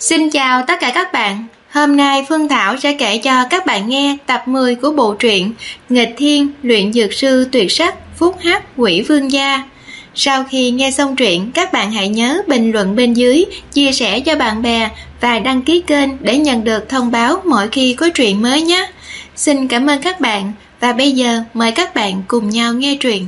Xin chào tất cả các bạn. Hôm nay Phương Thảo sẽ kể cho các bạn nghe tập 10 của bộ truyện Nghịch Thiên Luyện Dược Sư Tuyệt Sắc Phúc Hắc Quỷ Vương Gia. Sau khi nghe xong truyện, các bạn hãy nhớ bình luận bên dưới, chia sẻ cho bạn bè và đăng ký kênh để nhận được thông báo mỗi khi có truyện mới nhé. Xin cảm ơn các bạn và bây giờ mời các bạn cùng nhau nghe truyện.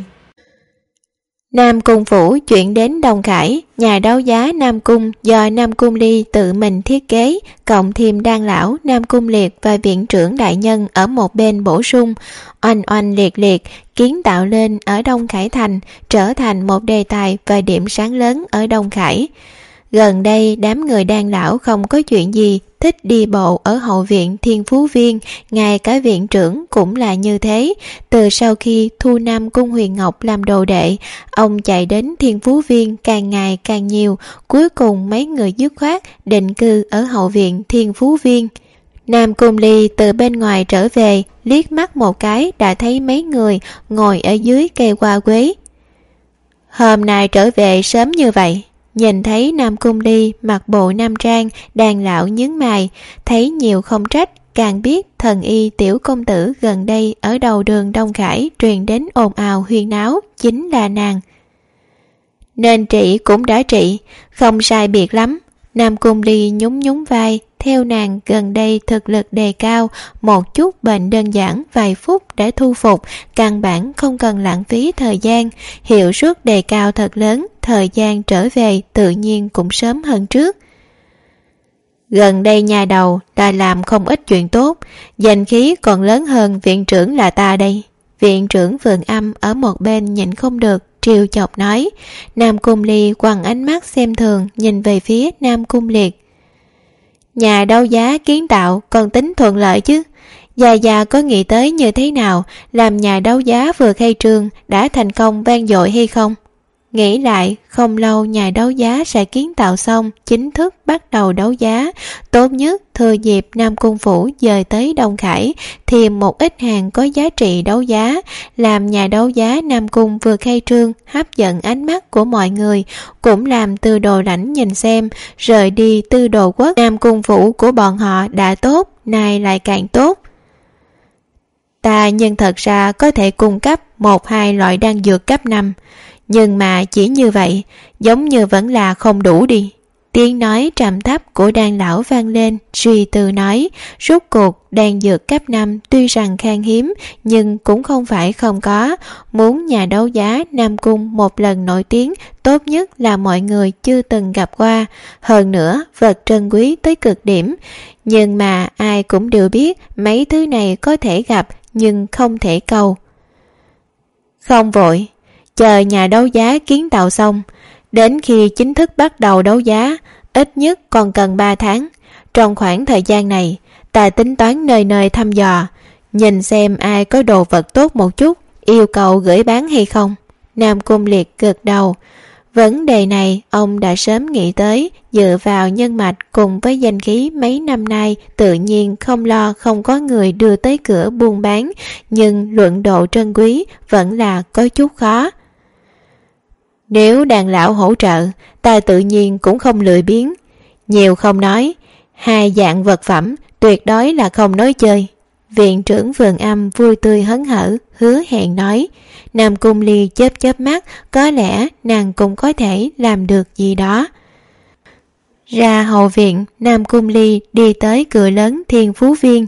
Nam Cung Phủ chuyển đến Đông Khải, nhà đấu giá Nam Cung do Nam Cung Ly tự mình thiết kế, cộng thêm đan lão, Nam Cung Liệt và viện trưởng đại nhân ở một bên bổ sung, oanh oanh liệt liệt, kiến tạo lên ở Đông Khải Thành, trở thành một đề tài và điểm sáng lớn ở Đông Khải. Gần đây đám người đan lão không có chuyện gì, thích đi bộ ở hậu viện Thiên Phú Viên, ngay cả viện trưởng cũng là như thế. Từ sau khi thu Nam Cung Huyền Ngọc làm đồ đệ, ông chạy đến Thiên Phú Viên càng ngày càng nhiều, cuối cùng mấy người dứt khoát định cư ở hậu viện Thiên Phú Viên. Nam Cung Ly từ bên ngoài trở về, liếc mắt một cái đã thấy mấy người ngồi ở dưới cây hoa quế. Hôm nay trở về sớm như vậy. Nhìn thấy Nam Cung Ly mặc bộ nam trang, đàn lão nhướng mày, thấy nhiều không trách, càng biết thần y tiểu công tử gần đây ở đầu đường Đông Khải truyền đến ồn ào huyên náo, chính là nàng. Nên trị cũng đã trị, không sai biệt lắm. Nam Cung Ly nhún nhún vai, theo nàng gần đây thực lực đề cao, một chút bệnh đơn giản vài phút để thu phục, căn bản không cần lãng phí thời gian, hiệu suất đề cao thật lớn, thời gian trở về tự nhiên cũng sớm hơn trước. Gần đây nhà đầu ta làm không ít chuyện tốt, danh khí còn lớn hơn viện trưởng là ta đây. Viện trưởng Vườn Âm ở một bên nhịn không được, trêu chọc nói. Nam Cung Ly quăng ánh mắt xem thường nhìn về phía Nam Cung Liệt. Nhà đấu giá kiến tạo còn tính thuận lợi chứ. Già có nghĩ tới như thế nào, làm nhà đấu giá vừa khai trương đã thành công vang dội hay không? Nghĩ lại, không lâu nhà đấu giá sẽ kiến tạo xong, chính thức bắt đầu đấu giá. Tốt nhất thừa dịp Nam Cung Phủ dời tới Đông Khải, thêm một ít hàng có giá trị đấu giá, làm nhà đấu giá Nam Cung vừa khai trương hấp dẫn ánh mắt của mọi người, cũng làm Tư Đồ Lãnh nhìn xem, rời đi Tư Đồ Quốc. Nam Cung Phủ của bọn họ đã tốt, nay lại càng tốt. Ta nhưng thật ra có thể cung cấp 1-2 loại đan dược cấp 5, nhưng mà chỉ như vậy, giống như vẫn là không đủ đi. Tiếng nói trầm thấp của đan lão vang lên, suy tư nói, rốt cuộc đan dược cấp 5 tuy rằng khan hiếm, nhưng cũng không phải không có. Muốn nhà đấu giá Nam Cung một lần nổi tiếng, tốt nhất là mọi người chưa từng gặp qua. Hơn nữa, vật trân quý tới cực điểm. Nhưng mà ai cũng đều biết, mấy thứ này có thể gặp, nhưng không thể cầu. Không vội. Chờ nhà đấu giá kiến tạo xong, đến khi chính thức bắt đầu đấu giá, ít nhất còn cần 3 tháng. Trong khoảng thời gian này, ta tính toán nơi nơi thăm dò, nhìn xem ai có đồ vật tốt một chút, yêu cầu gửi bán hay không. Nam Cung Liệt gật đầu. Vấn đề này ông đã sớm nghĩ tới, dựa vào nhân mạch cùng với danh khí mấy năm nay tự nhiên không lo không có người đưa tới cửa buôn bán, nhưng luận độ trân quý vẫn là có chút khó. Nếu đàn lão hỗ trợ, ta tự nhiên cũng không lười biếng. Nhiều không nói, 2 dạng vật phẩm tuyệt đối là không nói chơi. Viện trưởng Vườn Âm vui tươi hớn hở, hứa hẹn nói. Nam Cung Ly chớp chớp mắt, có lẽ nàng cũng có thể làm được gì đó. Ra hậu viện, Nam Cung Ly đi tới cửa lớn Thiên Phú Viên.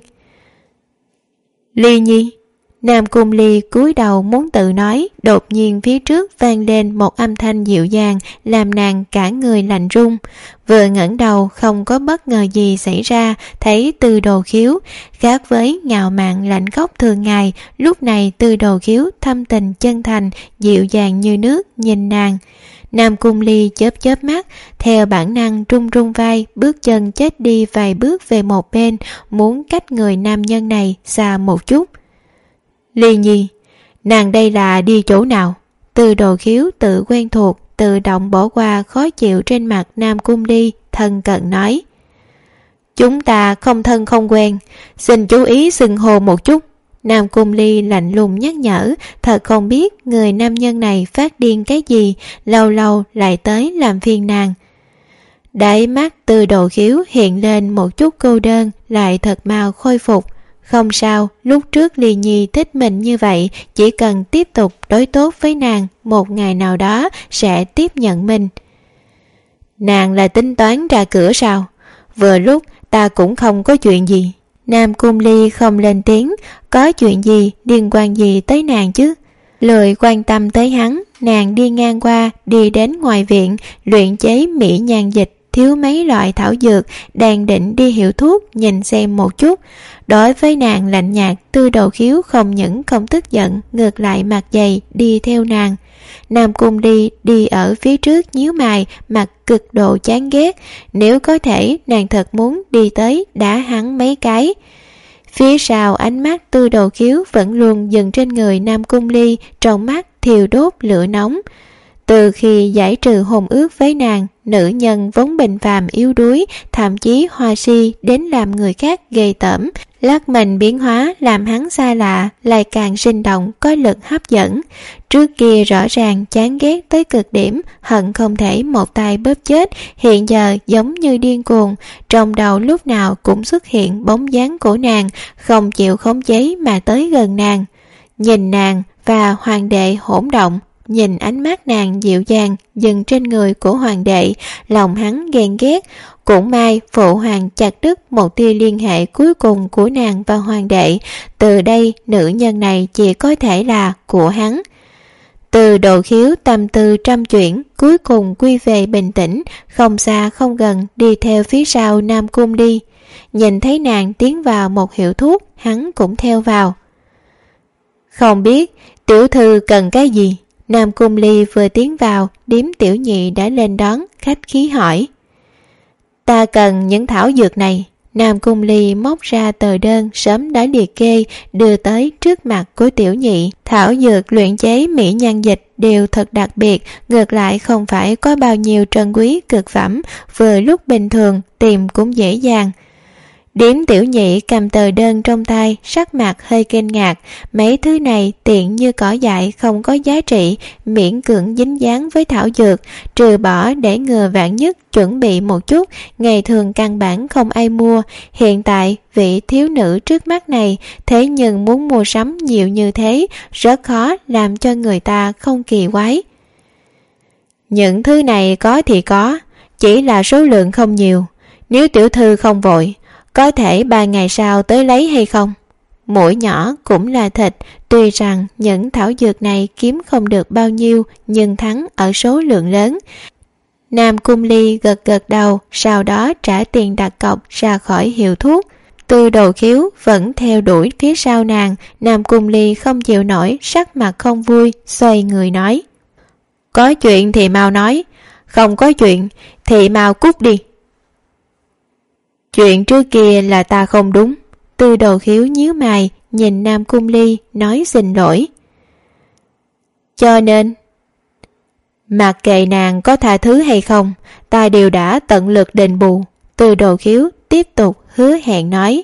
Ly Nhi. Nam Cung Ly cúi đầu muốn tự nói, đột nhiên phía trước vang lên một âm thanh dịu dàng, làm nàng cả người lạnh run. Vừa ngẩng đầu không có bất ngờ gì xảy ra, thấy Tư Đồ Khiếu, khác với ngạo mạn lạnh khóc thường ngày, lúc này Tư Đồ Khiếu thâm tình chân thành, dịu dàng như nước nhìn nàng. Nam Cung Ly chớp chớp mắt, theo bản năng run run vai, bước chân chết đi vài bước về một bên, muốn cách người nam nhân này xa một chút. Ly Nhi, nàng đây là đi chỗ nào? Tư Đồ Khiếu tự quen thuộc, tự động bỏ qua khó chịu trên mặt Nam Cung Ly, thân cận nói. Chúng ta không thân không quen, xin chú ý xưng hô một chút. Nam Cung Ly lạnh lùng nhắc nhở, thật không biết người nam nhân này phát điên cái gì, lâu lâu lại tới làm phiền nàng. Đáy mắt Tư Đồ Khiếu hiện lên một chút cô đơn, lại thật mau khôi phục. Không sao, lúc trước Ly Nhi thích mình như vậy, chỉ cần tiếp tục đối tốt với nàng, một ngày nào đó sẽ tiếp nhận mình. Nàng là tính toán ra cửa sao? Vừa lúc ta cũng không có chuyện gì. Nam Cung Ly không lên tiếng, có chuyện gì, liên quan gì tới nàng chứ? Lười quan tâm tới hắn, nàng đi ngang qua, đi đến ngoài viện, luyện chế mỹ nhan dịch, thiếu mấy loại thảo dược, đang định đi hiệu thuốc nhìn xem một chút. Đối với nàng lạnh nhạt, Tư Đồ Khiếu không những không tức giận, ngược lại mặt dày đi theo nàng. Nam Cung đi ở phía trước nhíu mày, mặt cực độ chán ghét. Nếu có thể, nàng thật muốn đi tới đá hắn mấy cái. Phía sau ánh mắt Tư Đồ Khiếu vẫn luôn dừng trên người Nam Cung Ly, trong mắt thiêu đốt lửa nóng. Từ khi giải trừ hôn ước với nàng, nữ nhân vốn bình phàm yếu đuối, thậm chí hoa si đến làm người khác ghê tởm, lắc mình biến hóa làm hắn xa lạ, lại càng sinh động có lực hấp dẫn. Trước kia rõ ràng chán ghét tới cực điểm, hận không thể một tay bóp chết, hiện giờ giống như điên cuồng, trong đầu lúc nào cũng xuất hiện bóng dáng của nàng, không chịu khống chế mà tới gần nàng. Nhìn nàng và hoàng đệ hỗn động, nhìn ánh mắt nàng dịu dàng dừng trên người của hoàng đệ, lòng hắn ghen ghét. Cũng may phụ hoàng chặt đứt một tia liên hệ cuối cùng của nàng và hoàng đệ, từ đây nữ nhân này chỉ có thể là của hắn. Từ Đồ Khiếu tâm tư trăm chuyển, cuối cùng quy về bình tĩnh, không xa không gần đi theo phía sau Nam Cung Ly. Nhìn thấy nàng tiến vào một hiệu thuốc, hắn cũng theo vào. Không biết tiểu thư cần cái gì? Nam Cung Ly vừa tiến vào, điếm tiểu nhị đã lên đón, khách khí hỏi. Ta cần những thảo dược này. Nam Cung Ly móc ra tờ đơn sớm đã liệt kê, đưa tới trước mặt của tiểu nhị. Thảo dược luyện chế mỹ nhan dịch đều thật đặc biệt, ngược lại không phải có bao nhiêu trân quý cực phẩm, vừa lúc bình thường tìm cũng dễ dàng. Điếm tiểu nhị cầm tờ đơn trong tay, sắc mặt hơi kinh ngạc. Mấy thứ này tiện như cỏ dại, không có giá trị, miễn cưỡng dính dáng với thảo dược, trừ bỏ để ngừa vạn nhất chuẩn bị một chút, ngày thường căn bản không ai mua. Hiện tại vị thiếu nữ trước mắt này thế nhưng muốn mua sắm nhiều như thế, rất khó làm cho người ta không kỳ quái. Những thứ này có thì có, chỉ là số lượng không nhiều. Nếu tiểu thư không vội, có thể 3 ngày sau tới lấy hay không? Mũi nhỏ cũng là thịt, tuy rằng những thảo dược này kiếm không được bao nhiêu, nhưng thắng ở số lượng lớn. Nam Cung Ly gật gật đầu, sau đó trả tiền đặt cọc ra khỏi hiệu thuốc. Tư Đồ Khiếu vẫn theo đuổi phía sau nàng. Nam Cung Ly không chịu nổi, sắc mặt không vui, xoay người nói. Có chuyện thì mau nói, không có chuyện thì mau cút đi. Chuyện trước kia là ta không đúng. Tư Đồ Khiếu nhíu mày, nhìn Nam Cung Ly, nói xin lỗi. Cho nên, mặc kệ nàng có tha thứ hay không, ta đều đã tận lực đền bù. Tư Đồ Khiếu tiếp tục hứa hẹn nói.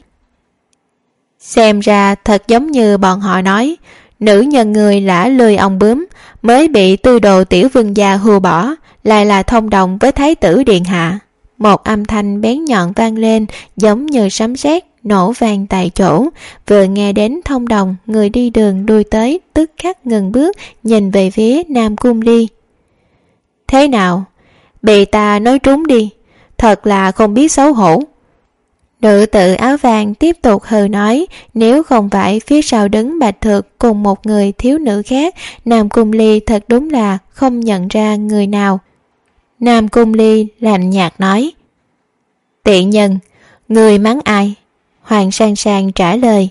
Xem ra thật giống như bọn họ nói, nữ nhân người lả lười ong bướm, mới bị Tư Đồ tiểu vương gia hùa bỏ, lại là thông đồng với Thái tử điện hạ. Một âm thanh bén nhọn vang lên, giống như sấm sét nổ vang tại chỗ. Vừa nghe đến thông đồng, người đi đường đuôi tới tức khắc ngừng bước, nhìn về phía Nam Cung Ly. Thế nào? Bị ta nói trúng đi, thật là không biết xấu hổ. Nữ tử áo vàng tiếp tục hừ nói, nếu không phải phía sau đứng Bạch Thược cùng một người thiếu nữ khác, Nam Cung Ly thật đúng là không nhận ra người nào. Nam Cung Ly lạnh nhạt nói. Tiện nhân, người mắng ai? Hoàng Sang Sang trả lời.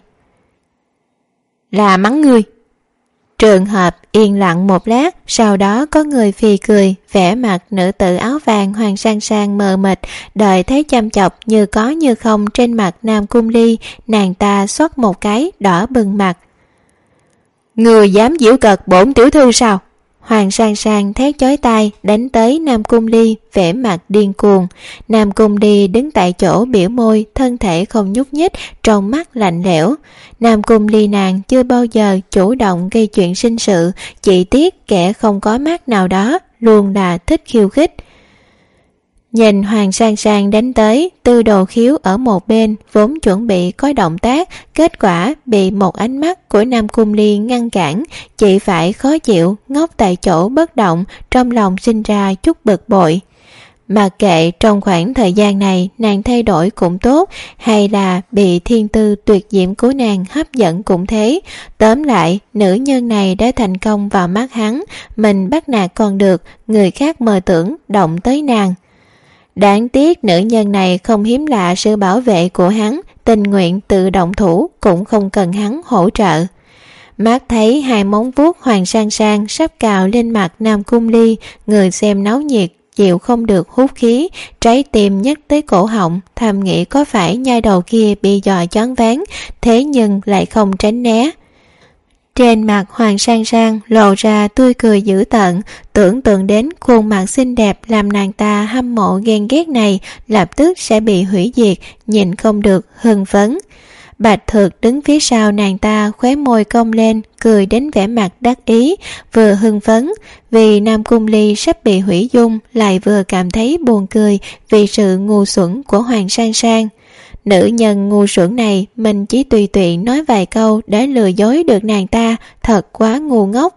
Là mắng ngươi. Trường hợp yên lặng một lát, sau đó có người phì cười, vẻ mặt nữ tử áo vàng Hoàng Sang Sang mờ mịt, đợi thấy chăm chọc như có như không trên mặt Nam Cung Ly, nàng ta xót một cái đỏ bừng mặt. Người dám giễu cợt bổn tiểu thư sao? Hoàng Sang Sang thét chói tai đánh tới Nam Cung Ly, vẻ mặt điên cuồng. Nam Cung Ly đứng tại chỗ biểu môi, thân thể không nhúc nhích, trong mắt lạnh lẽo. Nam Cung Ly nàng chưa bao giờ chủ động gây chuyện sinh sự, chỉ tiếc kẻ không có mắt nào đó luôn là thích khiêu khích. Nhìn Hoàng Sang Sang đánh tới, Tư Đồ Khiếu ở một bên vốn chuẩn bị có động tác, kết quả bị một ánh mắt của Nam Cung Ly ngăn cản, chỉ phải khó chịu ngốc tại chỗ bất động, trong lòng sinh ra chút bực bội. Mặc kệ trong khoảng thời gian này nàng thay đổi cũng tốt, hay là bị thiên tư tuyệt diễm của nàng hấp dẫn cũng thế, tóm lại nữ nhân này đã thành công vào mắt hắn, mình bắt nạt còn được, người khác mơ tưởng động tới nàng. Đáng tiếc nữ nhân này không hiếm lạ sự bảo vệ của hắn, tình nguyện tự động thủ cũng không cần hắn hỗ trợ. Mắt thấy hai móng vuốt Hoàng Sang Sang sắp cào lên mặt Nam Cung Ly, người xem náo nhiệt chịu không được hút khí, trái tim nhắc tới cổ họng, thầm nghĩ có phải nhai đầu kia bị dọa choáng váng, thế nhưng lại không tránh né. Trên mặt Hoàng Sang Sang lộ ra tươi cười dữ tợn, tưởng tượng đến khuôn mặt xinh đẹp làm nàng ta hâm mộ ghen ghét này lập tức sẽ bị hủy diệt, nhìn không được hưng phấn. Bạch Thực đứng phía sau nàng ta, khóe môi cong lên, cười đến vẻ mặt đắc ý, vừa hưng phấn vì Nam Cung Ly sắp bị hủy dung, lại vừa cảm thấy buồn cười vì sự ngu xuẩn của Hoàng Sang Sang. Nữ nhân ngu xuẩn này mình chỉ tùy tiện nói vài câu đã lừa dối được nàng ta, thật quá ngu ngốc.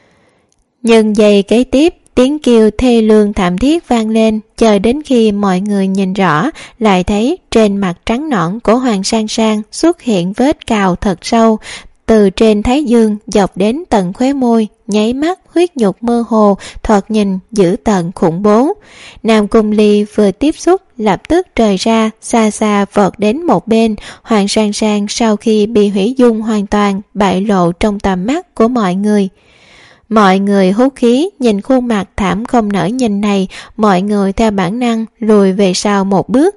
Nhưng giây kế tiếp, tiếng kêu thê lương thảm thiết vang lên, chờ đến khi mọi người nhìn rõ, lại thấy trên mặt trắng nõn của Hoàng Sang Sang xuất hiện vết cào thật sâu, từ trên thái dương dọc đến tận khóe môi, nháy mắt huyết nhục mơ hồ, thoạt nhìn dữ tợn khủng bố. Nam Cung Ly vừa tiếp xúc lập tức rời ra, xa xa vọt đến một bên. Hoàng Sang Sang sau khi bị hủy dung hoàn toàn bại lộ trong tầm mắt của mọi người. Mọi người hút khí, nhìn khuôn mặt thảm không nỡ nhìn này, mọi người theo bản năng lùi về sau một bước.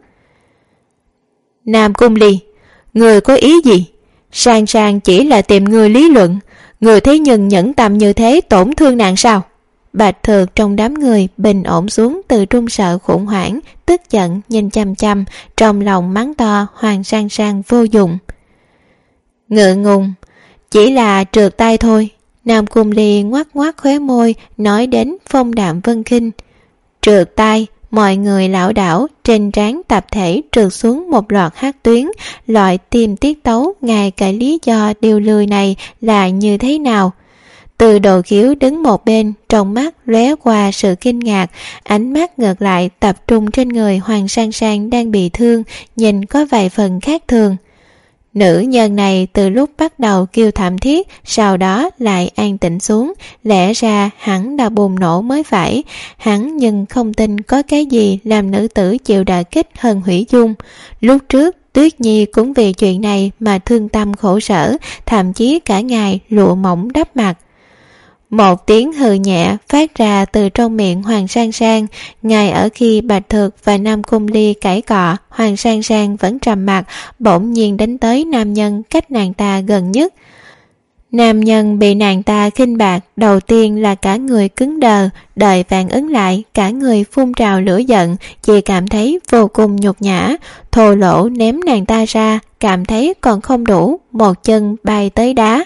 Nam Cung Ly, người có ý gì? Sang Sang chỉ là tìm người lý luận, người thế nhưng nhẫn tâm như thế tổn thương nàng sao? Bạch Thực trong đám người bình ổn xuống từ trung sợ khủng hoảng, tức giận nhìn chăm chăm, trong lòng mắng to Hoàng Sang Sang vô dụng. Ngượng ngùng, chỉ là trượt tay thôi. Nam Cung Ly ngoắc ngoắc khóe môi, nói đến phong đạm vân khinh. Trượt tay, mọi người lảo đảo, trên trán tập thể trượt xuống một loạt hát tuyến, loại tìm tiết tấu ngay cả lý do điều lười này là như thế nào. Từ Đồ Khiếu đứng một bên, trong mắt lóe qua sự kinh ngạc, ánh mắt ngược lại tập trung trên người Hoàng Sang Sang đang bị thương, nhìn có vài phần khác thường. Nữ nhân này từ lúc bắt đầu kêu thảm thiết, sau đó lại an tĩnh xuống, lẽ ra hắn đã bùng nổ mới phải. Hắn nhưng không tin có cái gì làm nữ tử chịu đả kích hơn hủy dung. Lúc trước Tuyết Nhi cũng vì chuyện này mà thương tâm khổ sở, thậm chí cả ngày lụa mỏng đắp mặt. Một tiếng hừ nhẹ phát ra từ trong miệng Hoàng Sang Sang. Ngay ở khi Bạch Thực và Nam Cung Ly cãi cọ, Hoàng Sang Sang vẫn trầm mặc, bỗng nhiên đánh tới nam nhân cách nàng ta gần nhất. Nam nhân bị nàng ta khinh bạc, đầu tiên là cả người cứng đờ, đợi phản ứng lại, cả người phun trào lửa giận, chỉ cảm thấy vô cùng nhục nhã, thô lỗ ném nàng ta ra, cảm thấy còn không đủ, một chân bay tới đá.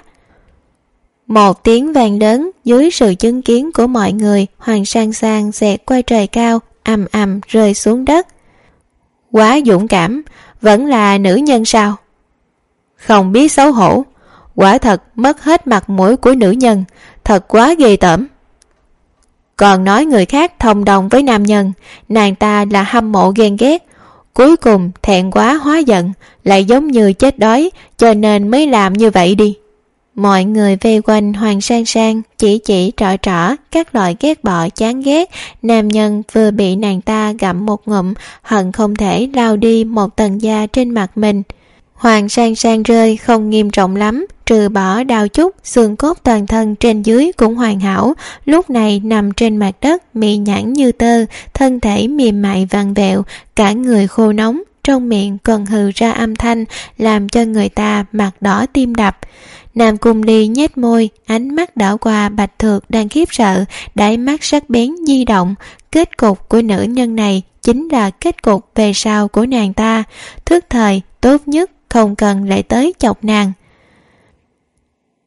Một tiếng vang lớn, dưới sự chứng kiến của mọi người, Hoàng Sang Sang xẹt qua trời cao, ầm ầm rơi xuống đất. Quá dũng cảm, vẫn là nữ nhân sao? Không biết xấu hổ, quả thật mất hết mặt mũi của nữ nhân, thật quá ghê tởm. Còn nói người khác thông đồng với nam nhân, nàng ta là hâm mộ ghen ghét, cuối cùng thẹn quá hóa giận, lại giống như chết đói, cho nên mới làm như vậy đi. Mọi người vây quanh Hoàng Sang Sang chỉ trỏ các loại ghét bỏ chán ghét. Nam nhân vừa bị nàng ta gặm một ngụm, hận không thể lao đi một tầng da trên mặt mình. Hoàng Sang Sang rơi không nghiêm trọng lắm, trừ bỏ đau chút, xương cốt toàn thân trên dưới cũng hoàn hảo. Lúc này nằm trên mặt đất, mị nhãn như tơ, thân thể mềm mại vặn vẹo, cả người khô nóng, trong miệng còn hừ ra âm thanh, làm cho người ta mặt đỏ tim đập. Nam Cung Ly nhếch môi, ánh mắt đảo qua Bạch Thực đang khiếp sợ, đáy mắt sắc bén di động. Kết cục của nữ nhân này chính là kết cục về sau của nàng ta, thức thời tốt nhất không cần lại tới chọc nàng.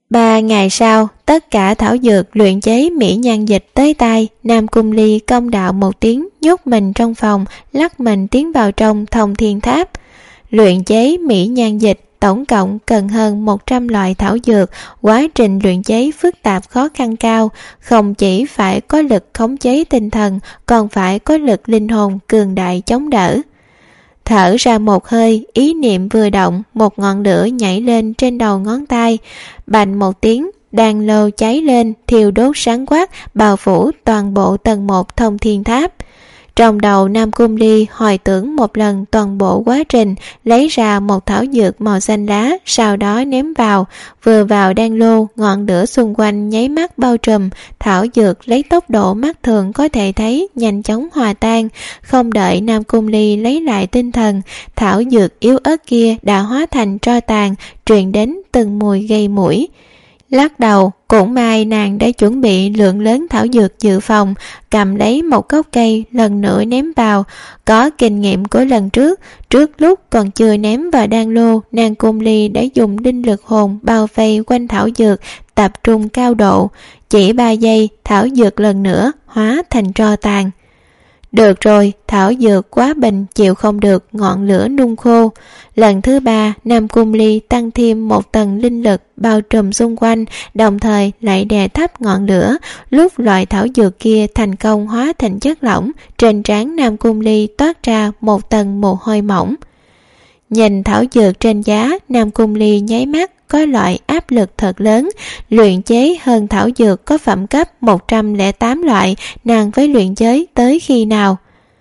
3 ngày sau, tất cả thảo dược luyện chế mỹ nhan dịch tới tay. Nam Cung Ly công đạo một tiếng, nhốt mình trong phòng, lắc mình tiến vào trong Thông Thiên Tháp. Luyện chế mỹ nhan dịch tổng cộng cần hơn 100 loại thảo dược, quá trình luyện chế phức tạp khó khăn cao, không chỉ phải có lực khống chế tinh thần, còn phải có lực linh hồn cường đại chống đỡ. Thở ra một hơi, ý niệm vừa động, một ngọn lửa nhảy lên trên đầu ngón tay, bành một tiếng, đàn lô cháy lên, thiêu đốt sáng quắc, bao phủ toàn bộ tầng 1 Thông Thiên Tháp. Trong đầu Nam Cung Ly hồi tưởng một lần toàn bộ quá trình, lấy ra một thảo dược màu xanh lá, sau đó ném vào. Vừa vào đan lô, ngọn lửa xung quanh nháy mắt bao trùm, thảo dược lấy tốc độ mắt thường có thể thấy nhanh chóng hòa tan. Không đợi Nam Cung Ly lấy lại tinh thần, thảo dược yếu ớt kia đã hóa thành tro tàn, truyền đến từng mùi gây mũi. Lắc đầu, cũng may nàng đã chuẩn bị lượng lớn thảo dược dự phòng, cầm lấy một gốc cây lần nữa ném vào. Có kinh nghiệm của lần trước lúc còn chưa ném vào đan lô, Nam Cung Ly đã dùng linh lực hồn bao vây quanh thảo dược, tập trung cao độ. Chỉ 3 giây, thảo dược lần nữa hóa thành tro tàn. Được rồi, thảo dược quá bình, chịu không được ngọn lửa nung khô. Lần thứ 3, Nam Cung Ly tăng thêm một tầng linh lực bao trùm xung quanh, đồng thời lại đè thấp ngọn lửa. Lúc loại thảo dược kia thành công hóa thành chất lỏng, trên trán Nam Cung Ly toát ra một tầng mồ hôi mỏng. Nhìn thảo dược trên giá, Nam Cung Ly nháy mắt, có loại áp lực thật lớn. Luyện chế hơn thảo dược có phẩm cấp 108 loại, nàng với luyện chế tới khi nào?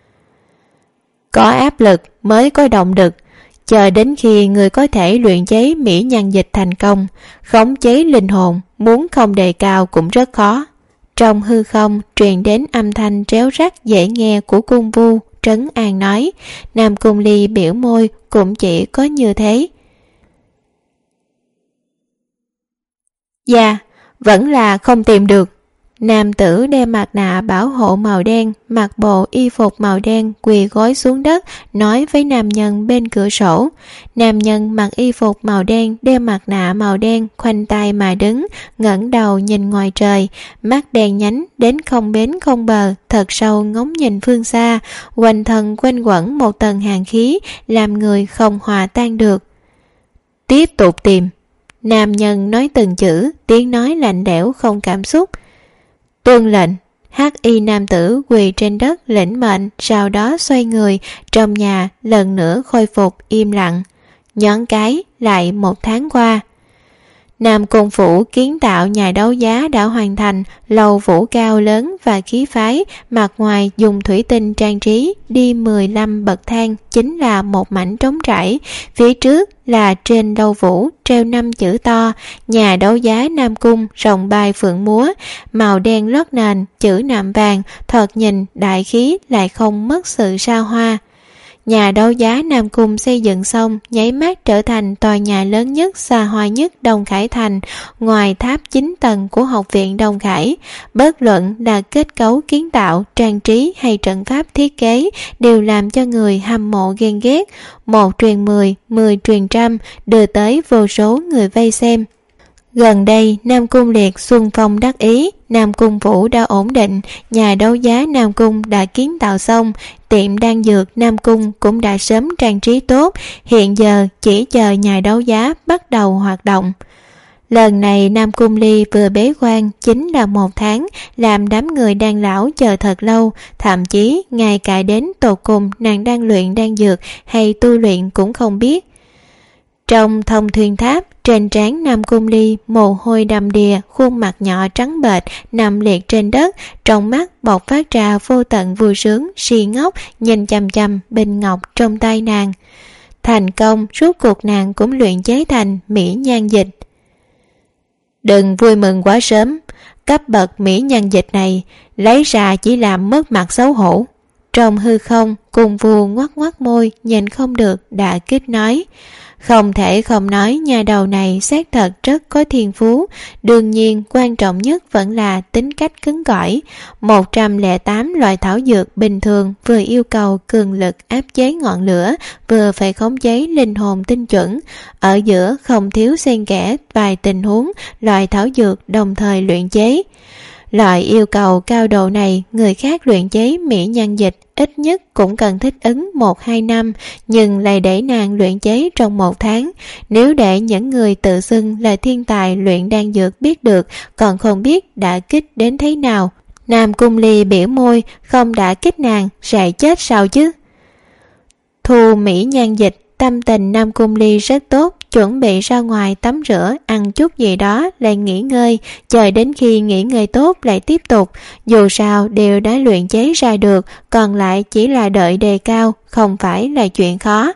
Có áp lực mới có động lực. Chờ đến khi người có thể luyện chế mỹ nhan dịch thành công, khống chế linh hồn, muốn không đề cao cũng rất khó. Trong hư không truyền đến âm thanh réo rắt dễ nghe của cung vu, trấn an nói. Nam Cung Ly biểu môi, cũng chỉ có như thế. Dạ, vẫn là không tìm được. Nam tử đeo mặt nạ bảo hộ màu đen, mặc bộ y phục màu đen, quỳ gối xuống đất, nói với nam nhân bên cửa sổ. Nam nhân mặc y phục màu đen, đeo mặt nạ màu đen, khoanh tay mà đứng, ngẩng đầu nhìn ngoài trời, mắt đen nhánh đến không bến không bờ, thật sâu ngóng nhìn phương xa, quanh thân quanh quẩn một tầng hàn khí, làm người không hòa tan được. Tiếp tục tìm. Nam nhân nói từng chữ, tiếng nói lạnh lẽo không cảm xúc. Tuân lệnh. Hắc y nam tử quỳ trên đất lĩnh mệnh, sau đó xoay người, trong nhà lần nữa khôi phục im lặng. Nhón cái, lại 1 tháng qua. Nam Cung phủ kiến tạo nhà đấu giá đã hoàn thành, lầu vũ cao lớn và khí phái, mặt ngoài dùng thủy tinh trang trí, đi 15 bậc thang chính là một mảnh trống trải, phía trước là trên lầu vũ treo 5 chữ to, nhà đấu giá Nam Cung rồng bay phượng múa, màu đen lót nền, chữ nạm vàng, thoạt nhìn đại khí lại không mất sự xa hoa. Nhà đấu giá Nam Cung xây dựng xong, nháy mắt trở thành tòa nhà lớn nhất, xa hoa nhất Đông Khải Thành, ngoài tháp 9 tầng của Học viện Đông Khải. Bất luận là kết cấu kiến tạo, trang trí hay trận pháp thiết kế, đều làm cho người hâm mộ ghen ghét. 1 truyền 10, 10 truyền trăm, đưa tới vô số người vây xem. Gần đây, Nam Cung Liệt xuân phong đắc ý, Nam Cung phủ đã ổn định, nhà đấu giá Nam Cung đã kiến tạo xong, tiệm đan dược Nam Cung cũng đã sớm trang trí tốt, hiện giờ chỉ chờ nhà đấu giá bắt đầu hoạt động. Lần này Nam Cung Ly vừa bế quan chính là 1 tháng, làm đám người đan lão chờ thật lâu, thậm chí ngay cả đến tột cùng nàng đang luyện đan dược hay tu luyện cũng không biết. Trong Thông Thiên Tháp, trên trán Nam Cung Ly mồ hôi đầm đìa, khuôn mặt nhỏ trắng bệch nằm liệt trên đất, trong mắt bộc phát ra vô tận vui sướng, si ngốc nhìn chằm chằm bình ngọc trong tay nàng. Thành công, rốt cuộc nàng cũng luyện chế thành mỹ nhan dịch. Đừng vui mừng quá sớm, cấp bậc mỹ nhan dịch này lấy ra chỉ làm mất mặt xấu hổ. Trong hư không, Cung Vu ngoắc ngoắc môi, nhìn không được đả kích nói. Không thể không nói nhà đầu này xác thật rất có thiên phú. Đương nhiên quan trọng nhất vẫn là tính cách cứng cỏi. 108 loại thảo dược bình thường vừa yêu cầu cường lực áp chế ngọn lửa, vừa phải khống chế linh hồn tinh chuẩn. Ở giữa không thiếu xen kẽ vài tình huống loại thảo dược đồng thời luyện chế. Loại yêu cầu cao độ này, người khác luyện chế mỹ nhân dịch ít nhất cũng cần thích ứng 1-2 năm, nhưng lại để nàng luyện chế trong 1 tháng. Nếu để những người tự xưng là thiên tài luyện đan dược biết được, còn không biết đã kích đến thế nào. Nam Cung Ly bĩu môi, không đã kích nàng, sẽ chết sao chứ? Thu mỹ nhan dịch, tâm tình Nam Cung Ly rất tốt, chuẩn bị ra ngoài tắm rửa, ăn chút gì đó, lại nghỉ ngơi, chờ đến khi nghỉ ngơi tốt lại tiếp tục. Dù sao đều đã luyện chế ra được, còn lại chỉ là đợi đề cao, không phải là chuyện khó.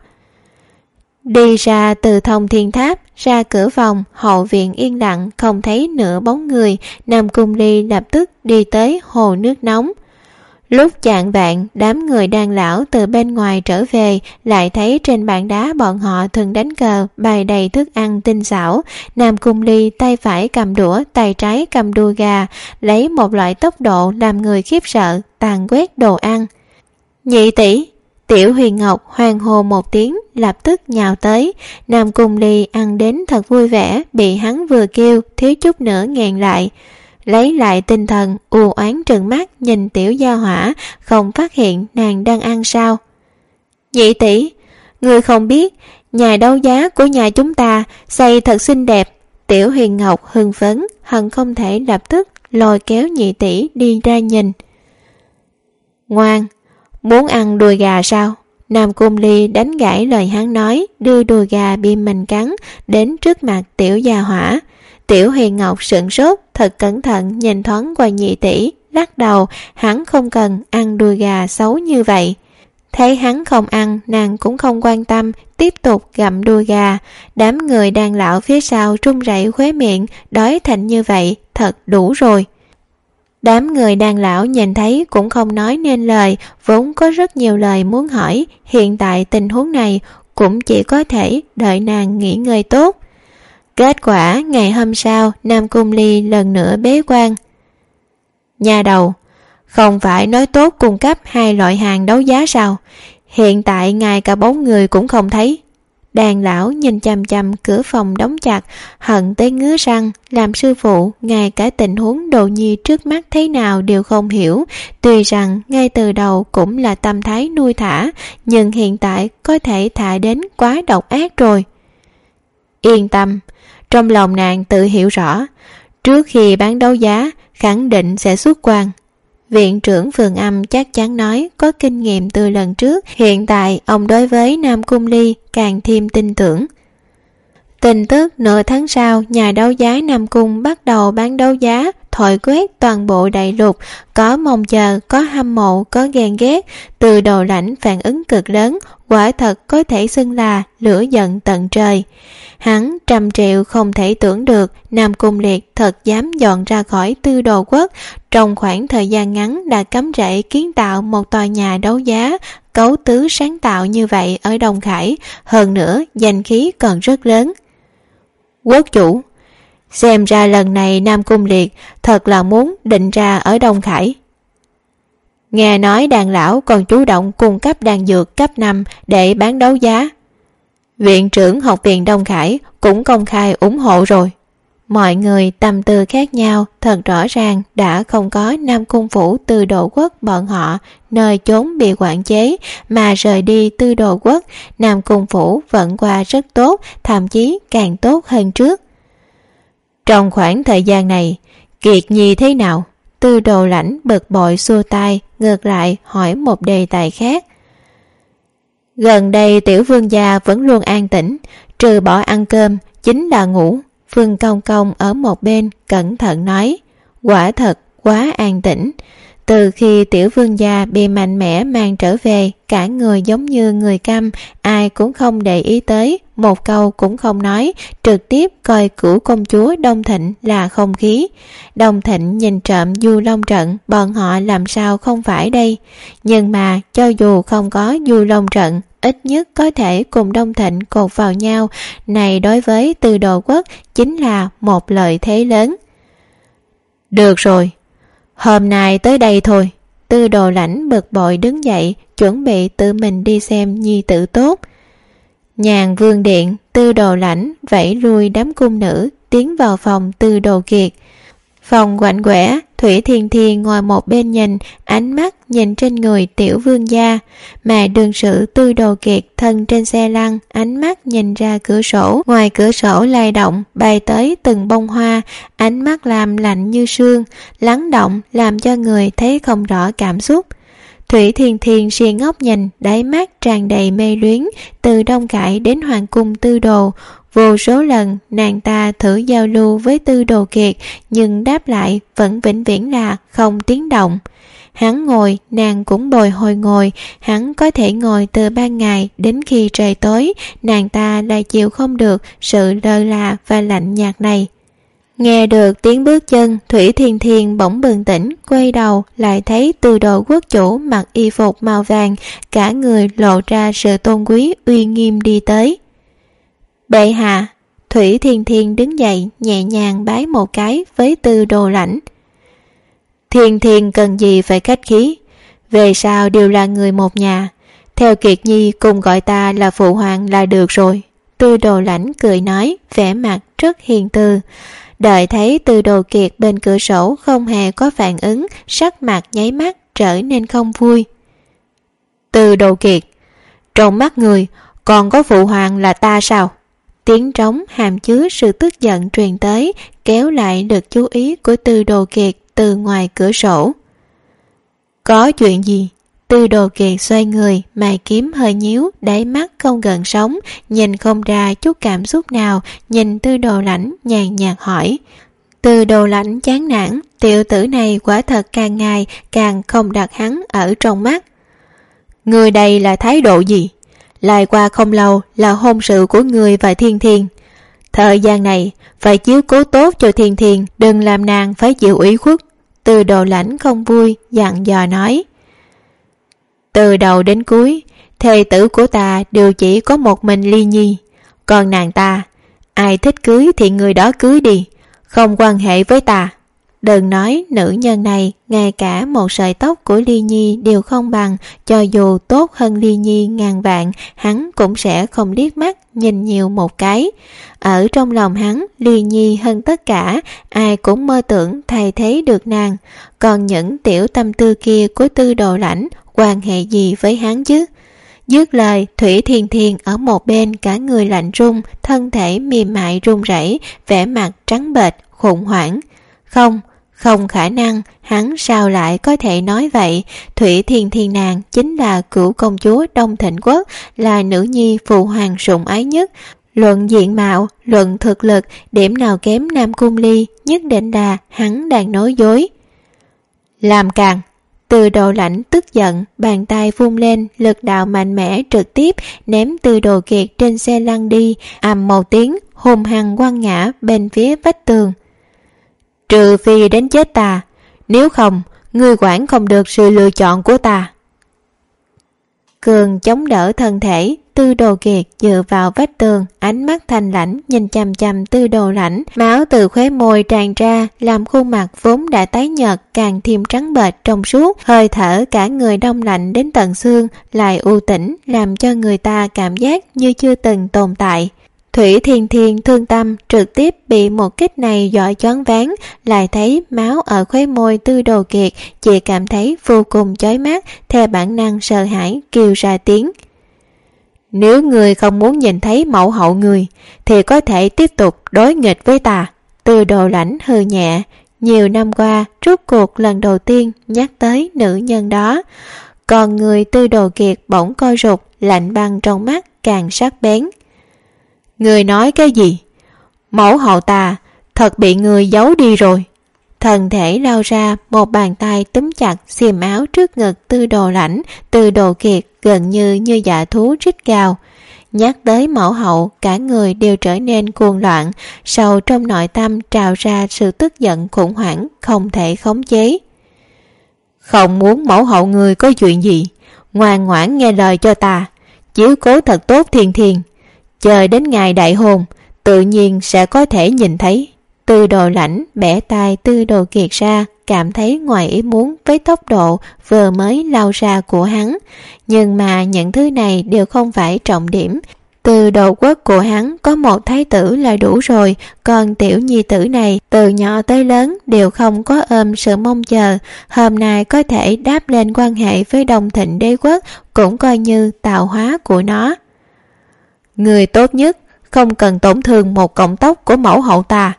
Đi ra từ Thông Thiên Tháp, ra cửa phòng, hậu viện yên lặng, không thấy nửa bóng người. Nam Cung Ly lập tức đi tới hồ nước nóng. Lúc chạng vạng, đám người đan lão từ bên ngoài trở về, lại thấy trên bàn đá bọn họ thường đánh cờ, bày đầy thức ăn tinh xảo. Nam Cung Ly tay phải cầm đũa, tay trái cầm đùi gà, lấy một loại tốc độ làm người khiếp sợ, tàn quét đồ ăn. Nhị tỷ! Tiểu Huyền Ngọc hoan hô một tiếng, lập tức nhào tới. Nam Cung Ly ăn đến thật vui vẻ, bị hắn vừa kêu, thiếu chút nữa nghẹn lại. Lấy lại tinh thần, u oán trừng mắt nhìn tiểu gia hỏa, không phát hiện nàng đang ăn sao. Nhị tỷ, ngươi không biết, nhà đấu giá của nhà chúng ta xây thật xinh đẹp. Tiểu Huyền Ngọc hưng phấn, hận không thể lập tức lôi kéo nhị tỷ đi ra nhìn. Ngoan, muốn ăn đùi gà sao? Nam Cung Ly đánh gãy lời hắn nói, đưa đùi gà bị mình cắn đến trước mặt tiểu gia hỏa. Tiểu Huyền Ngọc sửng sốt, thật cẩn thận nhìn thoáng qua nhị tỷ, lắc đầu, hắn không cần ăn đùi gà xấu như vậy. Thấy hắn không ăn, nàng cũng không quan tâm, tiếp tục gặm đùi gà. Đám người đan lão phía sau run rẩy khóe miệng, đói thành như vậy, thật đủ rồi. Đám người đan lão nhìn thấy cũng không nói nên lời, vốn có rất nhiều lời muốn hỏi, hiện tại tình huống này cũng chỉ có thể đợi nàng nghỉ ngơi tốt. Kết quả ngày hôm sau, Nam Cung Ly lần nữa bế quan. Nhà đầu, không phải nói tốt cung cấp 2 loại hàng đấu giá sao? Hiện tại ngay cả bóng người cũng không thấy. Đàn lão nhìn chằm chằm cửa phòng đóng chặt, hận tới ngứa răng, làm sư phụ ngay cả tình huống đồ nhi trước mắt thế nào đều không hiểu. Tuy rằng ngay từ đầu cũng là tâm thái nuôi thả, nhưng hiện tại có thể thả đến quá độc ác rồi. Yên tâm, trong lòng nàng tự hiểu rõ, trước khi bán đấu giá khẳng định sẽ xuất quan. Viện trưởng Phường Âm chắc chắn nói, có kinh nghiệm từ lần trước, hiện tại ông đối với Nam Cung Ly càng thêm tin tưởng. Tin tức nửa tháng sau, nhà đấu giá Nam Cung bắt đầu bán đấu giá, thổi quét toàn bộ đại lục, có mong chờ, có hâm mộ, có ghen ghét, từ đầu lãnh phản ứng cực lớn, quả thật có thể xưng là lửa giận tận trời. Hắn 100 triệu không thể tưởng được Nam Cung Liệt thật dám dọn ra khỏi Tư Đồ Quốc, trong khoảng thời gian ngắn đã cắm rễ kiến tạo một tòa nhà đấu giá, cấu tứ sáng tạo như vậy ở Đông Khải, hơn nữa danh khí còn rất lớn. Quốc chủ, xem ra lần này Nam Cung Liệt thật là muốn định ra ở Đông Khải. Nghe nói đàn lão còn chủ động cung cấp đan dược cấp 5 để bán đấu giá. Viện trưởng học viện Đông Khải cũng công khai ủng hộ rồi. Mọi người tâm tư khác nhau, thật rõ ràng đã không có Nam Cung phủ Tư Đồ Quốc bọn họ nơi chốn bị quản chế mà rời đi Tư Đồ Quốc. Nam Cung phủ vẫn qua rất tốt, thậm chí càng tốt hơn trước. Trong khoảng thời gian này, Kiệt Nhi thế nào? Tư Đồ Lãnh bực bội xua tay, ngược lại hỏi một đề tài khác. Gần đây tiểu vương gia vẫn luôn an tĩnh, trừ bỏ ăn cơm chính là ngủ. Phương Công Công ở một bên cẩn thận nói, quả thật quá an tĩnh. Từ khi tiểu vương gia bị mạnh mẽ mang trở về, cả người giống như người câm, ai cũng không để ý tới, một câu cũng không nói, trực tiếp coi cửu công chúa Đông Thịnh là không khí. Đông Thịnh nhìn trộm Du Long trận, bọn họ làm sao không phải đây. Nhưng mà cho dù không có Du Long trận, ít nhất có thể cùng Đông Thịnh cột vào nhau, này đối với Tư Đồ Quốc chính là một lợi thế lớn. Được rồi, hôm nay tới đây thôi. Tư Đồ Lãnh bực bội đứng dậy, chuẩn bị tự mình đi xem nhi tử tốt. Nhàn vương điện, Tư Đồ Lãnh vẫy lui đám cung nữ, tiến vào phòng Tư Đồ Kiệt. Phòng quạnh quẻ, Thủy Thiên Thiên ngồi một bên nhìn, ánh mắt nhìn trên người tiểu vương gia, mà đương sự Tư Đồ Kiệt thân trên xe lăn, ánh mắt nhìn ra cửa sổ, ngoài cửa sổ lay động, bay tới từng bông hoa, ánh mắt làm lạnh như sương, lắng động làm cho người thấy không rõ cảm xúc. Thủy Thiên Thiên si ngốc nhìn, đáy mắt tràn đầy mê luyến, từ Đông Cải đến Hoàng cung Tư Đồ. Vô số lần nàng ta thử giao lưu với Tư Đồ Kiệt, nhưng đáp lại vẫn vĩnh viễn là không tiếng động. Hắn ngồi, nàng cũng bồi hồi ngồi, hắn có thể ngồi từ ban ngày đến khi trời tối, nàng ta lại chịu không được sự lơ là và lạnh nhạt này. Nghe được tiếng bước chân, Thủy Thiên Thiên bỗng bừng tỉnh, quay đầu lại thấy Tư Đồ quốc chủ mặc y phục màu vàng, cả người lộ ra sự tôn quý uy nghiêm đi tới. Bệ hạ. Thủy Thiên Thiên đứng dậy nhẹ nhàng bái một cái với Tư Đồ Lãnh. Thiên Thiên cần gì phải khách khí, về sau đều là người một nhà, theo Kiệt Nhi cùng gọi ta là phụ hoàng là được rồi. Tư Đồ Lãnh cười nói, vẻ mặt rất hiền từ. Đợi thấy Tư Đồ Kiệt bên cửa sổ không hề có phản ứng, sắc mặt nháy mắt trở nên không vui. Tư Đồ Kiệt, trong mắt người còn có phụ hoàng là ta sao? Tiếng trống hàm chứa sự tức giận truyền tới, kéo lại lực chú ý của Tư Đồ Kiệt từ ngoài cửa sổ. Có chuyện gì? Tư Đồ Kiệt xoay người, mày kiếm hơi nhíu, đáy mắt không gần sống, nhìn không ra chút cảm xúc nào, nhìn Tư Đồ Lãnh nhàn nhạt hỏi. Tư Đồ Lãnh chán nản, tiểu tử này quả thật càng ngày càng không đặt hắn ở trong mắt. Người đây là thái độ gì? Lại qua không lâu là hôn sự của người và Thiên Thiên. Thời gian này phải chiếu cố tốt cho Thiên Thiên, đừng làm nàng phải chịu ủy khuất. Tư Đồ Lãnh không vui, dặn dò nói. Từ đầu đến cuối, thê tử của ta đều chỉ có một mình Ly Nhi. Còn nàng ta, ai thích cưới thì người đó cưới đi, không quan hệ với ta. Đừng nói nữ nhân này, ngay cả một sợi tóc của Ly Nhi đều không bằng, cho dù tốt hơn Ly Nhi ngàn vạn, hắn cũng sẽ không liếc mắt nhìn nhiều một cái. Ở trong lòng hắn, Ly Nhi hơn tất cả, ai cũng mơ tưởng thay thế được nàng. Còn những tiểu tâm tư kia của Tư Đồ Lãnh, quan hệ gì với hắn chứ? Dứt lời, Thủy Thiên Thiên ở một bên cả người lạnh run, thân thể mềm mại run rẩy, vẻ mặt trắng bệch, khủng hoảng. Không khả năng, hắn sao lại có thể nói vậy? Thủy Thiên Thiên nàng chính là cửu công chúa Đông Thịnh Quốc, là nữ nhi phụ hoàng sủng ái nhất. Luận diện mạo, luận thực lực, điểm nào kém Nam Cung Ly, nhất định là hắn đang nói dối. Làm càng. Tư Đồ Lãnh tức giận, bàn tay vung lên, lực đạo mạnh mẽ trực tiếp ném Tư Đồ Kiệt trên xe lăn đi, ầm một tiếng, hùng hăng quăng ngã bên phía vách tường. Trừ phi đến chết ta, nếu không, ngươi quản không được sự lựa chọn của ta. Cường chống đỡ thân thể, Tư Đồ Kiệt dựa vào vách tường, ánh mắt thanh lãnh nhìn chằm chằm Tư Đồ Lãnh, máu từ khóe môi tràn ra, làm khuôn mặt vốn đã tái nhợt càng thêm trắng bệch trong suốt, hơi thở cả người đông lạnh đến tận xương, lại u tĩnh, làm cho người ta cảm giác như chưa từng tồn tại. Thủy Thiên Thiên thương tâm trực tiếp bị một kích này dọa choáng váng, lại thấy máu ở khóe môi Tư Đồ Kiệt, chỉ cảm thấy vô cùng chói mắt, theo bản năng sợ hãi kêu ra tiếng. Nếu người không muốn nhìn thấy mẫu hậu người, thì có thể tiếp tục đối nghịch với ta. Tư Đồ Lãnh hừ nhẹ, nhiều năm qua rốt cuộc lần đầu tiên nhắc tới nữ nhân đó. Còn người Tư Đồ Kiệt bỗng co rụt, lạnh băng trong mắt càng sắc bén. Người nói cái gì? Mẫu hậu ta thật bị người giấu đi rồi. Thân thể lao ra, một bàn tay túm chặt xiêm áo trước ngực Tư Đồ Lãnh. Tư Đồ Kiệt gần như dạ thú rít gào. Nhắc tới mẫu hậu, cả người đều trở nên cuồng loạn, sâu trong nội tâm trào ra sự tức giận khủng hoảng không thể khống chế. Không muốn mẫu hậu người có chuyện gì, ngoan ngoãn nghe lời cho ta, chiếu cố thật tốt Thiền Thiền. Chờ đến ngày đại hôn, tự nhiên sẽ có thể nhìn thấy. Tư Đồ Lãnh bẻ tai Tư Đồ Kiệt ra, cảm thấy ngoài ý muốn với tốc độ vừa mới lao ra của hắn. Nhưng mà những thứ này đều không phải trọng điểm. Từ Đồ Quốc của hắn có một thái tử là đủ rồi, còn tiểu nhi tử này từ nhỏ tới lớn đều không có ôm sự mong chờ. Hôm nay có thể đáp lên quan hệ với Đông Thịnh đế quốc cũng coi như tạo hóa của nó. Người tốt nhất không cần tổn thương một cọng tóc của mẫu hậu ta.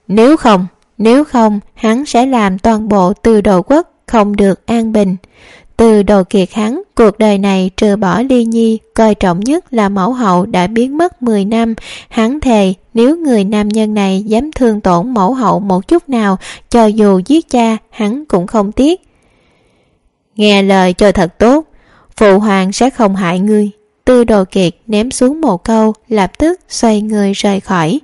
Nếu không hắn sẽ làm toàn bộ Từ Đồ Quốc không được an bình. Từ Đồ Kiệt hắn cuộc đời này trừ bỏ Ly Nhi coi trọng nhất là mẫu hậu đã biến mất 10 năm. Hắn thề nếu người nam nhân này dám thương tổn mẫu hậu một chút nào, cho dù giết cha hắn cũng không tiếc. Nghe lời cho thật tốt, phụ hoàng sẽ không hại ngươi. Từ Đồ Kiệt ném xuống một câu, lập tức xoay người rời khỏi.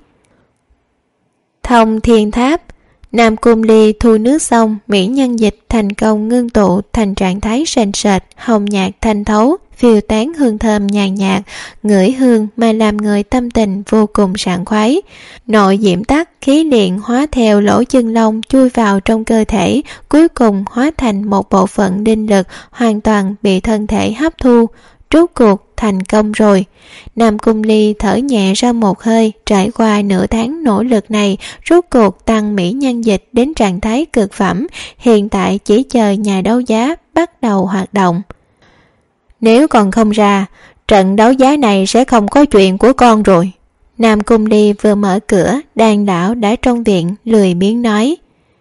Thông Thiên Tháp. Nam Cung Ly thu nước xong, mỹ nhân dịch thành công ngưng tụ thành trạng thái sền sệt, hồng nhạt thanh thấu, phiêu tán hương thơm nhàn nhạt, ngửi hương mà làm người tâm tình vô cùng sảng khoái. Nội diễm tắt, khí điện hóa theo lỗ chân lông chui vào trong cơ thể, cuối cùng hóa thành một bộ phận linh lực hoàn toàn bị thân thể hấp thu. Rốt cuộc thành công rồi. Nam Cung Ly thở nhẹ ra một hơi, trải qua nửa tháng nỗ lực này, rốt cuộc tăng mỹ nhân dịch đến trạng thái cực phẩm, hiện tại chỉ chờ nhà đấu giá bắt đầu hoạt động. Nếu còn không ra, trận đấu giá này sẽ không có chuyện của con rồi. Nam Cung Ly vừa mở cửa, Đan Lão đã trong viện lười biếng nói.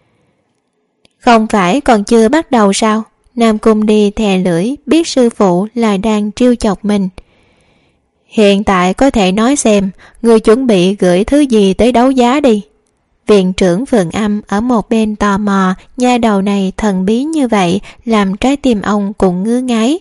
Không phải còn chưa bắt đầu sao? Nam Cung Ly thè lưỡi, biết sư phụ là đang trêu chọc mình. Hiện tại có thể nói xem, người chuẩn bị gửi thứ gì tới đấu giá đi. Viện trưởng Vườn Âm ở một bên tò mò, nha đầu này thần bí như vậy, làm trái tim ông cũng ngứa ngáy.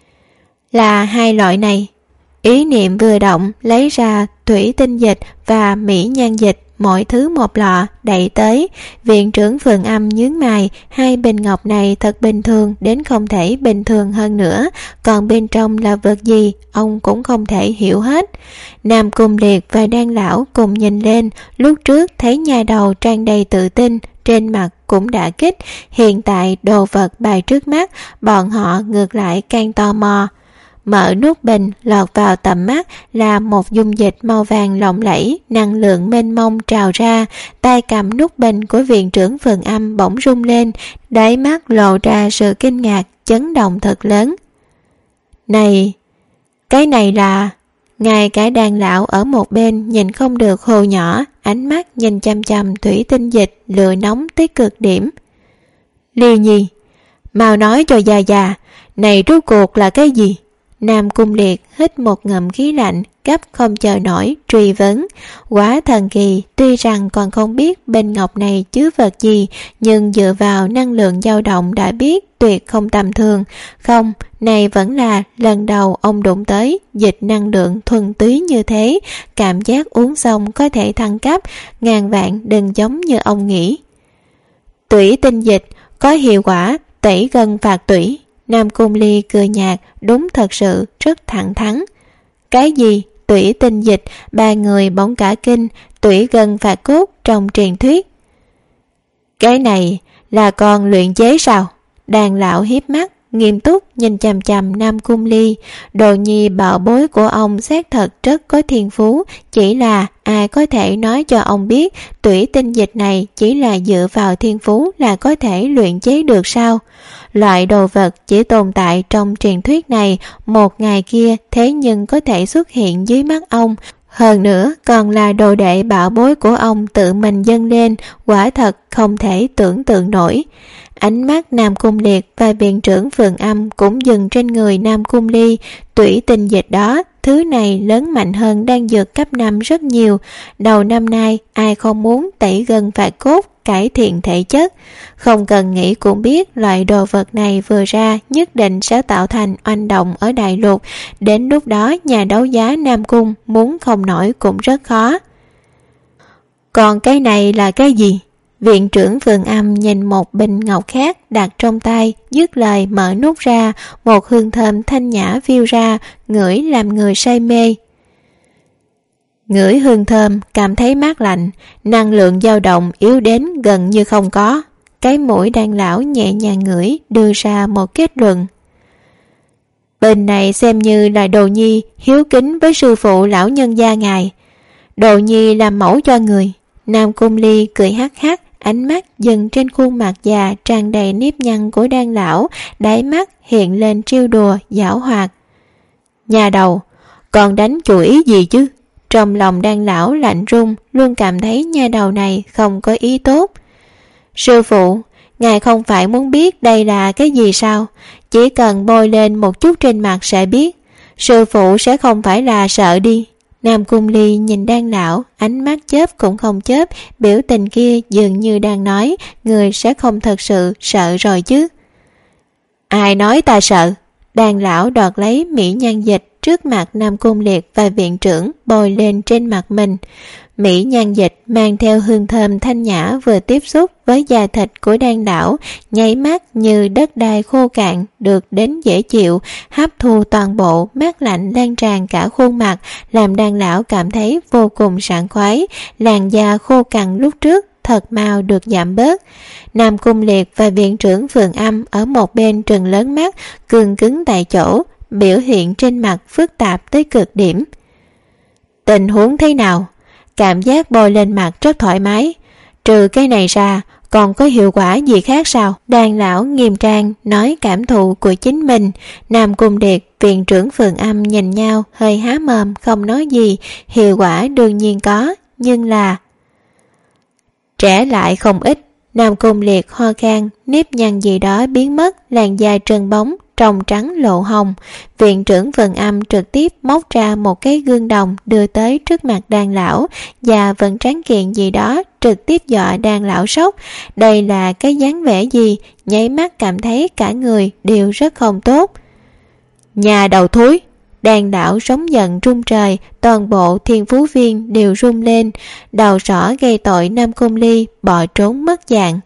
Là hai loại này. Ý niệm vừa động, lấy ra thủy tinh dịch và mỹ nhan dịch, mỗi thứ một lọ, đẩy tới. Viện trưởng Vườn Âm nhướng mày, hai bình ngọc này thật bình thường đến không thể bình thường hơn nữa, còn bên trong là vật gì ông cũng không thể hiểu hết. Nam Cung Liệt và Đan Lão cùng nhìn lên, lúc trước thấy nhà đầu tràn đầy tự tin, trên mặt cũng đã kích, hiện tại đồ vật bày trước mắt, bọn họ ngược lại càng tò mò. Mở nút bình, lọt vào tầm mắt là một dung dịch màu vàng lộng lẫy, năng lượng mênh mông trào ra. Tay cầm nút bình của viện trưởng Vườn Âm bỗng rung lên, đáy mắt lộ ra sự kinh ngạc, chấn động thật lớn. Này, cái này là... Ngay cả Đan Lão ở một bên nhìn không được hồ nhỏ, ánh mắt nhìn chăm chăm thủy tinh dịch lửa nóng tới cực điểm. Ly Nhi, mau nói cho già, này rốt cuộc là cái gì? Nam Cung Liệt hít một ngụm khí lạnh, gấp không chờ nổi, truy vấn. Quá thần kỳ, tuy rằng còn không biết bên ngọc này chứa vật gì, nhưng dựa vào năng lượng dao động đã biết tuyệt không tầm thường. Không, này vẫn là lần đầu ông đụng tới dịch năng lượng thuần túy như thế, cảm giác uống xong có thể thăng cấp, ngàn vạn đừng giống như ông nghĩ. Tủy tinh dịch có hiệu quả tẩy gân phạt tủy. Nam Cung Ly cười nhạt, đúng thật sự rất thẳng thắn. Cái gì? Tủy tinh dịch? Ba người bỗng cả kinh. Tủy gân phạt cốt trong truyền thuyết. Cái này là con luyện chế sao? Đàn Lão hiếp mắt, nghiêm túc nhìn chằm chằm Nam Cung Ly. Đồ nhi bảo bối của ông xác thật rất có thiên phú, chỉ là ai có thể nói cho ông biết tủy tinh dịch này chỉ là dựa vào thiên phú là có thể luyện chế được sao? Loại đồ vật chỉ tồn tại trong truyền thuyết này, một ngày kia thế nhưng có thể xuất hiện dưới mắt ông. Hơn nữa còn là đồ đệ bảo bối của ông tự mình dâng lên, quả thật không thể tưởng tượng nổi. Ánh mắt Nam Cung Liệt và viện trưởng Vườn Âm cũng dừng trên người Nam Cung Ly. Tủy tinh dịch đó, thứ này lớn mạnh hơn đan dược cấp 5 rất nhiều. Đầu năm nay ai không muốn tẩy gân phạt cốt, cải thiện thể chất. Không cần nghĩ cũng biết loại đồ vật này vừa ra nhất định sẽ tạo thành oanh động ở đại lục. Đến lúc đó nhà đấu giá Nam Cung muốn không nổi cũng rất khó. Còn cái này là cái gì? Viện trưởng Vườn Âm nhìn một bình ngọc khác đặt trong tay, dứt lời mở nút ra, một hương thơm thanh nhã phiêu ra, ngửi làm người say mê. Ngửi hương thơm, cảm thấy mát lạnh, năng lượng dao động yếu đến gần như không có. Cái mũi Đan lão nhẹ nhàng ngửi, đưa ra một kết luận. Bình này xem như là Đồ Nhi hiếu kính với sư phụ lão nhân gia ngài. Đồ Nhi làm mẫu cho người. Nam Cung Ly cười hắc hắc, ánh mắt dừng trên khuôn mặt già tràn đầy nếp nhăn của Đan lão, đáy mắt hiện lên trêu đùa giảo hoạt. Nhà đầu, còn đánh chủ ý gì chứ? Trong lòng Đan lão lạnh run, luôn cảm thấy nha đầu này không có ý tốt. Sư phụ, ngài không phải muốn biết đây là cái gì sao? Chỉ cần bôi lên một chút trên mặt sẽ biết. Sư phụ sẽ không phải là sợ đi. Nam Cung Ly nhìn Đan lão, ánh mắt chớp cũng không chớp, biểu tình kia dường như đang nói, người sẽ không thật sự sợ rồi chứ. Ai nói ta sợ? Đan lão đoạt lấy mỹ nhan dịch trước mặt Nam Cung Liệt và viện trưởng bôi lên trên mặt mình. Mỹ nhan dịch mang theo hương thơm thanh nhã vừa tiếp xúc với da thịt của Đan lão, nháy mắt như đất đai khô cạn được đến dễ chịu, hấp thu toàn bộ mát lạnh lan tràn cả khuôn mặt, làm Đan lão cảm thấy vô cùng sảng khoái. Làn da khô cằn lúc trước thật mau được giảm bớt. Nam Cung Liệt và viện trưởng Vườn Âm ở một bên trừng lớn mắt, cương cứng tại chỗ, biểu hiện trên mặt phức tạp tới cực điểm. Tình huống thế nào? Cảm giác bôi lên mặt rất thoải mái. Trừ cái này ra, còn có hiệu quả gì khác sao? Đan lão nghiêm trang nói cảm thụ của chính mình. Nam Cung Liệt, viện trưởng Vườn Âm nhìn nhau, hơi há mồm không nói gì. Hiệu quả đương nhiên có, nhưng là... Trẻ lại không ít. Nam Cung Liệt ho khan, nếp nhăn gì đó biến mất, làn da trơn bóng, trong trắng lộ hồng. Viện trưởng Vườn Âm trực tiếp móc ra một cái gương đồng đưa tới trước mặt Đan lão, và vẫn tráng kiện gì đó trực tiếp dọa Đan lão sốc. Đây là cái dáng vẻ gì? Nháy mắt cảm thấy cả người đều rất không tốt. Nhà đầu thúi! Đan lão sống giận rung trời, toàn bộ Thiên Phú Viên đều rung lên. Đầu sỏ gây tội Nam Cung Ly bỏ trốn mất dạng.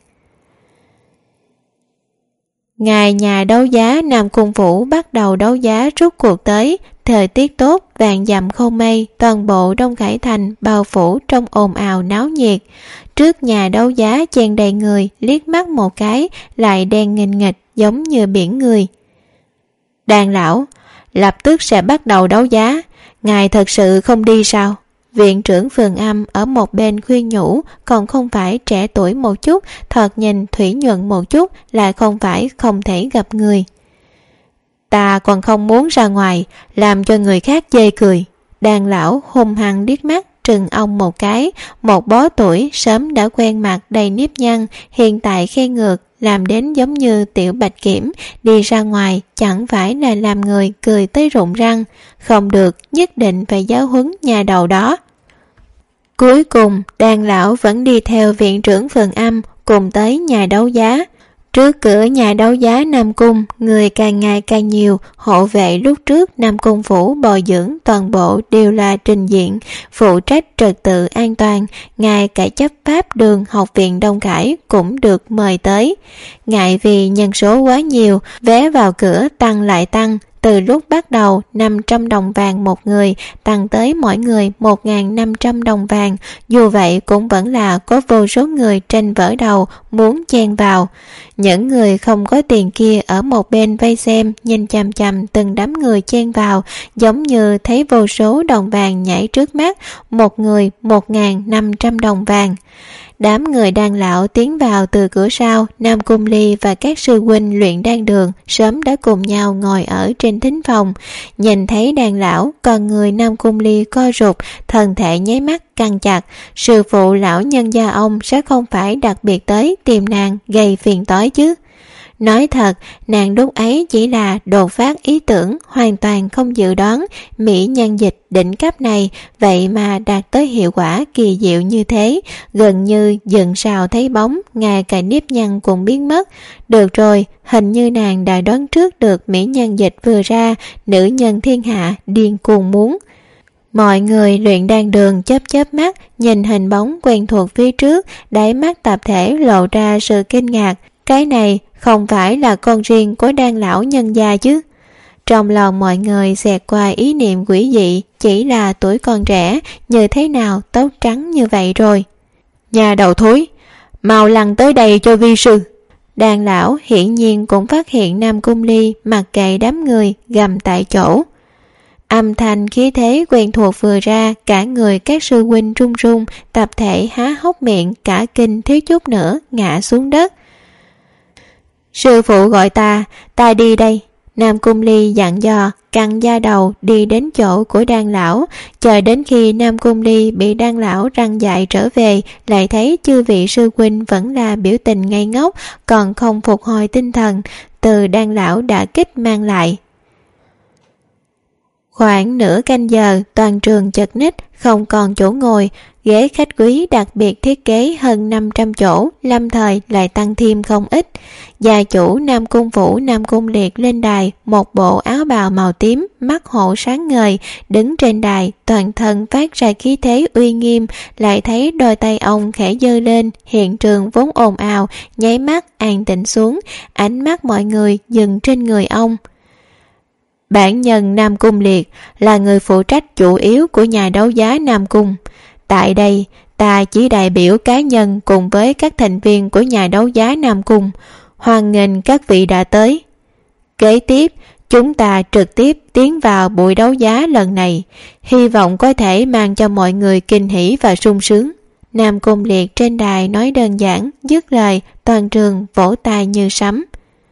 Ngày nhà đấu giá Nam Cung Phủ bắt đầu đấu giá rút cuộc tới. Thời tiết tốt, vàng dặm không mây, toàn bộ Đông Khải Thành bao phủ trong ồn ào náo nhiệt. Trước nhà đấu giá chen đầy người, liếc mắt một cái lại đen nghình nghịch giống như biển người. Đan lão, lập tức sẽ bắt đầu đấu giá, ngài thật sự không đi sao? Viện trưởng Vườn Âm ở một bên khuyên nhủ, còn không phải trẻ tuổi một chút, thoạt nhìn thủy nhuận một chút, lại không phải không thể gặp người. Ta còn không muốn ra ngoài, làm cho người khác chê cười. Đan lão hung hăng liếc mắt trừng ông một cái, một bó tuổi sớm đã quen mặt đầy nếp nhăn, hiện tại khen ngược, làm đến giống như tiểu bạch kiểm, đi ra ngoài chẳng phải là làm người cười tới rụng răng. Không được, nhất định phải giáo huấn nhà đầu đó. Cuối cùng, Đan lão vẫn đi theo viện trưởng Vườn Âm cùng tới nhà đấu giá. Trước cửa nhà đấu giá Nam Cung, người càng ngày càng nhiều, hộ vệ lúc trước Nam Cung Phủ bồi dưỡng toàn bộ đều là trình diện, phụ trách trật tự an toàn. Ngay cả chấp pháp đường học viện Đông Khải cũng được mời tới. Ngại vì nhân số quá nhiều, vé vào cửa tăng lại tăng. Từ lúc bắt đầu 500 đồng vàng một người tăng tới mỗi người 1.500 đồng vàng. Dù vậy cũng vẫn là có vô số người tranh vỡ đầu muốn chen vào. Những người không có tiền kia ở một bên vây xem, nhìn chằm chằm từng đám người chen vào, giống như thấy vô số đồng vàng nhảy trước mắt. Một người 1.500 đồng vàng. Đám người Đan lão tiến vào từ cửa sau. Nam Cung Ly và các sư huynh luyện đan đường sớm đã cùng nhau ngồi ở trên thính phòng. Nhìn thấy Đan lão, con người Nam Cung Ly co rụt, thân thể nháy mắt căng chặt. Sư phụ lão nhân gia ông sẽ không phải đặc biệt tới tìm nàng gây phiền toái chứ? Nói thật, nàng lúc ấy chỉ là đột phát ý tưởng, hoàn toàn không dự đoán mỹ nhân dịch đỉnh cấp này vậy mà đạt tới hiệu quả kỳ diệu như thế, gần như dần sao thấy bóng, ngay cả nếp nhăn cũng biến mất. Được rồi, hình như nàng đã đoán trước được mỹ nhân dịch vừa ra, nữ nhân thiên hạ điên cuồng muốn. Mọi người luyện đan đường chớp chớp mắt, nhìn hình bóng quen thuộc phía trước, đáy mắt tập thể lộ ra sự kinh ngạc. Cái này không phải là con riêng của đan lão nhân gia chứ? Trong lòng mọi người xẹt qua ý niệm quỷ dị, chỉ là tuổi còn trẻ, như thế nào tóc trắng như vậy rồi. Nhà đầu thối, mau lăn tới đây cho vi sư. Đan lão hiển nhiên cũng phát hiện Nam Cung Ly mặc kệ đám người, gầm tại chỗ. Âm thanh khí thế quen thuộc vừa ra, cả người các sư huynh run run, tập thể há hốc miệng, cả kinh thiếu chút nữa ngã xuống đất. Sư phụ gọi ta đi đây. Nam Cung Ly dặn dò, căng da đầu đi đến chỗ của đan lão, chờ đến khi Nam Cung Ly bị đan lão răng dại trở về, lại thấy chư vị sư huynh vẫn là biểu tình ngây ngốc, còn không phục hồi tinh thần từ đan lão đã kích mang lại. Khoảng nửa canh giờ, toàn trường chật ních, không còn chỗ ngồi, ghế khách quý đặc biệt thiết kế hơn 500 chỗ, lâm thời lại tăng thêm không ít. Gia chủ Nam Cung Phủ Nam Cung Liệt lên đài, một bộ áo bào màu tím, mắt hộ sáng ngời, đứng trên đài, toàn thân phát ra khí thế uy nghiêm, lại thấy đôi tay ông khẽ giơ lên, hiện trường vốn ồn ào, nháy mắt an tĩnh xuống, ánh mắt mọi người dừng trên người ông. Bản nhân Nam Cung Liệt là người phụ trách chủ yếu của nhà đấu giá Nam Cung. Tại đây, ta chỉ đại biểu cá nhân cùng với các thành viên của nhà đấu giá Nam Cung, hoan nghênh các vị đã tới. Kế tiếp, chúng ta trực tiếp tiến vào buổi đấu giá lần này, hy vọng có thể mang cho mọi người kinh hỉ và sung sướng. Nam Cung Liệt trên đài nói đơn giản, dứt lời, toàn trường vỗ tay như sấm.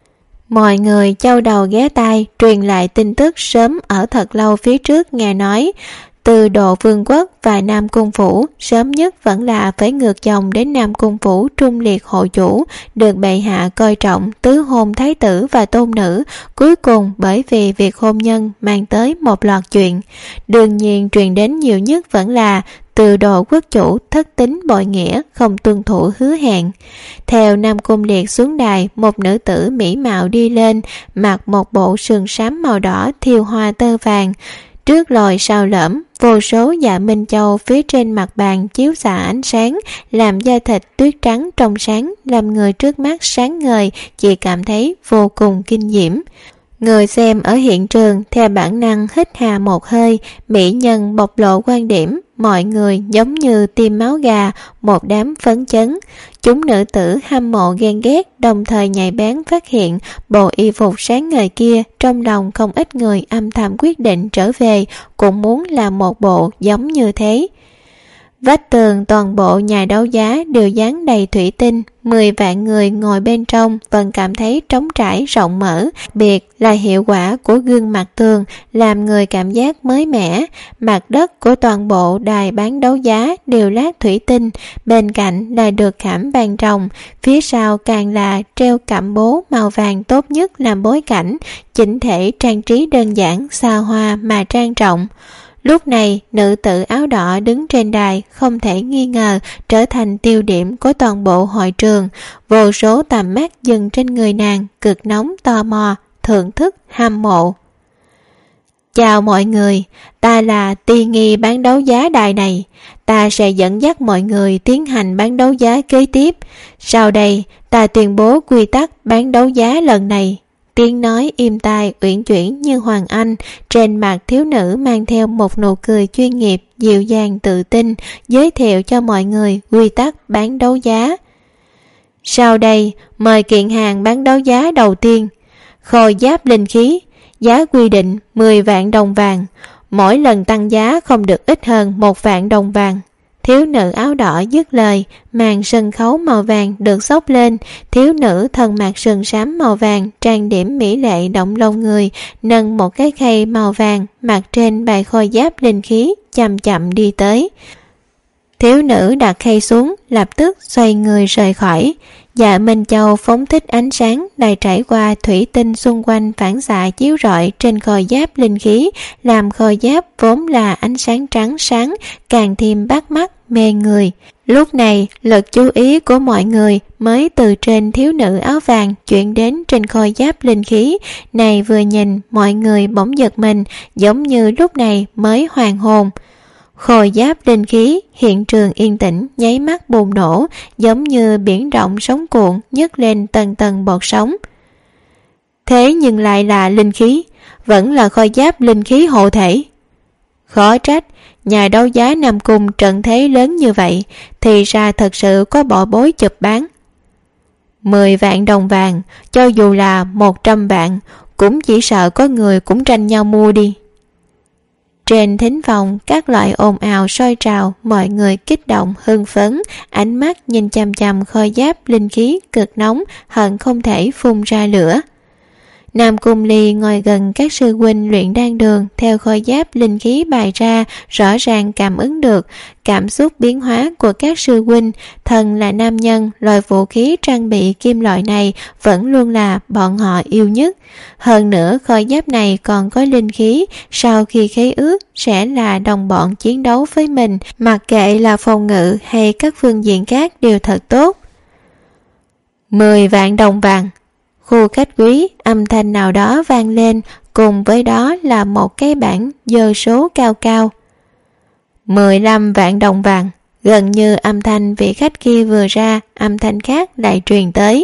Mọi người châu đầu ghé tai, truyền lại tin tức sớm ở thật lâu phía trước nghe nói. Từ Độ Vương quốc và Nam Cung Phủ, sớm nhất vẫn là phải ngược dòng đến Nam Cung Phủ Trung Liệt hộ chủ, được bệ hạ coi trọng tứ hôn thái tử và tôn nữ, cuối cùng bởi vì việc hôn nhân mang tới một loạt chuyện. Đương nhiên truyền đến nhiều nhất vẫn là Từ Độ quốc chủ thất tín bội nghĩa, không tuân thủ hứa hẹn. Theo Nam Cung Liệt xuống đài, một nữ tử mỹ mạo đi lên, mặc một bộ sườn xám màu đỏ thiêu hoa tơ vàng, trước lòi sao lẫm, vô số dạ minh châu phía trên mặt bàn chiếu xạ ánh sáng, làm da thịt tuyết trắng trong sáng, làm người trước mắt sáng ngời, chỉ cảm thấy vô cùng kinh diễm. Người xem ở hiện trường theo bản năng hít hà một hơi, mỹ nhân bộc lộ quan điểm, mọi người giống như tim máu gà, một đám phấn chấn. Chúng nữ tử hâm mộ ghen ghét, đồng thời nhạy bén phát hiện bộ y phục sáng ngời kia, trong lòng không ít người âm thầm quyết định trở về, cũng muốn làm một bộ giống như thế. Vách tường toàn bộ nhà đấu giá đều dán đầy thủy tinh, 10 vạn người ngồi bên trong vẫn cảm thấy trống trải rộng mở, biệt là hiệu quả của gương mặt tường làm người cảm giác mới mẻ. Mặt đất của toàn bộ đài bán đấu giá đều lát thủy tinh, bên cạnh là được khảm vàng ròng, phía sau càng là treo cẩm bố màu vàng tốt nhất làm bối cảnh, chỉnh thể trang trí đơn giản xa hoa mà trang trọng. Lúc này, nữ tử áo đỏ đứng trên đài không thể nghi ngờ trở thành tiêu điểm của toàn bộ hội trường. Vô số tầm mắt dừng trên người nàng, cực nóng tò mò, thưởng thức, hâm mộ. Chào mọi người, ta là Ti Nghi bán đấu giá đài này. Ta sẽ dẫn dắt mọi người tiến hành bán đấu giá kế tiếp. Sau đây, ta tuyên bố quy tắc bán đấu giá lần này. Tiếng nói êm tai uyển chuyển như hoàng anh, trên mặt thiếu nữ mang theo một nụ cười chuyên nghiệp, dịu dàng tự tin, giới thiệu cho mọi người quy tắc bán đấu giá. Sau đây, mời kiện hàng bán đấu giá đầu tiên. Khôi giáp linh khí, giá quy định 10 vạn đồng vàng, mỗi lần tăng giá không được ít hơn 1 vạn đồng vàng. Thiếu nữ áo đỏ dứt lời, màn sân khấu màu vàng được xốc lên, thiếu nữ thân mặc sườn xám màu vàng, trang điểm mỹ lệ động lòng người, nâng một cái khay màu vàng, mặt trên bài khôi giáp linh khí, chậm chậm đi tới. Thiếu nữ đặt khay xuống, lập tức xoay người rời khỏi. Dạ Minh Châu phóng thích ánh sáng lại trải qua thủy tinh xung quanh phản xạ chiếu rọi trên khôi giáp linh khí, làm khôi giáp vốn là ánh sáng trắng sáng càng thêm bắt mắt mê người. Lúc này, lực chú ý của mọi người mới từ trên thiếu nữ áo vàng chuyển đến trên khôi giáp linh khí. Này vừa nhìn, mọi người bỗng giật mình, giống như lúc này mới hoàn hồn. Khôi giáp linh khí, hiện trường yên tĩnh, nháy mắt bùng nổ, giống như biển rộng sóng cuộn nhấc lên tầng tầng bọt sóng. Thế nhưng lại là linh khí, vẫn là khôi giáp linh khí hộ thể. Khó trách, nhà đấu giá Nam Cung trận thế lớn như vậy, thì ra thật sự có bộ bối chụp bán. 10 vạn đồng vàng, cho dù là 100 vạn, cũng chỉ sợ có người cũng tranh nhau mua đi. Trên thính phòng, các loại ồn ào sôi trào, mọi người kích động, hưng phấn, ánh mắt nhìn chằm chằm khôi giáp linh khí cực nóng, hận không thể phun ra lửa. Nam Cung Ly ngồi gần các sư huynh luyện đan đường, theo khôi giáp linh khí bày ra, rõ ràng cảm ứng được cảm xúc biến hóa của các sư huynh. Thần là nam nhân, loại vũ khí trang bị kim loại này vẫn luôn là bọn họ yêu nhất. Hơn nữa khôi giáp này còn có linh khí, sau khi khế ước sẽ là đồng bọn chiến đấu với mình, mặc kệ là phòng ngự hay các phương diện khác đều thật tốt. 10 vạn đồng vàng. Khu khách quý, âm thanh nào đó vang lên, cùng với đó là một cái bảng dơ số cao cao. 15 vạn đồng vàng. Gần như âm thanh vị khách kia vừa ra, âm thanh khác lại truyền tới.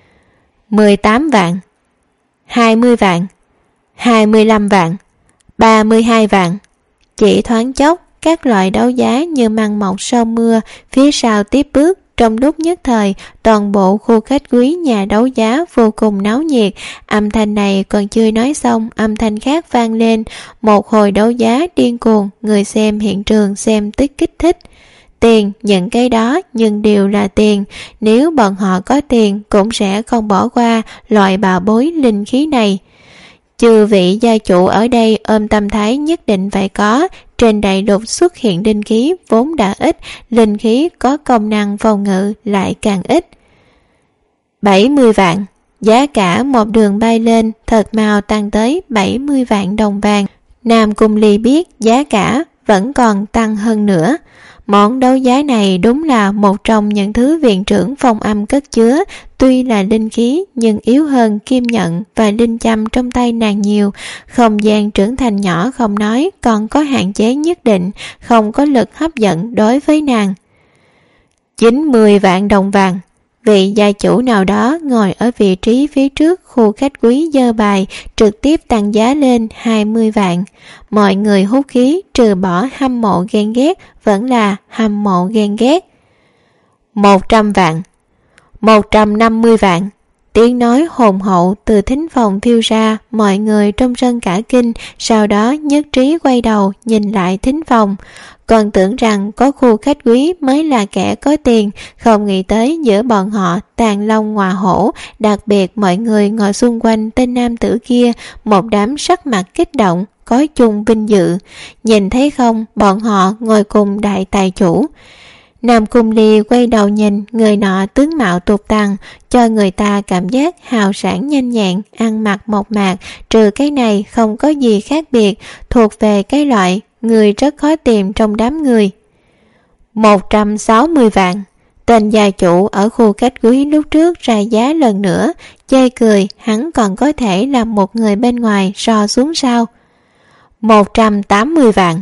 18 vạn, 20 vạn, 25 vạn, 32 vạn. Chỉ thoáng chốc, các loại đấu giá như măng mọc sau mưa, phía sau tiếp bước. Trong lúc nhất thời, toàn bộ khu khách quý nhà đấu giá vô cùng náo nhiệt. Âm thanh này còn chưa nói xong, âm thanh khác vang lên. Một hồi đấu giá điên cuồng, người xem hiện trường xem tức kích thích. Tiền, những cái đó nhưng đều là tiền. Nếu bọn họ có tiền cũng sẽ không bỏ qua loại bảo bối linh khí này. Chư vị gia chủ ở đây ôm tâm thái nhất định phải có. Trên đại lục xuất hiện linh khí vốn đã ít, linh khí có công năng phòng ngự lại càng ít. 70 vạn. Giá cả một đường bay lên, thật mau tăng tới 70 vạn đồng vàng. Nam Cung Ly biết giá cả vẫn còn tăng hơn nữa. Món đấu giá này đúng là một trong những thứ viện trưởng Phong Âm cất chứa. Tuy là linh khí nhưng yếu hơn kim nhận và linh châm trong tay nàng nhiều. Không gian trưởng thành nhỏ không nói, còn có hạn chế nhất định, không có lực hấp dẫn đối với nàng. 90 vạn đồng vàng. Vị gia chủ nào đó ngồi ở vị trí phía trước khu khách quý dơ bài, trực tiếp tăng giá lên 20 vạn. Mọi người hút khí, trừ bỏ hâm mộ ghen ghét, vẫn là hâm mộ ghen ghét. 100 vạn, 150 vạn. Tiếng nói hồn hậu từ thính phòng phiêu ra, mọi người trong sân cả kinh, sau đó nhất trí quay đầu nhìn lại thính phòng. Còn tưởng rằng có khu khách quý mới là kẻ có tiền, không nghĩ tới giữa bọn họ tàn long ngọa hổ, đặc biệt mọi người ngồi xung quanh tên nam tử kia, một đám sắc mặt kích động, có chung vinh dự. Nhìn thấy không, bọn họ ngồi cùng đại tài chủ. Nam Cung Ly quay đầu nhìn, người nọ tướng mạo tục tằng, cho người ta cảm giác hào sảng nhanh nhẹn, ăn mặc mộc mạc, trừ cái này không có gì khác biệt, thuộc về cái loại người rất khó tìm trong đám người. 160 vạn. Tên gia chủ ở khu khách quý lúc trước ra giá lần nữa, chê cười, hắn còn có thể là một người bên ngoài so xuống sao. 180 vạn.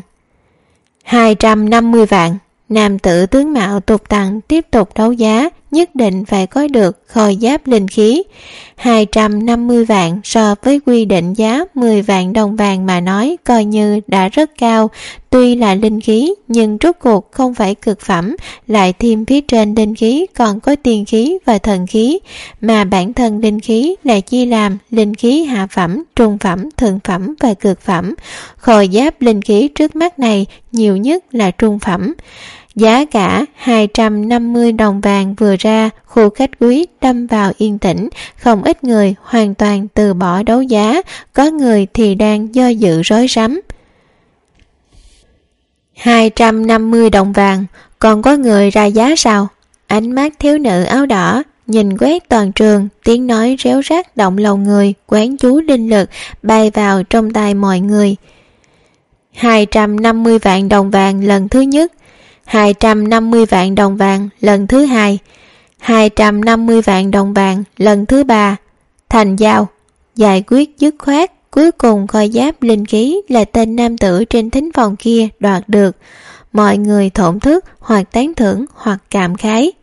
250 vạn. Nam tử tướng mạo tục tằng tiếp tục đấu giá, nhất định phải có được khôi giáp linh khí. 250 vạn so với quy định giá 10 vạn đồng vàng mà nói coi như đã rất cao. Tuy là linh khí nhưng rốt cuộc không phải cực phẩm, lại thêm phía trên linh khí còn có tiên khí và thần khí, mà bản thân linh khí lại chia làm linh khí hạ phẩm, trung phẩm, thượng phẩm và cực phẩm. Khôi giáp linh khí trước mắt này nhiều nhất là trung phẩm. Giá cả 250 đồng vàng vừa ra, khu khách quý đâm vào yên tĩnh, không ít người hoàn toàn từ bỏ đấu giá, có người thì đang do dự rối rắm. 250 đồng vàng, còn có người ra giá sao? Ánh mắt thiếu nữ áo đỏ nhìn quét toàn trường, tiếng nói réo rắt động lòng người, quán chú linh lực bay vào trong tai mọi người. 250 vạn đồng vàng lần thứ nhất, 250 vạn đồng vàng lần thứ hai, 250 vạn đồng vàng lần thứ ba. Thành giao. Giải quyết dứt khoát. Cuối cùng khôi giáp linh khí là tên nam tử trên thính phòng kia đoạt được. Mọi người thổn thức, hoặc tán thưởng hoặc cảm khái.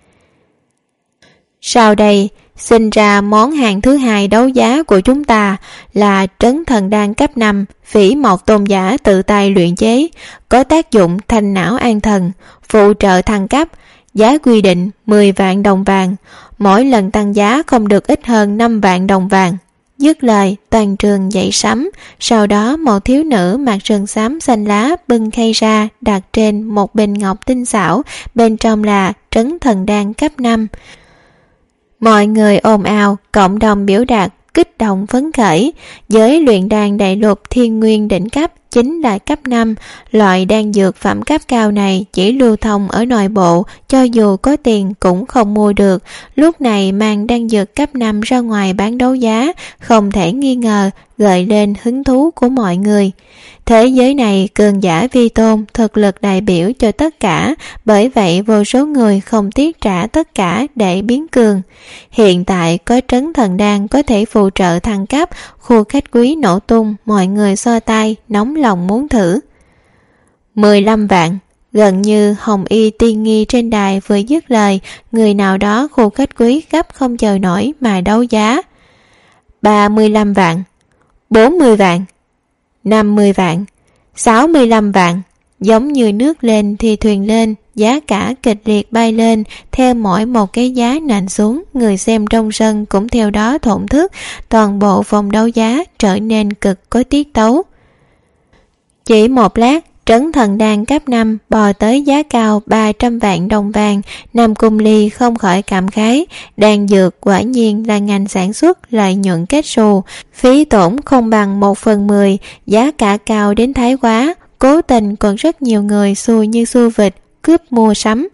Sau đây sinh ra món hàng thứ hai đấu giá của chúng ta là trấn thần đan cấp 5 Phỉ Mộc tôn giả tự tay luyện chế, có tác dụng thanh não an thần, phụ trợ thăng cấp, giá quy định 10 vạn đồng vàng, mỗi lần tăng giá không được ít hơn 5 vạn đồng vàng. Dứt lời, toàn trường dậy sấm. Sau đó một thiếu nữ mặc sườn xám xanh lá bưng khay ra, đặt trên một bình ngọc tinh xảo, bên trong là trấn thần đan cấp 5. Mọi người ồn ào, cộng đồng biểu đạt, kích động phấn khởi. Giới luyện đan đại lục thiên nguyên đỉnh cấp chính là cấp 5. Loại đan dược phẩm cấp cao này chỉ lưu thông ở nội bộ, cho dù có tiền cũng không mua được. Lúc này mang đan dược cấp 5 ra ngoài bán đấu giá, không thể nghi ngờ gợi lên hứng thú của mọi người. Thế giới này cường giả vi tôn, thực lực đại biểu cho tất cả, bởi vậy vô số người không tiếc trả tất cả để biến cường. Hiện tại có trấn thần đan có thể phụ trợ thăng cấp, khu khách quý nổ tung, mọi người xo tay, nóng lòng muốn thử. 15 vạn. Gần như hồng y tiên nghi trên đài vừa dứt lời, người nào đó khu khách quý gấp không chờ nổi mà đấu giá. 35 vạn. 40 vạn. 50 vạn. 65 vạn. Giống như nước lên thì thuyền lên, giá cả kịch liệt bay lên, theo mỗi một cái giá nện xuống, người xem trong sân cũng theo đó thổn thức, toàn bộ phòng đấu giá trở nên cực có tiết tấu. Chỉ một lát, trấn thần đan cấp 5 bò tới giá cao 300 vạn đồng vàng. Nam Cung Ly không khỏi cảm khái, đan dược quả nhiên là ngành sản xuất lợi nhuận kết xù, phí tổn không bằng 1/10, giá cả cao đến thái quá, cố tình còn rất nhiều người xu như xu vịt cướp mua sắm.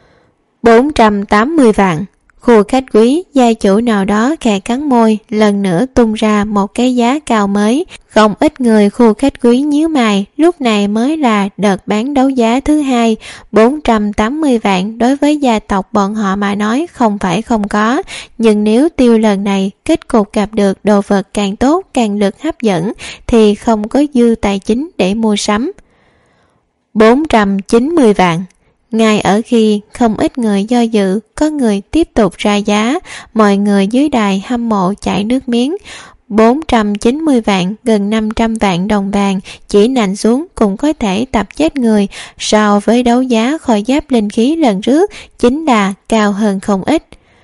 480 vạn. Khu khách quý, gia chủ nào đó khẽ cắn môi, lần nữa tung ra một cái giá cao mới. Không ít người khu khách quý nhíu mày, lúc này mới là đợt bán đấu giá thứ hai. 480 vạn đối với gia tộc bọn họ mà nói không phải không có, nhưng nếu tiêu lần này kết cục gặp được đồ vật càng tốt, càng lực hấp dẫn thì không có dư tài chính để mua sắm. 490 vạn. Ngay ở khi không ít người do dự, có người tiếp tục ra giá, mọi người dưới đài hâm mộ chảy nước miếng. 490 vạn, gần 500 vạn đồng vàng, chỉ nành xuống cũng có thể tập chết người. So với đấu giá khôi giáp linh khí lần trước, chính là cao hơn không ít.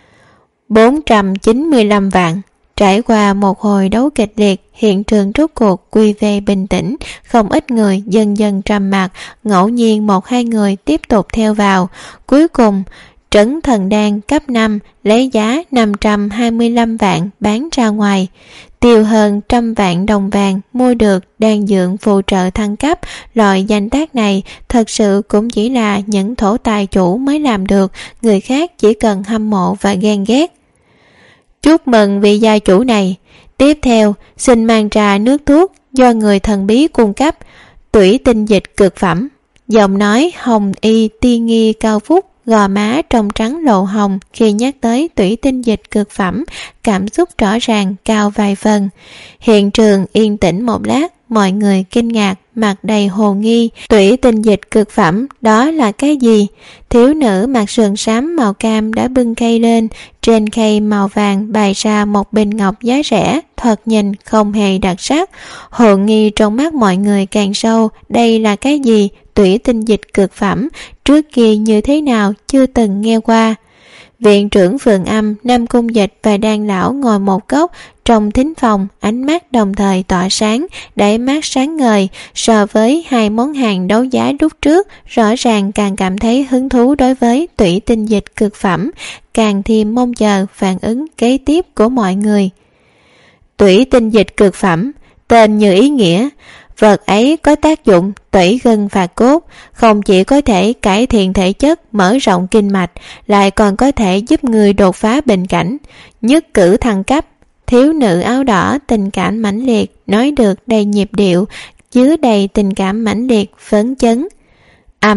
495 vạn. Trải qua một hồi đấu kịch liệt, hiện trường rốt cuộc quy về bình tĩnh, không ít người dần dần trầm mặc, ngẫu nhiên 1-2 người tiếp tục theo vào. Cuối cùng, trấn thần đan cấp 5 lấy giá 525 vạn bán ra ngoài. Tiêu hơn 100 vạn đồng vàng mua được đan dược phụ trợ thăng cấp. Loại danh tác này thật sự cũng chỉ là những thổ tài chủ mới làm được, người khác chỉ cần hâm mộ và ghen ghét. Chúc mừng vị gia chủ này. Tiếp theo, xin mang ra nước thuốc do người thần bí cung cấp, tủy tinh dịch cực phẩm. Giọng nói hồng y tiên nghi cao phúc, gò má trong trắng lộ hồng khi nhắc tới tủy tinh dịch cực phẩm, cảm xúc rõ ràng cao vài phần. Hiện trường yên tĩnh một lát, mọi người kinh ngạc, mặt đầy hồ nghi. Tủy tinh dịch cực phẩm, đó là cái gì? Thiếu nữ mặc sườn xám màu cam đã bưng khay lên, trên khay màu vàng bày ra một bình ngọc giá rẻ, thoạt nhìn không hề đặc sắc. Hồ nghi trong mắt mọi người càng sâu, đây là cái gì? Tủy tinh dịch cực phẩm, trước kia như thế nào chưa từng nghe qua. Viện trưởng Phượng Âm, Nam Cung Dịch và Đan lão ngồi một góc trong thính phòng, ánh mắt đồng thời tỏa sáng, đáy mắt sáng ngời. So với hai món hàng đấu giá lúc trước, rõ ràng càng cảm thấy hứng thú đối với tủy tinh dịch cực phẩm, càng thêm mong chờ phản ứng kế tiếp của mọi người. Tủy tinh dịch cực phẩm, tên như ý nghĩa, vật ấy có tác dụng tẩy gân và cốt, không chỉ có thể cải thiện thể chất, mở rộng kinh mạch, lại còn có thể giúp người đột phá bình cảnh, nhất cử thăng cấp. Thiếu nữ áo đỏ tình cảm mãnh liệt, nói được đầy nhịp điệu, chứa đầy tình cảm mãnh liệt, phấn chấn.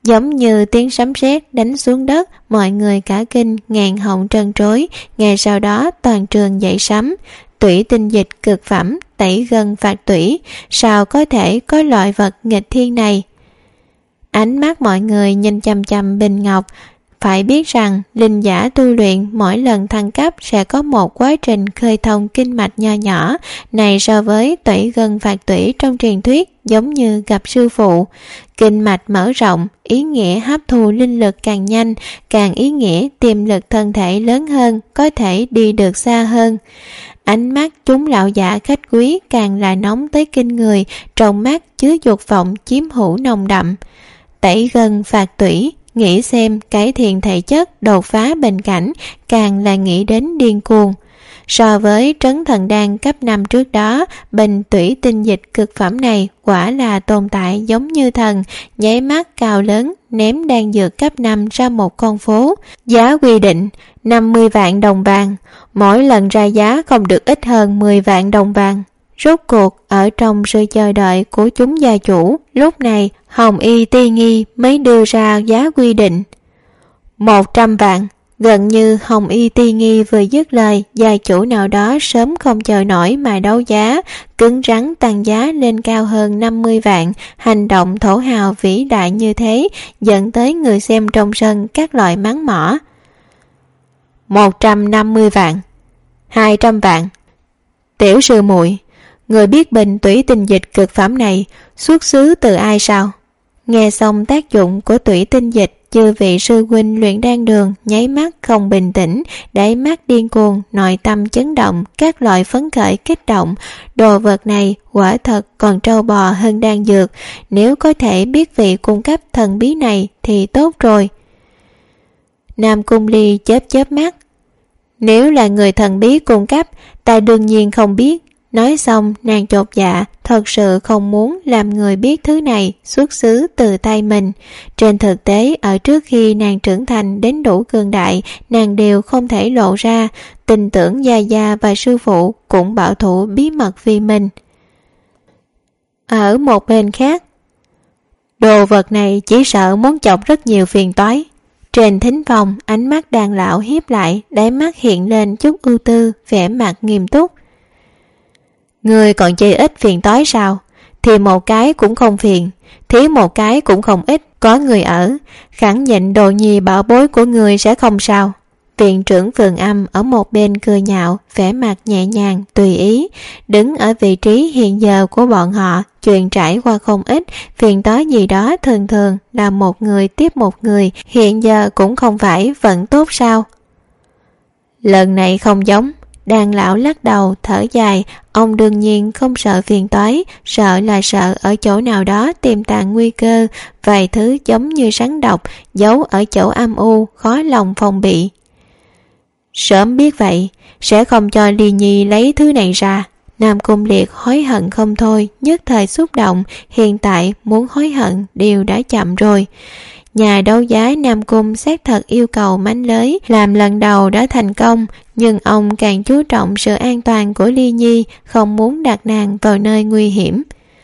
giống như tiếng sấm sét đánh xuống đất. Mọi người cả kinh, nghẹn họng trân trối. Ngay sau đó toàn trường dậy sấm. Tủy tinh dịch cực phẩm, tẩy gân phạt tủy, sao có thể có loại vật nghịch thiên này? Ánh mắt mọi người nhìn chằm chằm bình ngọc. Phải biết rằng linh giả tu luyện mỗi lần thăng cấp sẽ có một quá trình khơi thông kinh mạch nho nhỏ. Này so với tẩy gân phạt tủy trong truyền thuyết giống như gặp sư phụ. Kinh mạch mở rộng, ý nghĩa hấp thu linh lực càng nhanh, càng ý nghĩa tiềm lực thân thể lớn hơn, có thể đi được xa hơn. Ánh mắt chúng lão giả khách quý càng là nóng tới kinh người, trong mắt chứa dục vọng chiếm hữu nồng đậm. Tẩy gân phạt tủy, nghĩ xem cải thiện thể chất, đột phá bệnh cảnh, càng là nghĩ đến điên cuồng. So với trấn thần đan cấp 5 trước đó, bình tủy tinh dịch cực phẩm này quả là tồn tại giống như thần, nháy mắt cao lớn ném đan dược cấp 5 ra một con phố. Giá quy định 50 vạn đồng vàng, mỗi lần ra giá không được ít hơn 10 vạn đồng vàng. Rốt cuộc ở trong sự chờ đợi của chúng gia chủ, lúc này Hồng Y Ti Nghi mới đưa ra giá quy định 100 vạn. Gần như Hồng Y Ti Nghi vừa dứt lời, gia chủ nào đó sớm không chờ nổi mà đấu giá, cứng rắn tăng giá lên cao hơn 50 vạn. Hành động thổ hào vĩ đại như thế dẫn tới người xem trong sân các loại mắng mỏ. 150 vạn, 200 vạn. Tiểu sư muội, người biết bình tủy tinh dịch cực phẩm này xuất xứ từ ai sao? Nghe xong tác dụng của tủy tinh dịch, chư vị sư huynh luyện đan đường nháy mắt không bình tĩnh, đáy mắt điên cuồng, nội tâm chấn động, các loại phấn khởi kích động. Đồ vật này quả thật còn trâu bò hơn đan dược, nếu có thể biết vị cung cấp thần bí này thì tốt rồi. Nam Cung Ly chớp mắt. Nếu là người thần bí cung cấp, ta đương nhiên không biết. Nói xong nàng chột dạ, thật sự không muốn làm người biết thứ này xuất xứ từ tay mình. Trên thực tế, ở trước khi nàng trưởng thành đến đủ cường đại, nàng đều không thể lộ ra. Tin tưởng gia gia và sư phụ cũng bảo thủ bí mật vì mình. Ở một bên khác, đồ vật này chỉ sợ muốn chọc rất nhiều phiền toái. Trên thính phòng, ánh mắt đàn lão hiếp lại, đáy mắt hiện lên chút ưu tư, vẻ mặt nghiêm túc. Người còn chơi ít phiền toái sao? Thì một cái cũng không phiền, thí một cái cũng không ít, có người ở, khẳng định đồ nhi bảo bối của người sẽ không sao. Viện trưởng Phường Âm ở một bên cười nhạo, vẻ mặt nhẹ nhàng, tùy ý. Đứng ở vị trí hiện giờ của bọn họ, chuyện trải qua không ít, phiền toái gì đó thường thường là một người tiếp một người, hiện giờ cũng không phải vẫn tốt sao? Lần này không giống. Đàn lão lắc đầu thở dài, ông đương nhiên không sợ phiền toái, sợ là sợ ở chỗ nào đó tiềm tàng nguy cơ, vài thứ giống như rắn độc, giấu ở chỗ âm u, khó lòng phòng bị. Sớm biết vậy, sẽ không cho Ly Nhi lấy thứ này ra. Nam Cung Liệt hối hận không thôi, nhất thời xúc động, hiện tại muốn hối hận đều đã chậm rồi. Nhà đấu giá Nam Cung xác thật yêu cầu mánh lưới, làm lần đầu đã thành công, nhưng ông càng chú trọng sự an toàn của Ly Nhi, không muốn đặt nàng vào nơi nguy hiểm.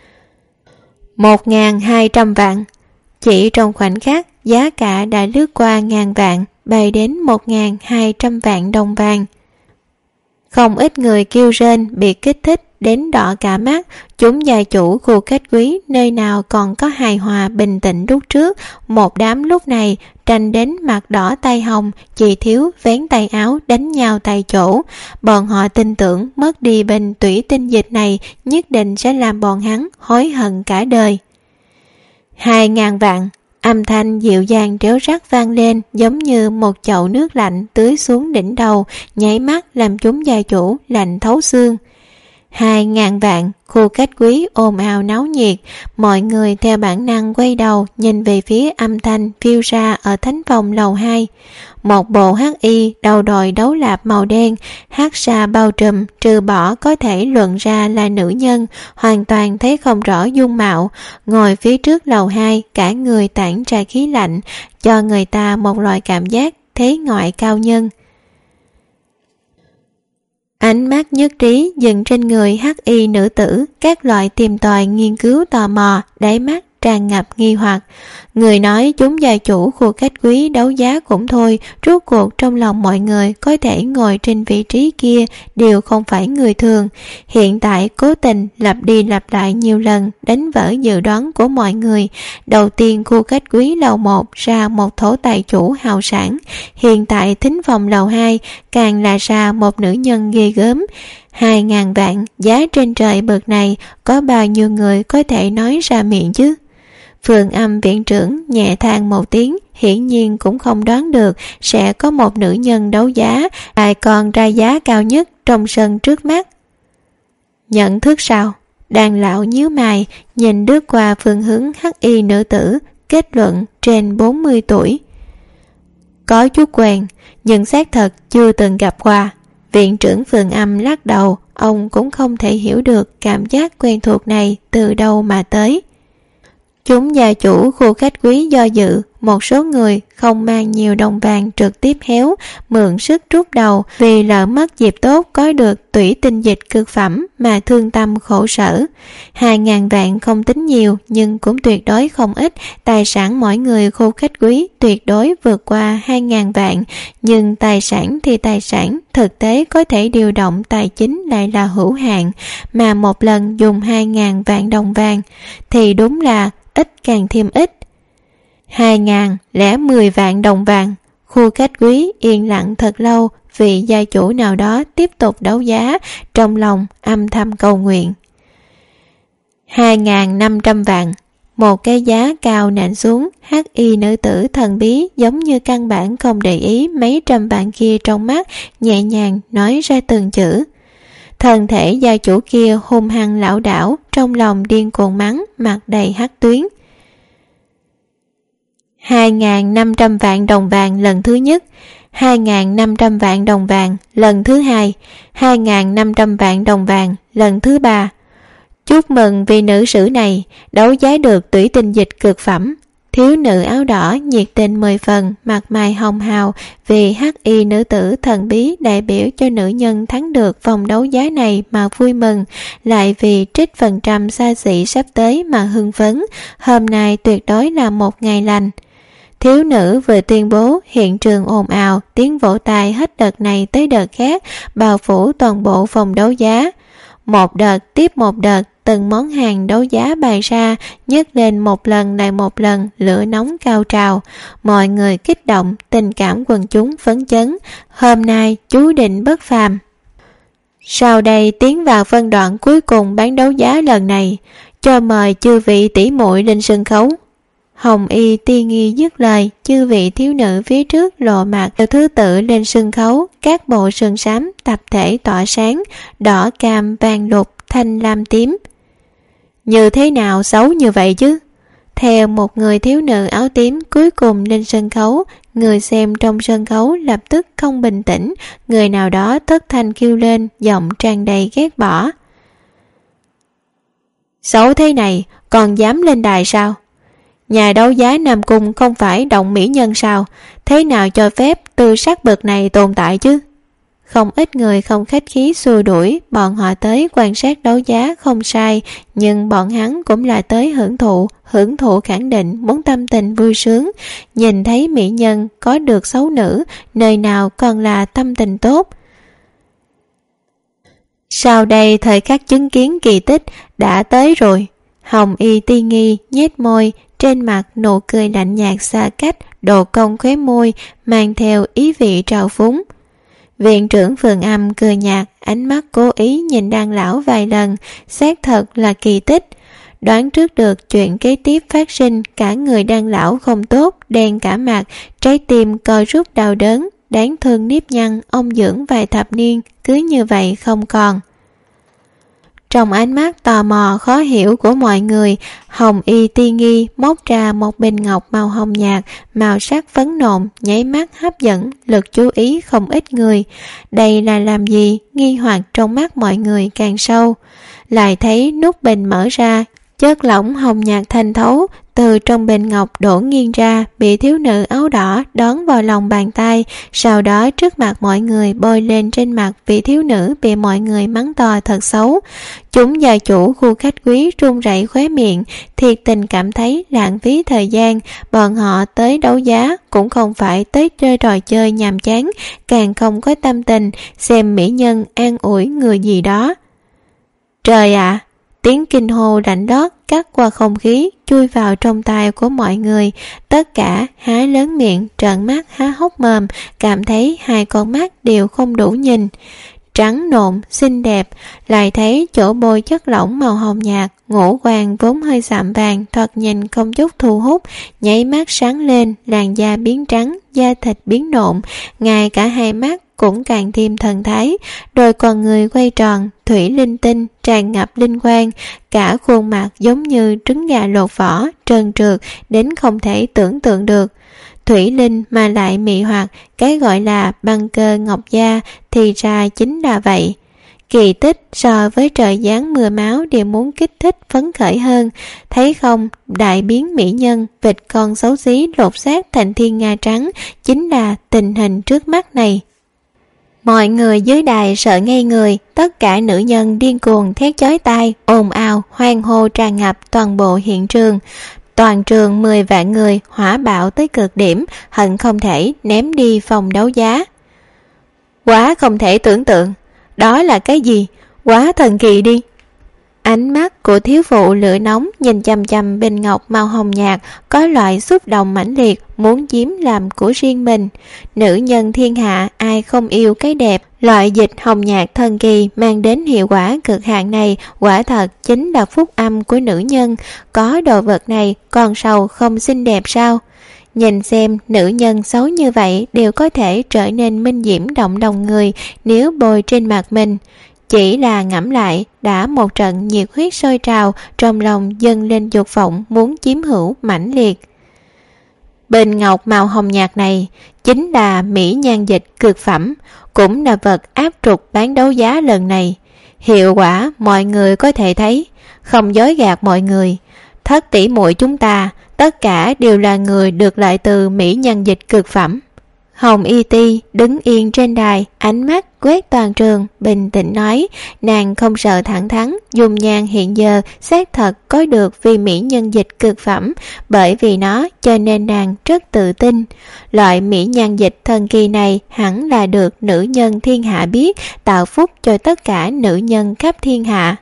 1.200 vạn. Chỉ trong khoảnh khắc, giá cả đã lướt qua 1.000 vạn, bay đến 1.200 vạn đồng vàng. Không ít người kêu rên bị kích thích đến đỏ cả mắt. Chúng gia chủ khu khách quý nơi nào còn có hài hòa bình tĩnh lúc trước, một đám lúc này tranh đến mặt đỏ tay hồng, chỉ thiếu vén tay áo đánh nhau tại chỗ. Bọn họ tin tưởng mất đi bình tủy tinh dịch này nhất định sẽ làm bọn hắn hối hận cả đời. 2.000 vạn. Âm thanh dịu dàng tréo rắt vang lên, giống như một chậu nước lạnh tưới xuống đỉnh đầu, nháy mắt làm chúng gia chủ lạnh thấu xương. 2.000 vạn. Khu khách quý ồn ào náo nhiệt, mọi người theo bản năng quay đầu nhìn về phía âm thanh phiêu ra ở thánh phòng lầu 2. Một bộ hắc y đầu đội đấu lạp màu đen, hắc sa bao trùm, trừ bỏ có thể luận ra là nữ nhân, hoàn toàn thấy không rõ dung mạo, ngồi phía trước lầu 2, cả người tản ra khí lạnh, cho người ta một loại cảm giác thế ngoại cao nhân. Ánh mắt nhất trí dừng trên người hắc y nữ tử, các loại tìm tòi nghiên cứu tò mò, đáy mắt tràn ngập nghi hoặc. Người nói chúng gia chủ khu khách quý đấu giá cũng thôi, rốt cuộc trong lòng mọi người có thể ngồi trên vị trí kia đều không phải người thường. Hiện tại cố tình lặp đi lặp lại nhiều lần, đánh vỡ dự đoán của mọi người. Đầu tiên khu khách quý lầu 1 ra một thổ tài chủ hào sản, hiện tại thính phòng lầu 2 càng là ra một nữ nhân ghê gớm. 2.000 vạn, giá trên trời bậc này có bao nhiêu người có thể nói ra miệng chứ? Phường Âm viện trưởng nhẹ than một tiếng, hiển nhiên cũng không đoán được sẽ có một nữ nhân đấu giá, lại còn ra giá cao nhất trong sân trước mắt. Nhận thức sao? Đàn lão nhíu mày, nhìn lướt qua phương hướng hắc y nữ tử, kết luận trên 40 tuổi. Có chút quen, nhưng xác thật chưa từng gặp qua. Viện trưởng Phường Âm lắc đầu, ông cũng không thể hiểu được cảm giác quen thuộc này từ đâu mà tới. Chúng gia chủ khu khách quý do dự, một số người không mang nhiều đồng vàng trực tiếp héo, mượn sức rút đầu vì lỡ mất dịp tốt có được tủy tinh dịch cực phẩm mà thương tâm khổ sở. 2.000 vạn không tính nhiều nhưng cũng tuyệt đối không ít, tài sản mỗi người khu khách quý tuyệt đối vượt qua 2.000 vạn, nhưng tài sản thì tài sản, thực tế có thể điều động tài chính lại là hữu hạn, mà một lần dùng 2.000 vạn đồng vàng thì đúng là ít càng thêm ít. 2.010 vạn đồng vàng. Khu khách quý yên lặng thật lâu vì gia chủ nào đó tiếp tục đấu giá, trong lòng âm thầm cầu nguyện. 2.500 vạn. Một cái giá cao nện xuống, hắc y nữ tử thần bí giống như căn bản không để ý mấy trăm vạn kia trong mắt, nhẹ nhàng nói ra từng chữ. Thân thể gia chủ kia hung hăng lảo đảo, trong lòng điên cuồng mắng, mặt đầy hắc tuyến. 2.500 vạn đồng vàng lần thứ nhất, 2.500 vạn đồng vàng lần thứ hai, 2.500 vạn đồng vàng lần thứ ba. Chúc mừng vì nữ sử này đấu giá được tủy tinh dịch cực phẩm. Thiếu nữ áo đỏ nhiệt tình 10 phần, mặt mày hồng hào vì hắc y nữ tử thần bí đại biểu cho nữ nhân thắng được vòng đấu giá này mà vui mừng, lại vì trích phần trăm xa xỉ sắp tới mà hưng phấn. Hôm nay tuyệt đối là một ngày lành. Thiếu nữ vừa tuyên bố, hiện trường ồn ào, tiếng vỗ tay hết đợt này tới đợt khác, bao phủ toàn bộ phòng đấu giá. Một đợt tiếp một đợt, từng món hàng đấu giá bày ra, nhấc lên một lần lại một lần, lửa nóng cao trào. Mọi người kích động, tình cảm quần chúng phấn chấn. Hôm nay chú định bất phàm. Sau đây tiến vào phân đoạn cuối cùng bán đấu giá lần này, cho mời chư vị tỷ muội lên sân khấu. Hồng y tiên nghi dứt lời, chư vị thiếu nữ phía trước lộ mặt theo thứ tự lên sân khấu, các bộ sườn xám tập thể tỏa sáng, đỏ cam vàng lục thanh lam tím. Như thế nào xấu như vậy chứ? Theo một người thiếu nữ áo tím cuối cùng lên sân khấu, người xem trong sân khấu lập tức không bình tĩnh, người nào đó thất thanh kêu lên, giọng tràn đầy ghét bỏ. Xấu thế này còn dám lên đài sao? Nhà đấu giá Nam Cung không phải động mỹ nhân sao? Thế nào cho phép tư sắc bậc này tồn tại chứ? Không ít người không khách khí xua đuổi, bọn họ tới quan sát đấu giá không sai, nhưng bọn hắn cũng là tới hưởng thụ khẳng định muốn tâm tình vui sướng. Nhìn thấy mỹ nhân có được xấu nữ, nơi nào còn là tâm tình tốt. Sau đây thời khắc chứng kiến kỳ tích đã tới rồi. Hồng y tiên nghi nhếch môi, trên mặt nụ cười lạnh nhạt xa cách, độ cong khóe môi mang theo ý vị trào phúng. Viện trưởng Phường Âm cười nhạt, ánh mắt cố ý nhìn Đan lão vài lần, xác thật là kỳ tích. Đoán trước được chuyện kế tiếp phát sinh, cả người Đan lão không tốt, đen cả mặt, trái tim co rút đau đớn, đáng thương nếp nhăn ông dưỡng vài thập niên, cứ như vậy không còn. Trong ánh mắt tò mò khó hiểu của mọi người, Hồng y tiên nghi móc ra một bình ngọc màu hồng nhạt, màu sắc phấn nộn, nháy mắt hấp dẫn lực chú ý không ít người. Đây là làm gì? Nghi hoặc trong mắt mọi người càng sâu. Lại thấy nút bình mở ra, chất lỏng hồng nhạt thanh thấu từ trong bình ngọc đổ nghiêng ra, bị thiếu nữ áo đỏ đón vào lòng bàn tay, sau đó trước mặt mọi người bôi lên trên mặt vị thiếu nữ bị mọi người mắng to thật xấu. Chúng gia chủ khu khách quý run rẩy khóe miệng, thiệt tình cảm thấy lãng phí thời gian. Bọn họ tới đấu giá cũng không phải tới chơi trò chơi nhàm chán, càng không có tâm tình xem mỹ nhân an ủi người gì đó. Trời ạ! Tiếng kinh hô rảnh đót cắt qua không khí, chui vào trong tai của mọi người. Tất cả há lớn miệng, trợn mắt há hốc mồm, cảm thấy hai con mắt đều không đủ nhìn. Trắng nộn, xinh đẹp, lại thấy chỗ bôi chất lỏng màu hồng nhạt, ngũ quan vốn hơi sạm vàng, thoạt nhìn không chút thu hút, nháy mắt sáng lên, làn da biến trắng, da thịt biến nộn, ngay cả hai mắt cũng càng thêm thần thái, đôi con người quay tròn, thủy linh tinh, tràn ngập linh quang, cả khuôn mặt giống như trứng gà lột vỏ, trơn trượt đến không thể tưởng tượng được. Thủy linh mà lại mị hoặc, cái gọi là băng cơ ngọc da thì ra chính là vậy. Kỳ tích so với trời giáng mưa máu đều muốn kích thích phấn khởi hơn. Thấy không, đại biến mỹ nhân, vịt con xấu xí lột xác thành thiên nga trắng, chính là tình hình trước mắt này. Mọi người dưới đài sợ ngây người, tất cả nữ nhân điên cuồng thét chói tai, ồn ào, hoan hô tràn ngập toàn bộ hiện trường. Toàn trường 10 vạn người hỏa bạo tới cực điểm, hận không thể ném đi phòng đấu giá. Quá không thể tưởng tượng, đó là cái gì? Quá thần kỳ đi! Ánh mắt của thiếu phụ lửa nóng nhìn chằm chằm bình ngọc màu hồng nhạt, có loại xúc động mãnh liệt muốn chiếm làm của riêng mình. Nữ nhân thiên hạ ai không yêu cái đẹp, loại dịch hồng nhạt thần kỳ mang đến hiệu quả cực hạn này quả thật chính là phúc âm của nữ nhân. Có đồ vật này còn sầu không xinh đẹp sao? Nhìn xem, nữ nhân xấu như vậy đều có thể trở nên minh diễm động lòng người nếu bôi trên mặt mình. Chỉ là ngẫm lại, đã một trận nhiệt huyết sôi trào, trong lòng dâng lên dục vọng muốn chiếm hữu mãnh liệt. Bình ngọc màu hồng nhạt này chính là mỹ nhan dịch cực phẩm, cũng là vật áp trục bán đấu giá lần này. Hiệu quả mọi người có thể thấy, không dối gạt mọi người. Thất tỷ muội chúng ta, tất cả đều là người được lợi từ mỹ nhan dịch cực phẩm. Hồng Y Ti đứng yên trên đài, ánh mắt quét toàn trường, bình tĩnh nói, nàng không sợ thẳng thắn, dung nhan hiện giờ xác thật có được vì mỹ nhân dịch cực phẩm, bởi vì nó cho nên nàng rất tự tin. Loại mỹ nhân dịch thần kỳ này hẳn là được nữ nhân thiên hạ biết, tạo phúc cho tất cả nữ nhân khắp thiên hạ.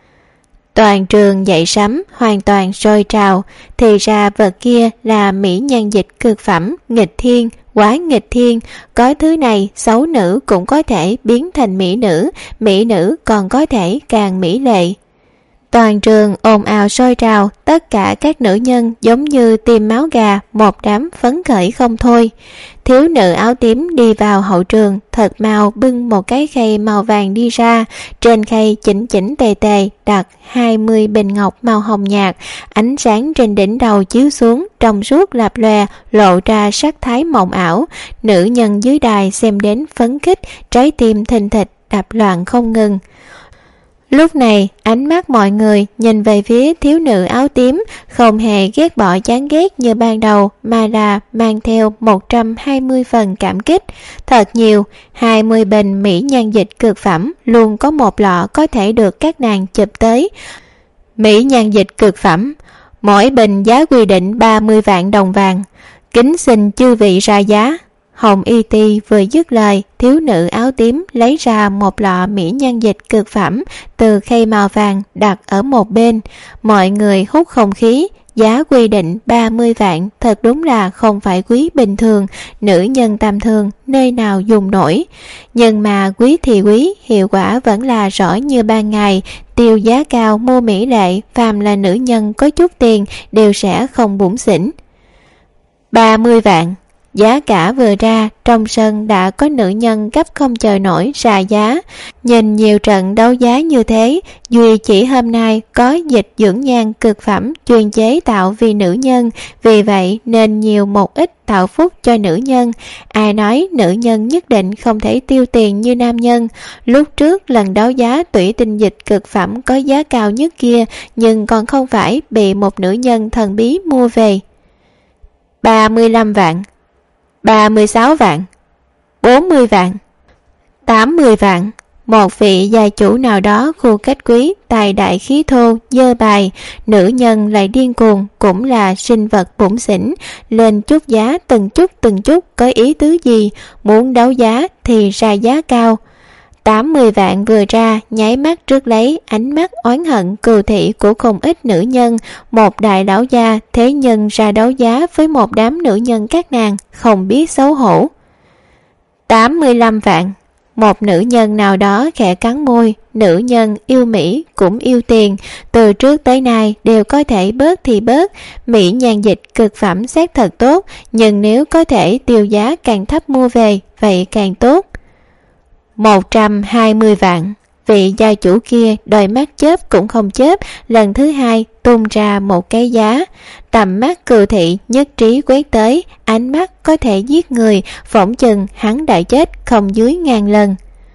Toàn trường dậy sấm, hoàn toàn sôi trào, thì ra vật kia là mỹ nhân dịch cực phẩm, nghịch thiên, quá nghịch thiên, có thứ này xấu nữ cũng có thể biến thành mỹ nữ còn có thể càng mỹ lệ. Toàn trường ồn ào sôi trào, tất cả các nữ nhân giống như tim máu gà, một đám phấn khởi không thôi. Thiếu nữ áo tím đi vào hậu trường, thật mau bưng một cái khay màu vàng đi ra, trên khay chỉnh chỉnh tề tề đặt 20 bình ngọc màu hồng nhạt, ánh sáng trên đỉnh đầu chiếu xuống, trong suốt lập lòe, lộ ra sắc thái mộng ảo. Nữ nhân dưới đài xem đến phấn khích, trái tim thình thịch đập loạn không ngừng. Lúc này, ánh mắt mọi người nhìn về phía thiếu nữ áo tím, không hề ghét bỏ chán ghét như ban đầu, mà là mang theo 120 phần cảm kích. Thật nhiều, 20 bình mỹ nhan dịch cực phẩm, luôn có một lọ có thể được các nàng chụp tới. Mỹ nhan dịch cực phẩm, mỗi bình giá quy định 30 vạn đồng vàng. Kính xin chư vị ra giá. Hồng Y Ti vừa dứt lời, thiếu nữ áo tím lấy ra một lọ mỹ nhan dịch cực phẩm từ khay màu vàng đặt ở một bên. Mọi người hút không khí, giá quy định 30 vạn thật đúng là không phải quý bình thường, nữ nhân tầm thường nơi nào dùng nổi. Nhưng mà quý thì quý, hiệu quả vẫn là rõ như ban ngày. Tiêu giá cao mua mỹ lệ, phàm là nữ nhân có chút tiền đều sẽ không bủn xỉn. 30 vạn. Giá cả vừa ra, trong sân đã có nữ nhân gấp không chờ nổi ra giá. Nhìn nhiều trận đấu giá như thế, duy chỉ hôm nay có dịch dưỡng nhan cực phẩm chuyên chế tạo vì nữ nhân, vì vậy nên nhiều một ít tạo phúc cho nữ nhân. Ai nói nữ nhân nhất định không thể tiêu tiền như nam nhân. Lúc trước lần đấu giá tủy tinh dịch cực phẩm có giá cao nhất kia, nhưng còn không phải bị một nữ nhân thần bí mua về. 35 vạn, 36 vạn, 40 vạn, 80 vạn. Một vị gia chủ nào đó khu cách quý, tài đại khí thô, dơ bài, nữ nhân lại điên cuồng, cũng là sinh vật bủn xỉn, lên chút giá từng chút có ý tứ gì, muốn đấu giá thì ra giá cao. 80 vạn vừa ra, nháy mắt rước lấy ánh mắt oán hận cừu thị của không ít nữ nhân. Một đại lão gia thế nhân ra đấu giá với một đám nữ nhân các nàng không biết xấu hổ. 85 vạn. Một nữ nhân nào đó khẽ cắn môi. Nữ nhân yêu mỹ cũng yêu tiền, từ trước tới nay đều có thể bớt thì bớt. Mỹ nhan dịch cực phẩm xét thật tốt, nhưng nếu có thể tiêu giá càng thấp mua về, vậy càng tốt. 120 vạn. Vị gia chủ kia đôi mắt chớp cũng không chớp, lần thứ hai tung ra một cái giá. Tầm mắt cừu thị nhất trí quét tới, ánh mắt có thể giết người, phỏng chừng hắn đã chết không dưới 1000 lần.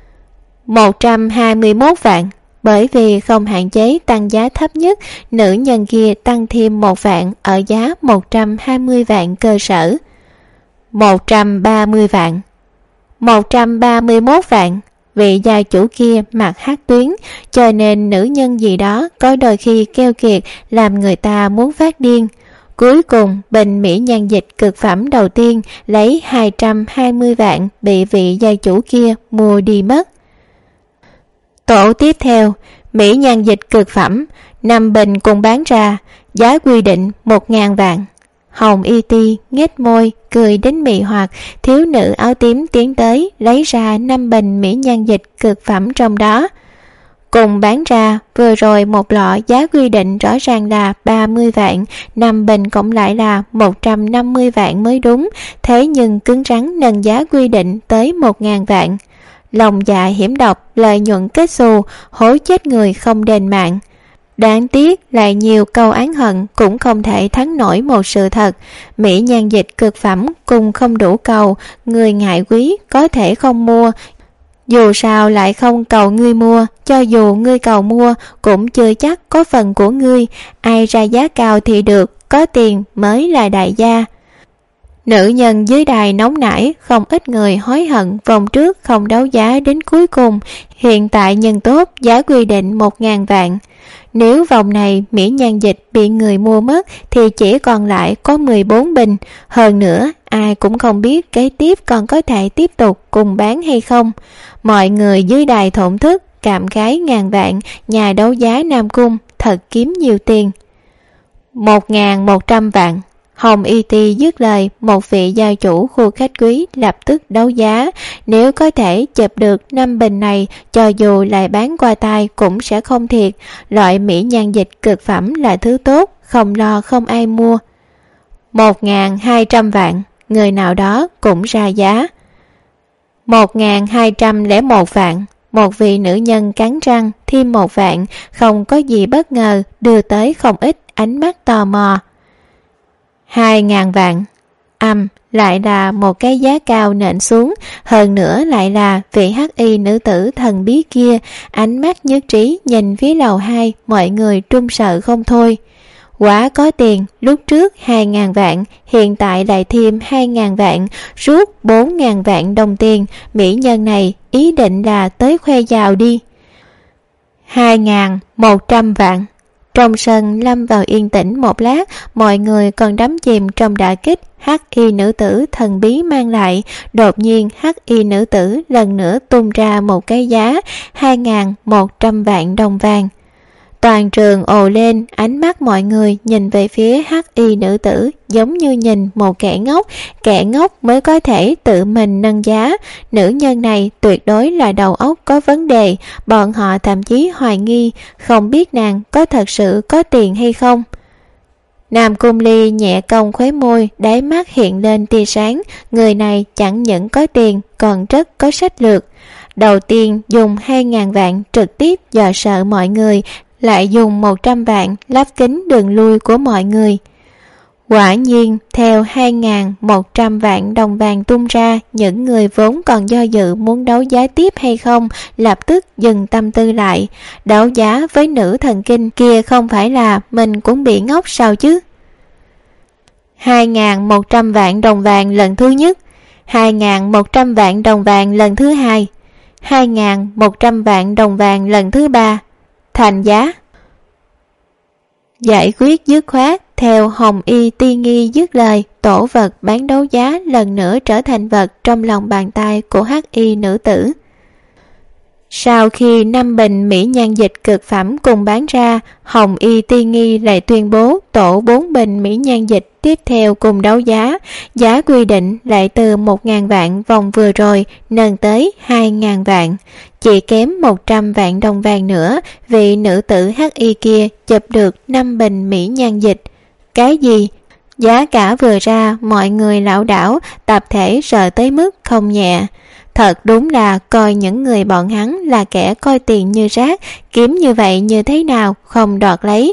121 vạn. Bởi vì không hạn chế tăng giá thấp nhất, nữ nhân kia tăng thêm 1 vạn ở giá 120 vạn cơ sở. 130 vạn. 131 vạn. Vị gia chủ kia mặt hắc tuyến, cho nên nữ nhân gì đó có đôi khi keo kiệt làm người ta muốn phát điên. Cuối cùng bình mỹ nhan dịch cực phẩm đầu tiên lấy 220 vạn bị vị gia chủ kia mua đi mất. Tổ tiếp theo, mỹ nhan dịch cực phẩm 5 bình cùng bán ra, giá quy định 1000 vạn. Hồng Y Ti nhếch môi cười đến mị hoặc, thiếu nữ áo tím tiến tới lấy ra 5 bình mỹ nhan dịch cực phẩm trong đó. Cùng bán ra, vừa rồi một lọ giá quy định rõ ràng là 30 vạn, 5 bình cộng lại là 150 vạn mới đúng, thế nhưng cứng rắn nâng giá quy định tới 1000 vạn. Lòng dạ hiểm độc, lợi nhuận kết xù, hối chết người không đền mạng. Đáng tiếc lại nhiều câu oán hận cũng không thể thắng nổi một sự thật. Mỹ nhan dịch cực phẩm cùng không đủ cầu, người ngại quý có thể không mua. Dù sao lại không cầu ngươi mua, cho dù ngươi cầu mua cũng chưa chắc có phần của ngươi. Ai ra giá cao thì được, có tiền mới là đại gia. Nữ nhân dưới đài nóng nảy, không ít người hối hận vòng trước không đấu giá đến cuối cùng. Hiện tại nhân tốt giá quy định 1000 vạn. Nếu vòng này mỹ nhan dịch bị người mua mất thì chỉ còn lại có 14 bình. Hơn nữa ai cũng không biết kế tiếp còn có thể tiếp tục cùng bán hay không. Mọi người dưới đài thổn thức cảm khái ngàn vạn, nhà đấu giá Nam Cung thật kiếm nhiều tiền. 1100 vạn. Hồng Y Ti dứt lời, một vị gia chủ khu khách quý lập tức đấu giá. Nếu có thể chụp được 5 bình này, cho dù lại bán qua tay cũng sẽ không thiệt. Loại mỹ nhan dịch cực phẩm là thứ tốt, không lo không ai mua. 1200 vạn. Người nào đó cũng ra giá. 1201 vạn. Một vị nữ nhân cắn răng thêm 1 vạn, không có gì bất ngờ, đưa tới không ít ánh mắt tò mò. 2000 vạn. Lại là một cái giá cao nện xuống, hơn nữa lại là vị hắc y nữ tử thần bí kia. Ánh mắt nhất trí nhìn phía lầu 2, mọi người trung sợ không thôi. Quá có tiền, lúc trước 2000 vạn, hiện tại lại thêm 2000 vạn, rút 4000 vạn đồng tiền. Mỹ nhân này ý định là tới khoe giàu đi. 2100 vạn. Trong sân lâm vào yên tĩnh một lát, mọi người còn đắm chìm trong đả kích hắc y nữ tử thần bí mang lại. Đột nhiên hắc y nữ tử lần nữa tung ra một cái giá 2100 vạn đồng vàng. Toàn trường ồ lên, ánh mắt mọi người nhìn về phía hắc y nữ tử giống như nhìn một kẻ ngốc mới có thể tự mình nâng giá. Nữ nhân này tuyệt đối là đầu óc có vấn đề, bọn họ thậm chí hoài nghi không biết nàng có thật sự có tiền hay không. Nam Cung Ly nhẹ cong khóe môi, đáy mắt hiện lên tia sáng. Người này chẳng những có tiền, còn rất có sách lược. Đầu tiên dùng 2.000 vạn trực tiếp dò sợ mọi người, lại dùng 100 vạn lắp kín đường lui của mọi người. Quả nhiên, theo 2.100 vạn đồng vàng tung ra, những người vốn còn do dự muốn đấu giá tiếp hay không lập tức dừng tâm tư lại. Đấu giá với nữ thần kinh kia không phải là mình cũng bị ngốc sao chứ? 2.100 vạn đồng vàng lần thứ nhất, 2.100 vạn đồng vàng lần thứ hai, 2.100 vạn đồng vàng lần thứ ba. Thành giá. Giải quyết dứt khoát. Theo Hồng Y Tiên Nghi dứt lời, tổ vật bán đấu giá lần nữa trở thành vật trong lòng bàn tay của hắc y nữ tử. Sau khi 5 bình mỹ nhan dịch cực phẩm cùng bán ra, Hồng Y Tiên Nghi lại tuyên bố tổ 4 bình mỹ nhan dịch tiếp theo cùng đấu giá. Giá quy định lại từ 1.000 vạn vòng vừa rồi nâng tới 2.000 vạn. Chỉ kém 100 vạn đồng vàng nữa, vị nữ tử hắc y kia chụp được 5 bình mỹ nhan dịch. Cái gì? Giá cả vừa ra, mọi người lảo đảo, tập thể sợ tới mức không nhẹ. Thật đúng là coi những người bọn hắn là kẻ coi tiền như rác, kiếm như vậy như thế nào không đoạt lấy.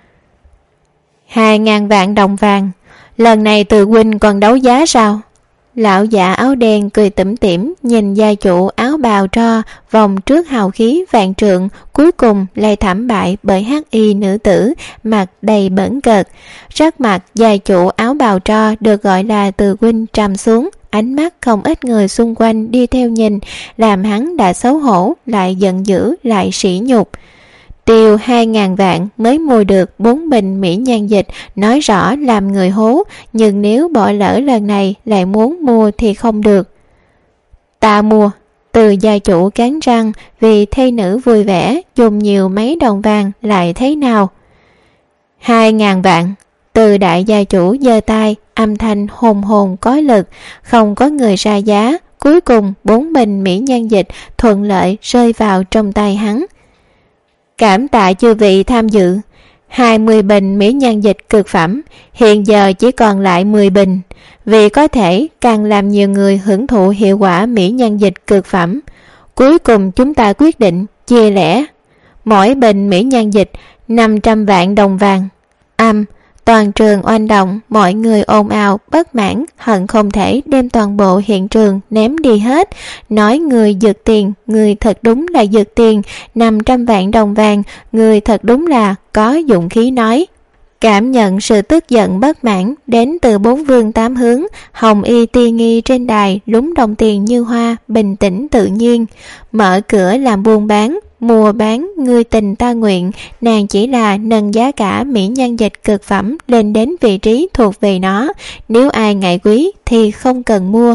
2.000 vạn đồng vàng, lần này Từ huynh còn đấu giá sao? Lão giả áo đen cười tủm tỉm nhìn gia chủ áo bào tro vòng trước hào khí vạn trượng, cuối cùng lại thảm bại bởi hắc y nữ tử mặt đầy bẩn cợt. Sắc mặt gia chủ áo bào tro được gọi là Từ huynh trầm xuống, ánh mắt không ít người xung quanh đi theo nhìn, làm hắn đã xấu hổ, lại giận dữ, lại sỉ nhục. Tiêu 2.000 vạn mới mua được 4 bình mỹ nhan dịch, nói rõ làm người hố, nhưng nếu bỏ lỡ lần này lại muốn mua thì không được. Ta mua. Từ gia chủ cắn răng, vì thê nữ vui vẻ, dùng nhiều mấy đồng vàng lại thế nào? 2.000 vạn. Từ đại gia chủ giơ tay, âm thanh hồn hồn có lực, không có người ra giá. Cuối cùng 4 bình mỹ nhan dịch thuận lợi rơi vào trong tay hắn. Cảm tạ chư vị tham dự. 20 bình mỹ nhan dịch cực phẩm, hiện giờ chỉ còn lại 10 bình. Vì có thể càng làm nhiều người hưởng thụ hiệu quả mỹ nhan dịch cực phẩm, cuối cùng chúng ta quyết định chia lẻ. Mỗi bình mỹ nhan dịch 500 vạn đồng vàng. Toàn trường oanh động, mọi người ồn ào bất mãn, hận không thể đem toàn bộ hiện trường ném đi hết. Nói người giật tiền, người thật đúng là giật tiền. 500 vạn đồng vàng, người thật đúng là có dũng khí nói. Cảm nhận sự tức giận bất mãn đến từ bốn phương tám hướng, Hồng Y Tiên Nghi trên đài lúng đồng tiền như hoa, bình tĩnh tự nhiên. Mở cửa làm buôn bán, mua bán ngươi tình ta nguyện, nàng chỉ là nâng giá cả mỹ nhan dịch cực phẩm lên đến vị trí thuộc về nó. Nếu ai ngại quý thì không cần mua.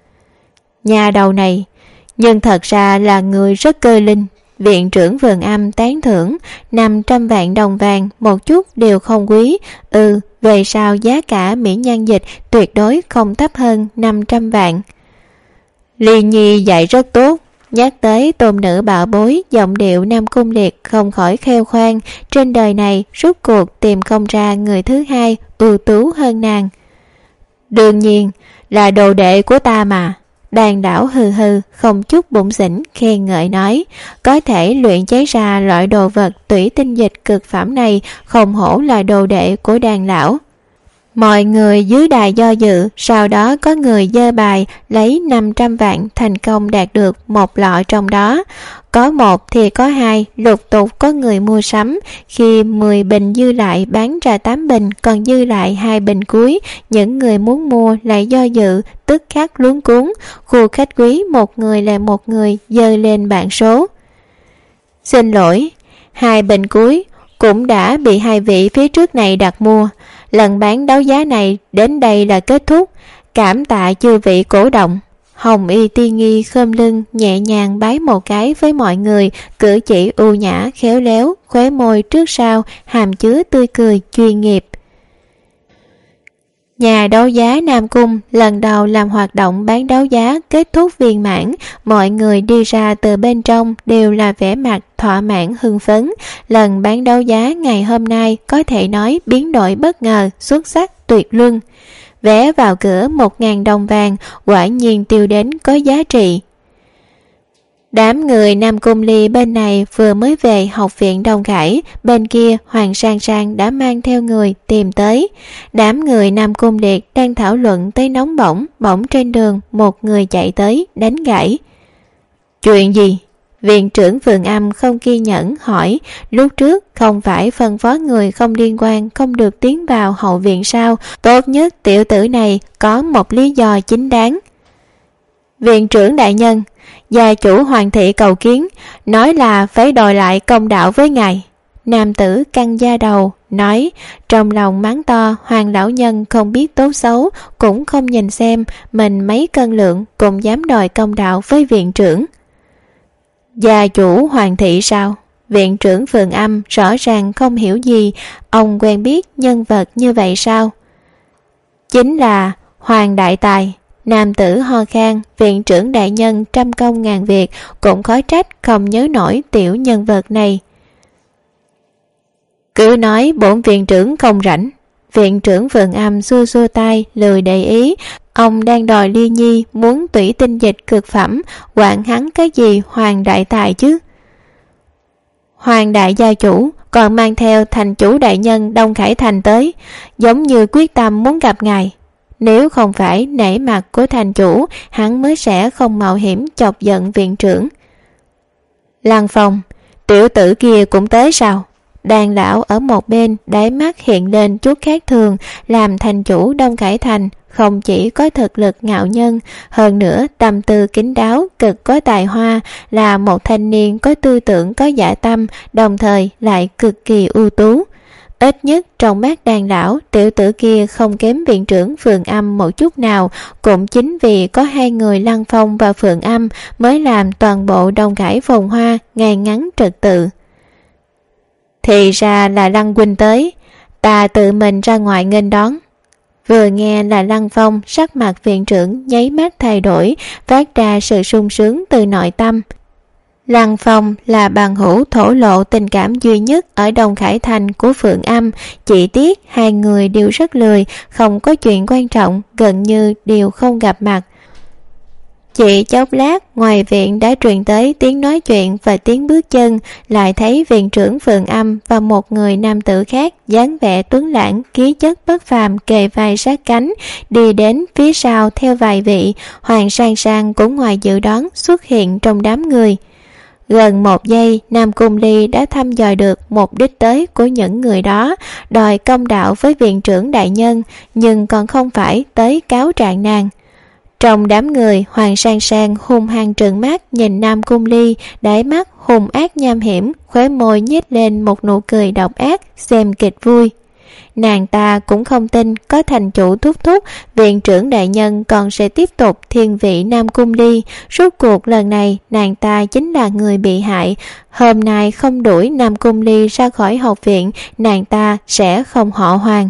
Nhà đầu này, nhưng thật ra là người rất cơ linh. Viện trưởng Vườn Âm tán thưởng, 500 vạn đồng vàng một chút đều không quý. Về sau giá cả mỹ nhan dịch tuyệt đối không thấp hơn 500 vạn. Ly Nhi dạy rất tốt. Nhắc tới tôn nữ bảo bối, giọng điệu Nam Cung Liệt không khỏi khêu khoan. Trên đời này rốt cuộc tìm không ra người thứ hai ưu tú hơn nàng. Đương nhiên là đồ đệ của ta mà. Đàn đảo hừ hừ, không chút bụng xỉn khen ngợi nói, có thể luyện chế ra loại đồ vật tủy tinh dịch cực phẩm này, không hổ là đồ đệ của đàn lão. Mọi người dưới đài do dự, sau đó có người giơ bài lấy 500 vạn thành công đạt được một lọ trong đó. Có một thì có hai, lục tục có người mua sắm. Khi 10 bình dư lại bán ra 8 bình, còn dư lại 2 bình cuối, những người muốn mua lại do dự, tức khắc luống cuống. Khu khách quý một người lại một người giơ lên bảng số. Xin lỗi, 2 bình cuối cũng đã bị 2 vị phía trước này đặt mua. Lần bán đấu giá này đến đây là kết thúc. Cảm tạ chư vị cổ động. Hồng Y Tiên Nghi khom lưng nhẹ nhàng bái một cái với mọi người, cử chỉ ưu nhã khéo léo, khóe môi trước sau hàm chứa tươi cười chuyên nghiệp. Nhà đấu giá Nam Cung lần đầu làm hoạt động bán đấu giá kết thúc viên mãn, mọi người đi ra từ bên trong đều là vẻ mặt thỏa mãn hưng phấn. Lần bán đấu giá ngày hôm nay có thể nói biến đổi bất ngờ, xuất sắc tuyệt luân. Vé vào cửa 1.000 đồng vàng, quả nhiên tiêu đến có giá trị. Đám người Nam Cung Ly bên này vừa mới về học viện Đông Khải, bên kia Hoàng Sang Sang đã mang theo người tìm tới. Đám người Nam Cung Liệt đang thảo luận tới nóng bỏng, bỗng trên đường một người chạy tới đánh gãy. Chuyện gì? Viện trưởng Phượng Âm không kiên nhẫn hỏi, lúc trước không phải phân phó người không liên quan không được tiến vào hậu viện sao? Tốt nhất tiểu tử này có một lý do chính đáng. Viện trưởng đại nhân, gia chủ Hoàng thị cầu kiến, nói là phải đòi lại công đạo với ngài. Nam tử căng da đầu, nói, trong lòng mắng to. Hoàng lão nhân không biết tốt xấu, cũng không nhìn xem mình mấy cân lượng, cũng dám đòi công đạo với viện trưởng. Gia chủ Hoàng thị sao? Viện trưởng Phượng Âm rõ ràng không hiểu gì, ông quen biết nhân vật như vậy sao? Chính là Hoàng đại tài. Nam tử ho khan, viện trưởng đại nhân trăm công ngàn việc, cũng khó trách không nhớ nổi tiểu nhân vật này. Cứ nói bổn viện trưởng không rảnh. Viện trưởng Phượng Âm xua xua tay, lười để ý. Ông đang đòi Ly Nhi muốn tủy tinh dịch cực phẩm, quản hắn cái gì Hoàng đại tài chứ? Hoàng đại gia chủ còn mang theo thành chủ đại nhân Đông Khải Thành tới, giống như quyết tâm muốn gặp ngài. Nếu không phải nể mặt của thành chủ, hắn mới sẽ không mạo hiểm chọc giận viện trưởng. Lăng Phong, tiểu tử kia cũng tới sao? Đàn lão ở một bên đáy mắt hiện lên chút khác thường, làm thành chủ Đông Khải Thành không chỉ có thực lực ngạo nhân, hơn nữa tâm tư kín đáo, cực có tài hoa, là một thanh niên có tư tưởng, có dạ tâm, đồng thời lại cực kỳ ưu tú. Ít nhất trong mắt đàn lão, tiểu tử kia không kém viện trưởng Phượng Âm một chút nào, cũng chính vì có hai người Lăng Phong và Phượng Âm mới làm toàn bộ Đông Khải phồn hoa, ngay ngắn trật tự. Thì ra là Lăng huynh tới, ta tự mình ra ngoài nghênh đón. Vừa nghe là Lăng Phong, sắc mặt viện trưởng nháy mắt thay đổi, phát ra sự sung sướng từ nội tâm. Lăng Phong là bằng hữu thổ lộ tình cảm duy nhất ở Đông Khải Thành của Phượng Âm, chỉ tiếc hai người đều rất lười, không có chuyện quan trọng, gần như đều không gặp mặt. Chỉ chốc lát, ngoài viện đã truyền tới tiếng nói chuyện và tiếng bước chân, lại thấy viện trưởng Phượng Âm và một người nam tử khác dáng vẻ tuấn lãng, khí chất bất phàm, kề vai sát cánh, đi đến phía sau theo vài vị. Hoàng Sang Sang cũng ngoài dự đoán xuất hiện trong đám người. Gần một giây, Nam Cung Ly đã thăm dò được mục đích tới của những người đó, đòi công đạo với viện trưởng đại nhân, nhưng còn không phải tới cáo trạng nàng. Trong đám người, Hoàng Sang Sang hung hăng trợn mắt nhìn Nam Cung Ly, đáy mắt hung ác nham hiểm, khóe môi nhếch lên một nụ cười độc ác, xem kịch vui. Nàng ta cũng không tin có thành chủ thúc thúc, viện trưởng đại nhân còn sẽ tiếp tục thiên vị Nam Cung Ly. Rốt cuộc lần này nàng ta chính là người bị hại. Hôm nay không đuổi Nam Cung Ly ra khỏi học viện, nàng ta sẽ không họ Hoàng.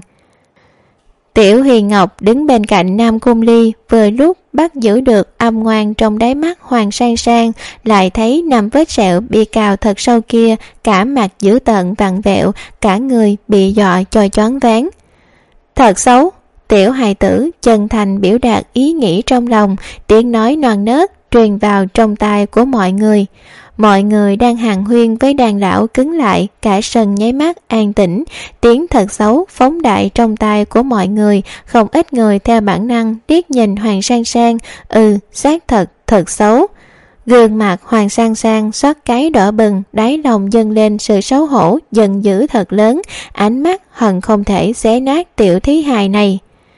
Tiểu Huyền Ngọc đứng bên cạnh Nam Cung Ly, vừa lúc bắt giữ được âm ngoan trong đáy mắt Hoàng Sang Sang, lại thấy 5 vết sẹo bị cào thật sâu kia, cả mặt dữ tợn vặn vẹo, cả người bị dọa cho choáng váng. Thật xấu. Tiểu hài tử chân thành biểu đạt ý nghĩ trong lòng, tiếng nói non nớt truyền vào trong tai của mọi người. Mọi người đang hàn huyên với đàn lão cứng lại, cả sân nháy mắt an tĩnh. Tiếng thật xấu phóng đại trong tai của mọi người, không ít người theo bản năng liếc nhìn Hoàng Sang Sang. Xác thật, thật xấu. Gương mặt Hoàng Sang Sang xót cái đỏ bừng, đáy lòng dâng lên sự xấu hổ, giận dữ thật lớn, ánh mắt hận không thể xé nát tiểu thí hài này.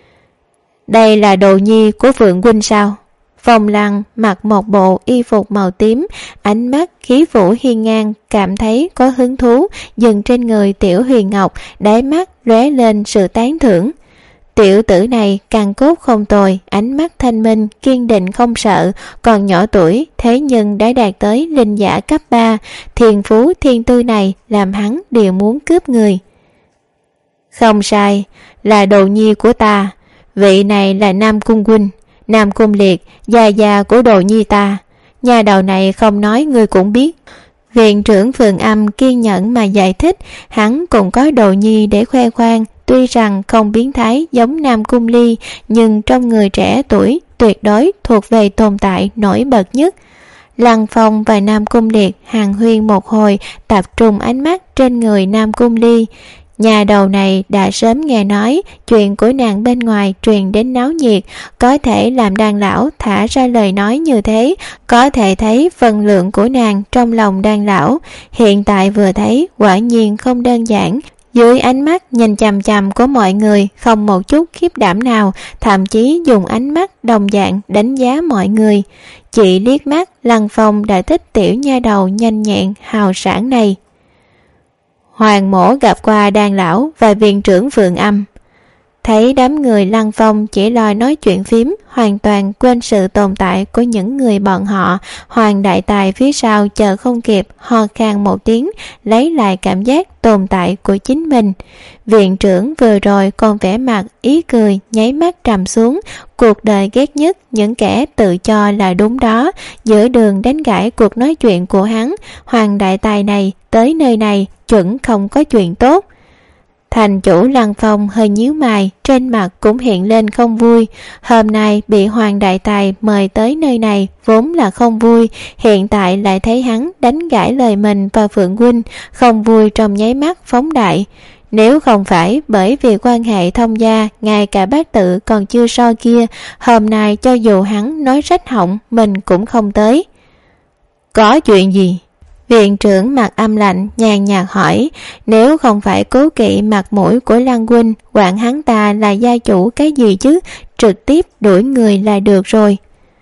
Đây là đồ nhi của Phượng huynh sao? Phong Lăng mặc một bộ y phục màu tím, ánh mắt khí vũ hiên ngang, cảm thấy có hứng thú, dừng trên người Tiểu Huyền Ngọc, đáy mắt lóe lên sự tán thưởng. Tiểu tử này càng cốt không tồi, ánh mắt thanh minh, kiên định không sợ, còn nhỏ tuổi, thế nhưng đã đạt tới linh giả cấp 3, thiên phú thiên tư này làm hắn đều muốn cướp người. Không sai, là đồ nhi của ta. Vị này là Nam Cung huynh, Nam Cung Liệt, gia gia của Đồ Nhi ta. Nhà đầu này không nói ngươi cũng biết. Viện trưởng Phượng Âm kiên nhẫn mà giải thích, hắn cũng có Đồ Nhi để khoe khoang. Tuy rằng không biến thái giống Nam Cung Ly, nhưng trong người trẻ tuổi tuyệt đối thuộc về tồn tại nổi bật nhất. Lăng Phong và Nam Cung Liệt hàn huyên một hồi, tập trung ánh mắt trên người Nam Cung Ly. Nhà đầu này đã sớm nghe nói chuyện của nàng bên ngoài truyền đến náo nhiệt, có thể làm Đan lão thả ra lời nói như thế, có thể thấy phần lượng của nàng trong lòng Đan lão. Hiện tại vừa thấy quả nhiên không đơn giản. Dưới ánh mắt nhìn chằm chằm của mọi người không một chút khiếp đảm nào, thậm chí dùng ánh mắt đồng dạng đánh giá mọi người. Chỉ liếc mắt Lăng Phong đã thích tiểu nha đầu nhanh nhẹn hào sảng này. Hoàng mổ gặp qua Đan lão và viện trưởng Phượng Âm. Thấy đám người Lăng Phong chỉ lo nói chuyện phím, hoàn toàn quên sự tồn tại của những người bọn họ. Hoàng đại tài phía sau chờ không kịp, ho khan một tiếng, lấy lại cảm giác tồn tại của chính mình. Viện trưởng vừa rồi còn vẻ mặt ý cười, nháy mắt trầm xuống. Cuộc đời ghét nhất những kẻ tự cho là đúng đó, giữa đường đánh gãy cuộc nói chuyện của hắn. Hoàng đại tài này tới nơi này chuẩn không có chuyện tốt. Thành chủ Lăng Phong hơi nhíu mày, trên mặt cũng hiện lên không vui. Hôm nay bị Hoàng đại tài mời tới nơi này vốn là không vui, hiện tại lại thấy hắn đánh gãy lời mình và Phượng huynh, không vui trong nháy mắt phóng đại. Nếu không phải bởi vì quan hệ thông gia, ngay cả bác tự còn chưa so kia, hôm nay cho dù hắn nói rách họng mình cũng không tới. Có chuyện gì? Viện trưởng mặt âm lạnh nhàn nhạt hỏi. Nếu không phải cố kỵ mặt mũi của Lăng huynh, quản hắn ta là gia chủ cái gì chứ, trực tiếp đuổi người là được rồi.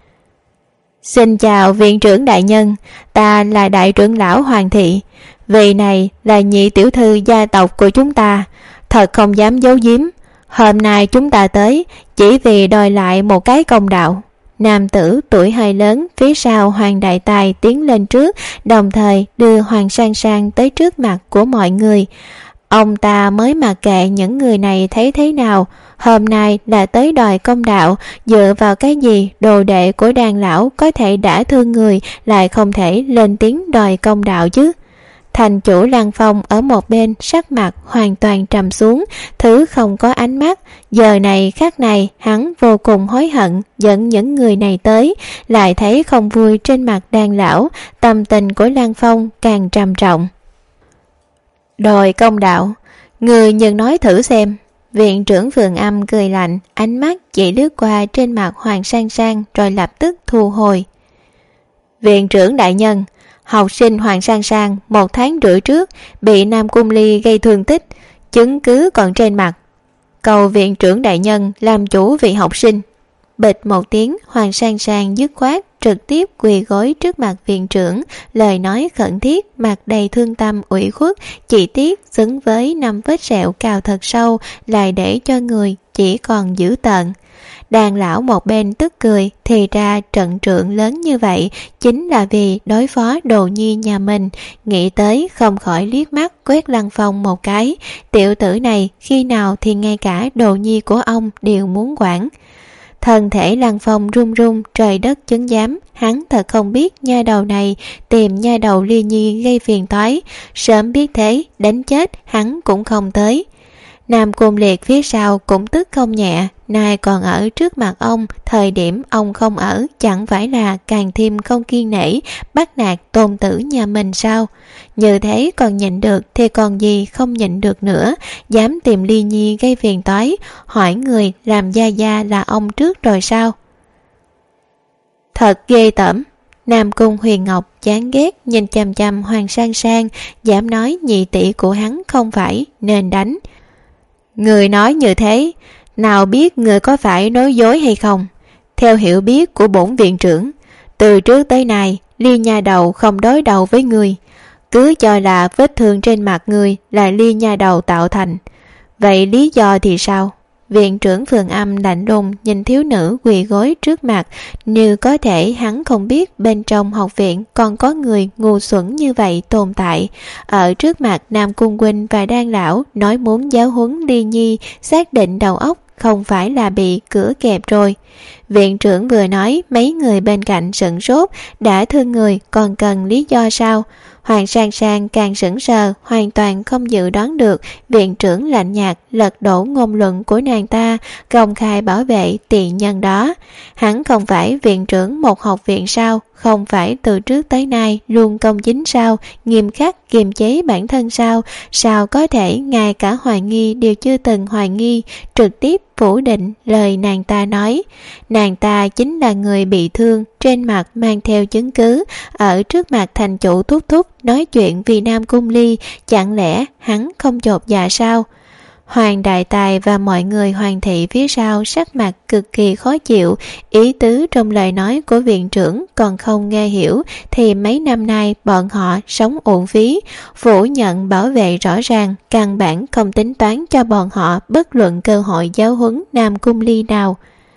Xin chào viện trưởng đại nhân, ta là đại trưởng lão Hoàng thị. Vị này là nhị tiểu thư gia tộc của chúng ta, thật không dám giấu giếm. Hôm nay chúng ta tới chỉ vì đòi lại một cái công đạo. Nam tử tuổi hơi lớn phía sau Hoàng đại tài tiến lên trước, đồng thời đưa Hoàng Sang Sang tới trước mặt của mọi người. Ông ta mới mặc kệ những người này thấy thế nào, hôm nay là tới đòi công đạo. Dựa vào cái gì đồ đệ của Đan lão có thể đả thương người, lại không thể lên tiếng đòi công đạo chứ? Thành chủ Lăng Phong ở một bên sắc mặt hoàn toàn trầm xuống, thứ không có ánh mắt. Giờ này khắc này hắn vô cùng hối hận dẫn những người này tới, lại thấy không vui trên mặt Đan lão, tâm tình của Lăng Phong càng trầm trọng. Đòi công đạo, người nhưng nói thử xem. Viện trưởng Phượng Âm cười lạnh, ánh mắt chỉ lướt qua trên mặt Hoàng Sang Sang rồi lập tức thu hồi. Viện trưởng đại nhân, học sinh Hoàng Sang Sang 1 tháng rưỡi trước bị Nam Cung Ly gây thương tích, chứng cứ còn trên mặt. Cầu viện trưởng đại nhân làm chủ vị học sinh. Bịch một tiếng, Hoàng Sang Sang dứt khoát trực tiếp quỳ gối trước mặt viện trưởng, lời nói khẩn thiết, mặt đầy thương tâm ủy khuất, chỉ tiếc xứng với 5 vết sẹo cào thật sâu, lại để cho người chỉ còn dữ tợn. Đàn lão một bên tức cười, thì ra trận trượng lớn như vậy chính là vì đối phó Đồ Nhi nhà mình. Nghĩ tới không khỏi liếc mắt quét Lăng Phong một cái, tiểu tử này khi nào thì ngay cả Đồ Nhi của ông đều muốn quản. Thân thể Lăng Phong run run, trời đất chứng giám, hắn thật không biết nha đầu này tìm nha đầu Ly Nhi gây phiền toái, sớm biết thế đánh chết hắn cũng không tới. Nam Cung Liệt phía sau cũng tức không nhẹ, nay còn ở trước mặt ông, thời điểm ông không ở chẳng phải là càng thêm không kiên nể, bắt nạt tôn tử nhà mình sao? Như thế còn nhịn được thì còn gì không nhịn được nữa, dám tìm Ly Nhi gây phiền toái, hỏi người làm gia gia là ông trước rồi sao? Thật ghê tởm. Nam Cung Huyền Ngọc chán ghét nhìn chằm chằm Hoàng Sang Sang, dám nói nhị tỷ của hắn không phải nên đánh. Người nói như thế, nào biết người có phải nói dối hay không? Theo hiểu biết của bổn viện trưởng, từ trước tới nay Ly nha đầu không đối đầu với người, cứ cho là vết thương trên mặt người là Ly nha đầu tạo thành. Vậy lý do thì sao? Viện trưởng Phượng Âm lạnh lùng nhìn thiếu nữ quỳ gối trước mặt, như có thể hắn không biết bên trong học viện còn có người ngu xuẩn như vậy tồn tại. Ở trước mặt Nam Cung huynh và Đan lão nói muốn giáo huấn Ly Nhi, xác định đầu óc không phải là bị cửa kẹp rồi. Viện trưởng vừa nói, mấy người bên cạnh sửng sốt, đã thương người còn cần lý do sao? Hoàng Sang Sang càng sững sờ, hoàn toàn không dự đoán được viện trưởng lạnh nhạt lật đổ ngôn luận của nàng ta, công khai bảo vệ tiện nhân đó. Hắn không phải viện trưởng một học viện sao? Không phải từ trước tới nay luôn công chính sao? Nghiêm khắc kiềm chế bản thân sao? Sao có thể ngay cả hoài nghi đều chưa từng hoài nghi, trực tiếp phủ định lời nàng ta nói? Nàng ta chính là người bị thương, trên mặt mang theo chứng cứ, ở trước mặt thành chủ thúc thúc nói chuyện vì Nam Cung Ly, chẳng lẽ hắn không chột dạ sao? Hoàng đại tài và mọi người hoàng thị phía sau sắc mặt cực kỳ khó chịu, ý tứ trong lời nói của viện trưởng còn không nghe hiểu thì mấy năm nay bọn họ sống uổng phí, phủ nhận bảo vệ rõ ràng, căn bản không tính toán cho bọn họ bất luận cơ hội giáo huấn Nam Cung Ly nào.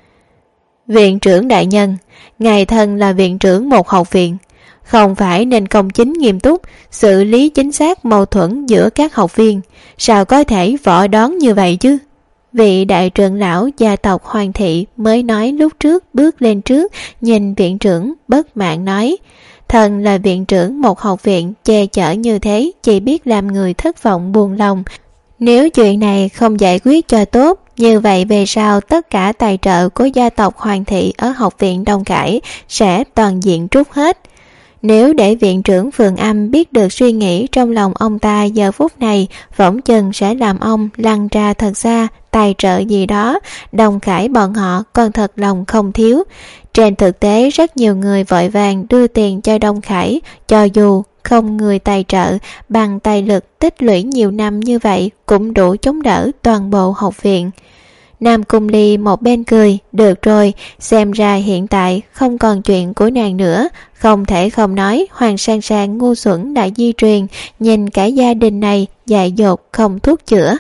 Viện trưởng đại nhân, ngài thân là viện trưởng một học viện, không phải nên công chính nghiêm túc, xử lý chính xác mâu thuẫn giữa các học viên, sao có thể võ đón như vậy chứ? Vị đại trưởng lão gia tộc Hoàng thị mới nói lúc trước bước lên trước, nhìn viện trưởng bất mãn nói, thần là viện trưởng một học viện, che chở như thế chỉ biết làm người thất vọng buồn lòng. Nếu chuyện này không giải quyết cho tốt, như vậy về sau tất cả tài trợ của gia tộc Hoàng thị ở học viện Đông Cải sẽ toàn diện trút hết. Nếu để viện trưởng Phượng Âm biết được suy nghĩ trong lòng ông ta giờ phút này, phỏng chừng sẽ làm ông lăn ra thật xa, tài trợ gì đó, Đông Cải bọn họ còn thật lòng không thiếu. Trên thực tế rất nhiều người vội vàng đưa tiền cho Đông Khải, cho dù không người tài trợ, bằng tài lực tích lũy nhiều năm như vậy cũng đủ chống đỡ toàn bộ học viện. Nam Cung Ly một bên cười, được rồi, xem ra hiện tại không còn chuyện của nàng nữa, không thể không nói Hoàng Sang Sang ngu xuẩn đã di truyền, nhìn cả gia đình này dại dột không thuốc chữa.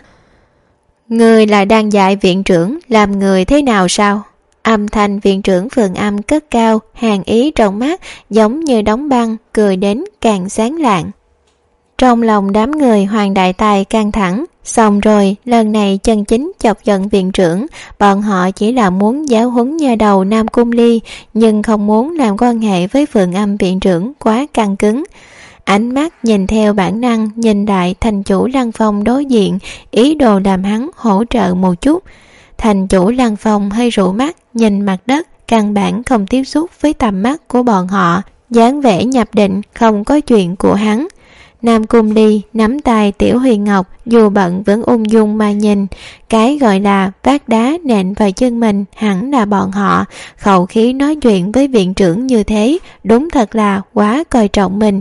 Người là đang dạy viện trưởng làm người thế nào sao? Âm thanh viện trưởng Phượng Âm cất cao, hàn ý trong mắt giống như đóng băng, cười đến càng sáng lạng. Trong lòng đám người Hoàng đại tài căng thẳng, xong rồi, lần này chân chính chọc giận viện trưởng, bọn họ chỉ là muốn giáo huấn nha đầu Nam Cung Ly, nhưng không muốn làm quan hệ với Phượng Âm viện trưởng quá căng cứng. Ánh mắt nhìn theo bản năng, nhìn đại thành chủ Lăng Phong đối diện, ý đồ làm hắn hỗ trợ một chút. Thành chủ Lăng Phong hơi rũ mắt, nhìn mặt đất, căn bản không tiếp xúc với tầm mắt của bọn họ, dáng vẻ nhập định không có chuyện của hắn. Nam Cung Ly nắm tay Tiểu Huyền Ngọc, dù bận vẫn ung dung mà nhìn, cái gọi là vác đá nện vào chân mình hẳn là bọn họ, khẩu khí nói chuyện với viện trưởng như thế, đúng thật là quá coi trọng mình.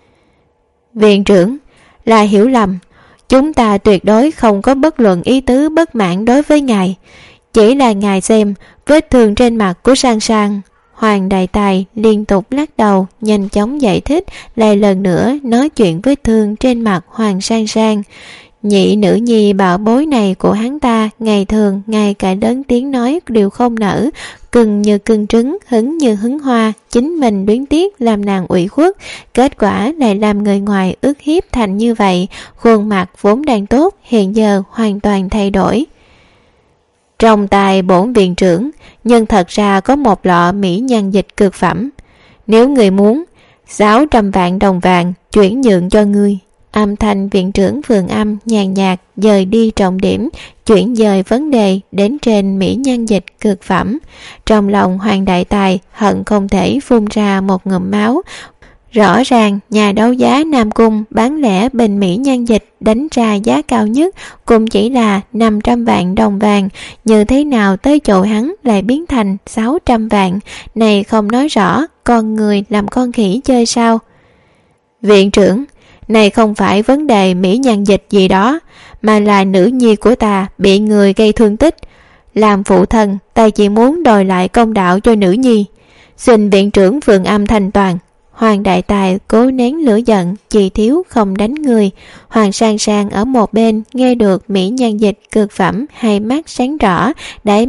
Viện trưởng, là hiểu lầm, chúng ta tuyệt đối không có bất luận ý tứ bất mãn đối với ngài, chỉ là ngài xem vết thương trên mặt của Sang Sang. Hoàng đại tài liên tục lắc đầu, nhanh chóng giải thích, lại lần nữa nói chuyện vết thương trên mặt Hoàng Sang Sang. Nhị nữ nhi bảo bối này của hắn ta, ngày thường ngay cả lớn tiếng nói đều không nở, cưng như cưng trứng, hứng như hứng hoa, chính mình luyến tiếc làm nàng ủy khuất, kết quả lại làm người ngoài ức hiếp thành như vậy, khuôn mặt vốn đang tốt, hiện giờ hoàn toàn thay đổi. Trong tay bổn viện trưởng, nhưng thật ra có một lọ mỹ nhân dịch cực phẩm. Nếu người muốn, 600 vạn đồng vàng chuyển nhượng cho ngươi. Âm thanh viện trưởng Phượng Âm nhàn nhạt dời đi trọng điểm, chuyển dời vấn đề đến trên mỹ nhân dịch cực phẩm. Trong lòng Hoàng đại tài hận không thể phun ra một ngụm máu. Rõ ràng nhà đấu giá Nam Cung bán lẻ bình mỹ nhân dịch đánh ra giá cao nhất cũng chỉ là 500 vạn đồng vàng, như thế nào tới chỗ hắn lại biến thành 600 vạn, này không nói rõ con người làm con khỉ chơi sao? Viện trưởng, này không phải vấn đề mỹ nhân dịch gì đó, mà là nữ nhi của ta bị người gây thương tích. Làm phụ thân, ta chỉ muốn đòi lại công đạo cho nữ nhi. Xin viện trưởng Phượng Âm thành toàn. Hoàng đại tài cố nén lửa giận, chỉ thiếu không đánh người. Hoàng Sang Sang ở một bên nghe được mỹ nhân dịch cực phẩm, hai mắt sáng rõ, đáy mắt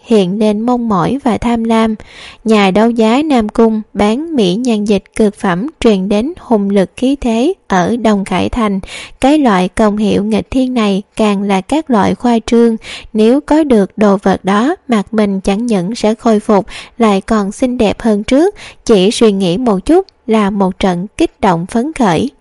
hiện lên mong mỏi và tham lam. Nhà đấu giá Nam Cung bán mỹ nhan dịch cực phẩm truyền đến hùng lực khí thế ở Đông Khải Thành. Cái loại công hiệu nghịch thiên này càng là các loại khoa trương. Nếu có được đồ vật đó, mặt mình chẳng những sẽ khôi phục, lại còn xinh đẹp hơn trước. Chỉ suy nghĩ một chút là một trận kích động phấn khởi.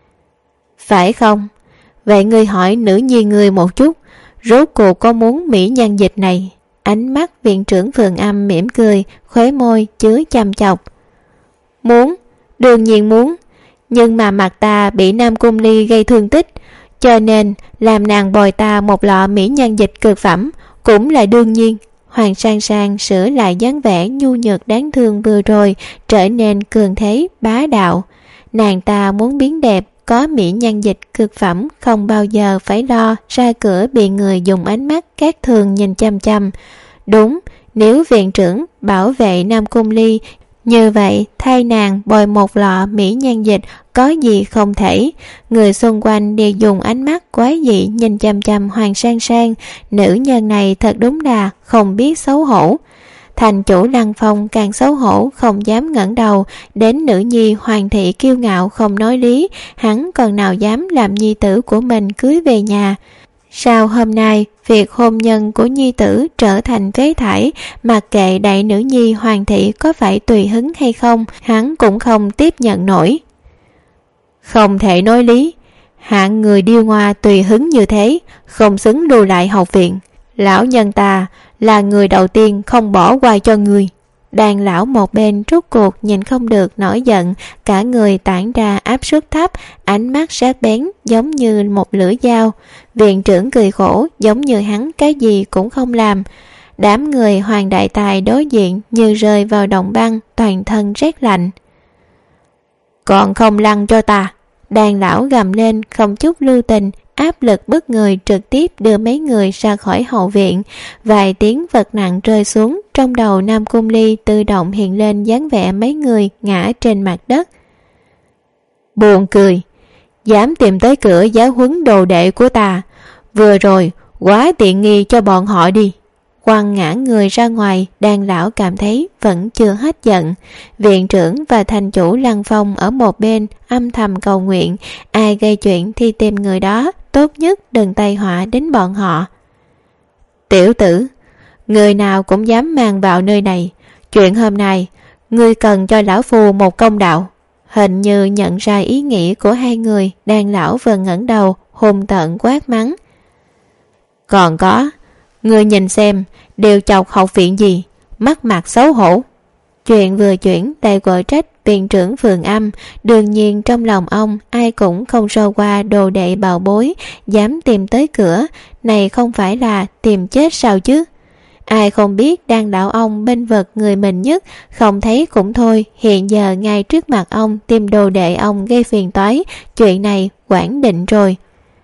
Phải không? Vậy ngươi hỏi nữ nhi ngươi một chút, rốt cuộc có muốn mỹ nhan dịch này? Ánh mắt viện trưởng Phượng Âm mỉm cười, khóe môi chứa chăm chọc. Muốn, đương nhiên muốn, nhưng mà mặt ta bị Nam Cung Ly gây thương tích, cho nên làm nàng bồi ta một lọ mỹ nhan dịch cực phẩm cũng là đương nhiên. Hoàng Sang Sang sửa lại dáng vẻ nhu nhược đáng thương vừa rồi, trở nên cường thế bá đạo. Nàng ta muốn biến đẹp, có mỹ nhan dịch cực phẩm, không bao giờ phải lo ra cửa bị người dùng ánh mắt các thường nhìn chăm chăm. Đúng, nếu viện trưởng bảo vệ Nam Cung Ly, như vậy thay nàng bồi một lọ mỹ nhan dịch có gì không thể. Người xung quanh đều dùng ánh mắt quái dị nhìn chăm chăm Hoàng Sang Sang. Nữ nhân này thật đúng là không biết xấu hổ. Thành chủ Lăng Phong càng xấu hổ, không dám ngẩng đầu. Đến nữ nhi hoàng thị kiêu ngạo không nói lý, hắn còn nào dám làm nhi tử của mình cưới về nhà. Sao hôm nay việc hôn nhân của nhi tử trở thành phế thải, mặc kệ đại nữ nhi hoàng thị có phải tùy hứng hay không, hắn cũng không tiếp nhận nổi. Không thể nói lý, hạng người điêu ngoa tùy hứng như thế, không xứng lưu lại học viện. Lão nhân ta là người đầu tiên không bỏ qua cho người. Đàn lão một bên rút cuộc nhìn không được nổi giận, cả người tản ra áp suất thấp, ánh mắt sắc bén giống như một lưỡi dao. Viện trưởng cười khổ giống như hắn cái gì cũng không làm. Đám người Hoàng đại tài đối diện như rơi vào đồng băng, toàn thân rét lạnh. Còn không lăn cho ta! Đàn lão gầm lên không chút lưu tình, áp lực bức người trực tiếp đưa mấy người ra khỏi hậu viện. Vài tiếng vật nặng rơi xuống, trong đầu Nam Cung Ly tự động hiện lên dáng vẻ mấy người ngã trên mặt đất. Buồn cười, dám tìm tới cửa giáo huấn đồ đệ của ta, vừa rồi quá tiện nghi cho bọn họ đi. Quăng ngã người ra ngoài, đàn lão cảm thấy vẫn chưa hết giận. Viện trưởng và thành chủ Lăng Phong ở một bên âm thầm cầu nguyện, ai gây chuyện thì tìm người đó, tốt nhất đừng tai họa đến bọn họ. Tiểu tử, người nào cũng dám mang vào nơi này, chuyện hôm nay ngươi cần cho lão phu một công đạo. Hình như nhận ra ý nghĩ của hai người, đàn lão vừa ngẩng đầu hung tợn quát mắng. Còn có, ngươi nhìn xem đều chọc học viện gì, mất mặt xấu hổ. Chuyện vừa chuyển đầy quở trách viện trưởng Phượng Âm. Đương nhiên trong lòng ông ai cũng không so qua đồ đệ bảo bối, dám tìm tới cửa này không phải là tìm chết sao chứ. Ai không biết đang đạo ông bên vực người mình nhất, không thấy cũng thôi, hiện giờ ngay trước mặt ông tìm đồ đệ ông gây phiền toái, chuyện này quản định rồi.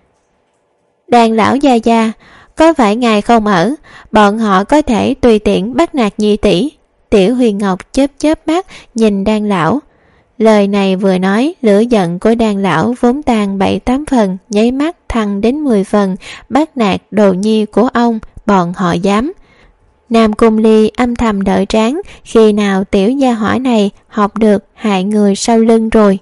Đàn lão gia gia, có phải ngài không ở, bọn họ có thể tùy tiện bắt nạt nhi tỷ. Tiểu Huyền Ngọc chớp chớp mắt nhìn đàn lão. Lời này vừa nói, lửa giận của đàn lão vốn tan 7-8 phần, nháy mắt thăng đến 10 phần, bắt nạt đồ nhi của ông, bọn họ dám. Nam Cung Ly âm thầm đỡ trán, khi nào tiểu gia hỏa này học được hại người sau lưng rồi.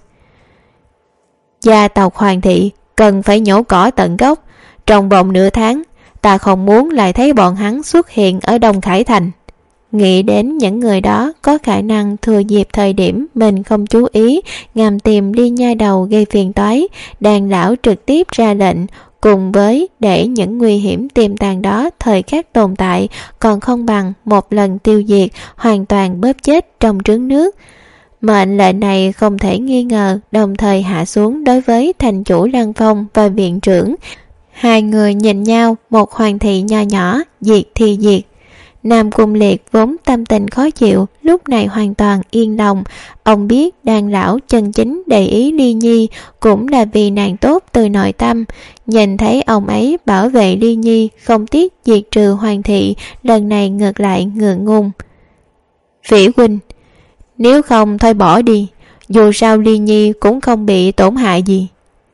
Gia tộc Hoàng thị cần phải nhổ cỏ tận gốc, trong vòng nửa tháng ta không muốn lại thấy bọn hắn xuất hiện ở Đông Khải Thành. Nghĩ đến những người đó có khả năng thừa dịp thời điểm mình không chú ý, ngầm tìm đi nhai đầu gây phiền toái, đàn lão trực tiếp ra lệnh, cùng với để những nguy hiểm tiềm tàng đó thời khắc tồn tại, còn không bằng một lần tiêu diệt, hoàn toàn bóp chết trong trứng nước. Mệnh lệnh này không thể nghi ngờ đồng thời hạ xuống đối với thành chủ Lăng Phong và viện trưởng. Hai người nhìn nhau, một hoàng thị nho nhỏ, diệt thì diệt. Nam Cung Liệt vốn tâm tình khó chịu, lúc này hoàn toàn yên lòng. Ông biết đàn lão chân chính để ý Ly Nhi cũng là vì nàng tốt từ nội tâm. Nhìn thấy ông ấy bảo vệ Ly Nhi, không tiếc diệt trừ hoàng thị, lần này ngược lại ngượng ngùng. Vĩ huynh, nếu không thôi bỏ đi, dù sao Ly Nhi cũng không bị tổn hại gì.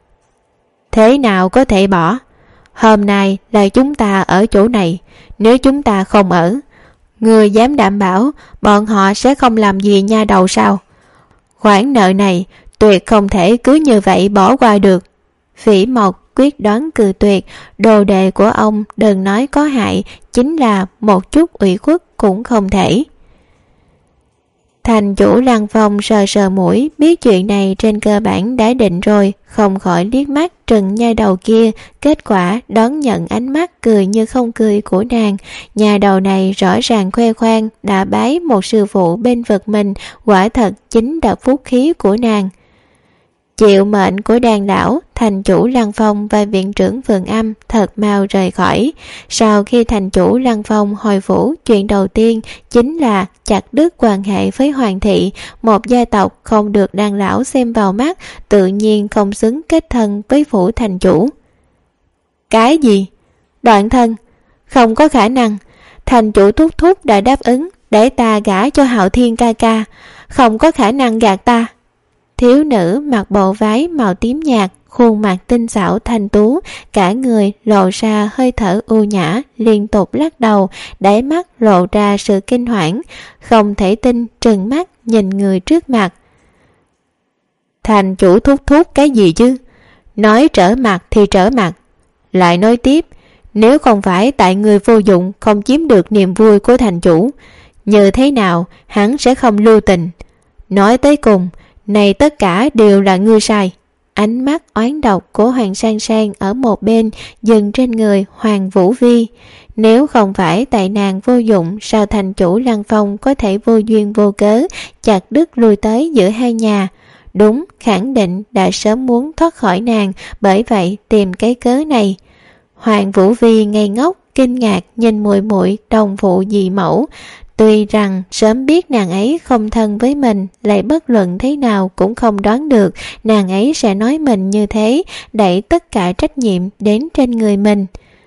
Thế nào có thể bỏ? Hôm nay là chúng ta ở chỗ này, nếu chúng ta không ở, Ngươi dám đảm bảo bọn họ sẽ không làm gì nha đầu sao? Khoản nợ này tuyệt không thể cứ như vậy bỏ qua được. Vĩ Mộc quyết đoán cự tuyệt, đồ đệ của ông đừng nói có hại, chính là một chút ủy khuất cũng không thể. Thành chủ Lăng Phong sờ sờ mũi, biết chuyện này trên cơ bản đã định rồi, không khỏi liếc mắt trừng nha đầu kia. Kết quả đón nhận ánh mắt cười như không cười của nàng. Nhà đầu này rõ ràng khoe khoang đã bái một sư phụ bên vực mình, quả thật chính là phúc khí của nàng. Chịu mệnh của đàn lão, thành chủ Lăng Phong và viện trưởng Vườn Âm thật mau rời khỏi. Sau khi thành chủ Lăng Phong hồi phủ, chuyện đầu tiên chính là chặt đứt quan hệ với hoàng thị. Một gia tộc không được đàn lão xem vào mắt, tự nhiên không xứng kết thân với phủ thành chủ. Cái gì? Đoạn thân? Không có khả năng. Thành chủ thúc thúc đã đáp ứng để ta gả cho Hạo Thiên ca ca, không có khả năng gạt ta. Thiếu nữ mặc bộ váy màu tím nhạt, khuôn mặt tinh xảo thanh tú, cả người lộ ra hơi thở ưu nhã, liên tục lắc đầu, đáy mắt lộ ra sự kinh hoảng, không thể tin trừng mắt nhìn người trước mặt. Thành chủ thúc thúc cái gì chứ? Nói trở mặt thì trở mặt. Lại nói tiếp, nếu không phải tại người vô dụng không chiếm được niềm vui của thành chủ, như thế nào hắn sẽ không lưu tình. Nói tới cùng, này tất cả đều là ngươi sai. Ánh mắt oán độc của Hoàng Sang Sang ở một bên dừng trên người Hoàng Vũ Vi. Nếu không phải tại nàng vô dụng, sao thành chủ Lăng Phong có thể vô duyên vô cớ chặt đứt lui tới giữa hai nhà? Đúng, khẳng định đã sớm muốn thoát khỏi nàng, bởi vậy tìm cái cớ này. Hoàng Vũ Vi ngây ngốc kinh ngạc nhìn muội muội đồng phụ dị mẫu. Tuy rằng sớm biết nàng ấy không thân với mình, lại bất luận thế nào cũng không đoán được nàng ấy sẽ nói mình như thế, đẩy tất cả trách nhiệm đến trên người mình.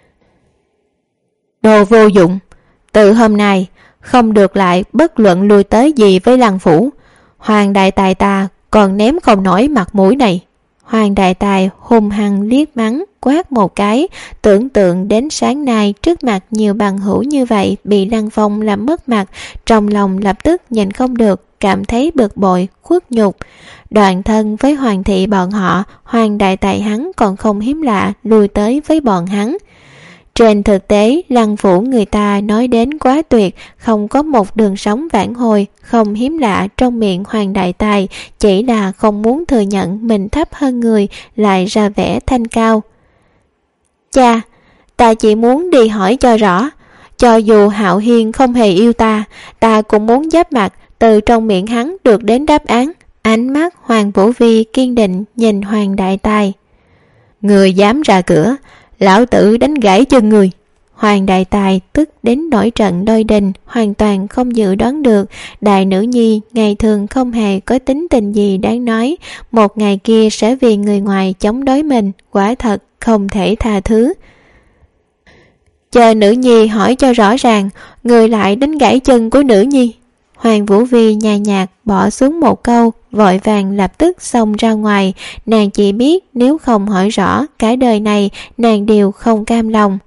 Đồ vô dụng, từ hôm nay không được lại bất luận lui tới gì với Lăng phủ. Hoàng đại tài ta còn ném không nổi mặt mũi này. Hoàng đại tài hung hăng liếc mắng, quát một cái, tưởng tượng đến sáng nay trước mặt nhiều bằng hữu như vậy bị Lăng Phong làm mất mặt, trong lòng lập tức nhìn không được, cảm thấy bực bội, khuất nhục. Đoạn thân với hoàng thị bọn họ, Hoàng đại tài hắn còn không hiếm lạ lui tới với bọn hắn. Trên thực tế, Lăng phủ người ta nói đến quá tuyệt, không có một đường sống vãn hồi, không hiếm lạ trong miệng Hoàng đại tài, chỉ là không muốn thừa nhận mình thấp hơn người, lại ra vẻ thanh cao. Cha, ta chỉ muốn đi hỏi cho rõ, cho dù Hạo Hiên không hề yêu ta, ta cũng muốn giáp mặt từ trong miệng hắn được đến đáp án. Ánh mắt Hoàng Vũ Vi kiên định nhìn Hoàng đại tài. Người dám ra cửa, lão tử đánh gãy chân người. Hoàng đại tài tức đến nổi trận đôi đình, hoàn toàn không dự đoán được đại nữ nhi ngày thường không hề có tính tình gì đáng nói, một ngày kia sẽ vì người ngoài chống đối mình, quả thật không thể tha thứ. Chờ nữ nhi hỏi cho rõ ràng, người lại đánh gãy chân của nữ nhi. Hoàng Vũ Vi nhàn nhạt bỏ xuống một câu, vội vàng lập tức xông ra ngoài. Nàng chỉ biết nếu không hỏi rõ, cả đời này nàng đều không cam lòng.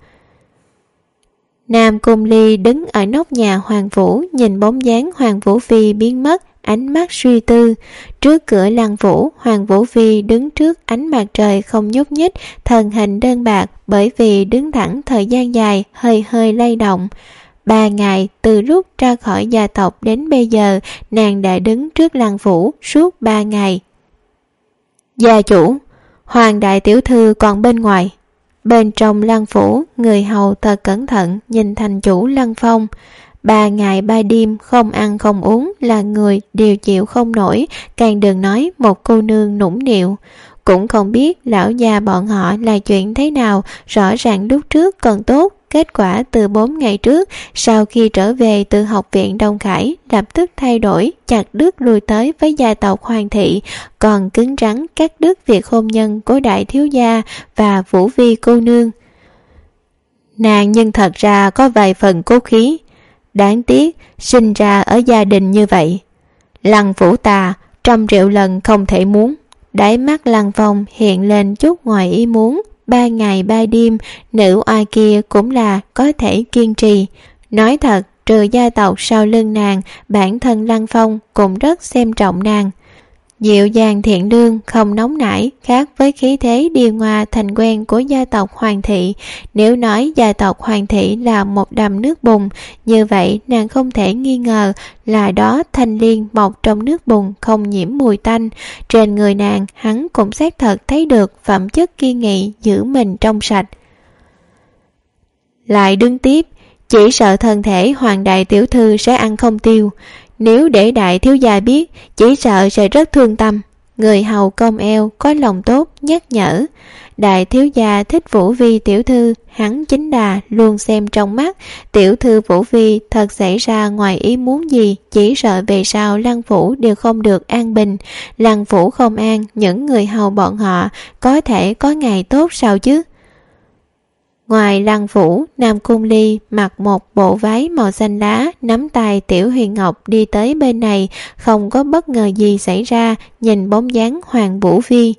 Nam Cung Ly đứng ở nóc nhà Hoàng Vũ, nhìn bóng dáng Hoàng Vũ Phi biến mất, ánh mắt suy tư. Trước cửa Lăng phủ, Hoàng Vũ Phi đứng trước ánh mặt trời không nhúc nhích, thân hình đơn bạc, bởi vì đứng thẳng thời gian dài, hơi hơi lay động. 3 ngày từ lúc ra khỏi gia tộc đến bây giờ, nàng đã đứng trước Lăng phủ suốt 3 ngày. Gia chủ, Hoàng đại tiểu thư còn bên ngoài. Bên trong Lăng phủ, người hầu thật cẩn thận nhìn thành chủ Lăng Phong. 3 ngày 3 đêm không ăn không uống là người đều chịu không nổi, càng đừng nói một cô nương nũng nịu. Cũng không biết lão già bọn họ là chuyện thế nào, rõ ràng lúc trước còn tốt, kết quả từ 4 ngày trước, sau khi trở về từ học viện Đông Khải, lập tức thay đổi, chặt đứt lui tới với gia tộc Hoàng thị, còn cứng rắn cắt đứt việc hôn nhân của đại thiếu gia và Vũ Vi cô nương. Nàng nhưng thật ra có vài phần cốt khí, đáng tiếc sinh ra ở gia đình như vậy. Lăng phủ ta 100 triệu lần không thể muốn. Đáy mắt Lăng Phong hiện lên chút ngoài ý muốn. 3 ngày 3 đêm, nữ oai kia cũng là có thể kiên trì. Nói thật, trừ gia tộc sau lưng nàng, bản thân Lăng Phong cũng rất xem trọng nàng. Dịu dàng thiện lương, không nóng nảy, khác với khí thế điêu ngoa thành quen của gia tộc Hoàng thị. Nếu nói gia tộc Hoàng thị là một đầm nước bùn, như vậy nàng không thể nghi ngờ là đó thanh liên mọc trong nước bùn không nhiễm mùi tanh. Trên người nàng, hắn cũng xác thật thấy được phẩm chất kiên nghị, giữ mình trong sạch. Lại đứng tiếp, chỉ sợ thân thể Hoàng đại tiểu thư sẽ ăn không tiêu. Nếu để đại thiếu gia biết, chỉ sợ sẽ rất thương tâm. Người hầu cong eo có lòng tốt nhắc nhở. Đại thiếu gia thích Vũ Vi tiểu thư, hắn chính là luôn xem trong mắt. Tiểu thư Vũ Vi thật xảy ra ngoài ý muốn gì, chỉ sợ về sau Lăng phủ đều không được an bình. Lăng phủ không an, những người hầu bọn họ có thể có ngày tốt sao chứ? Ngoài Lăng phủ, Nam Cung Ly mặc một bộ váy màu xanh lá, nắm tay Tiểu Huyền Ngọc đi tới bên này, không có bất ngờ gì xảy ra, nhìn bóng dáng Hoàng Vũ Phi.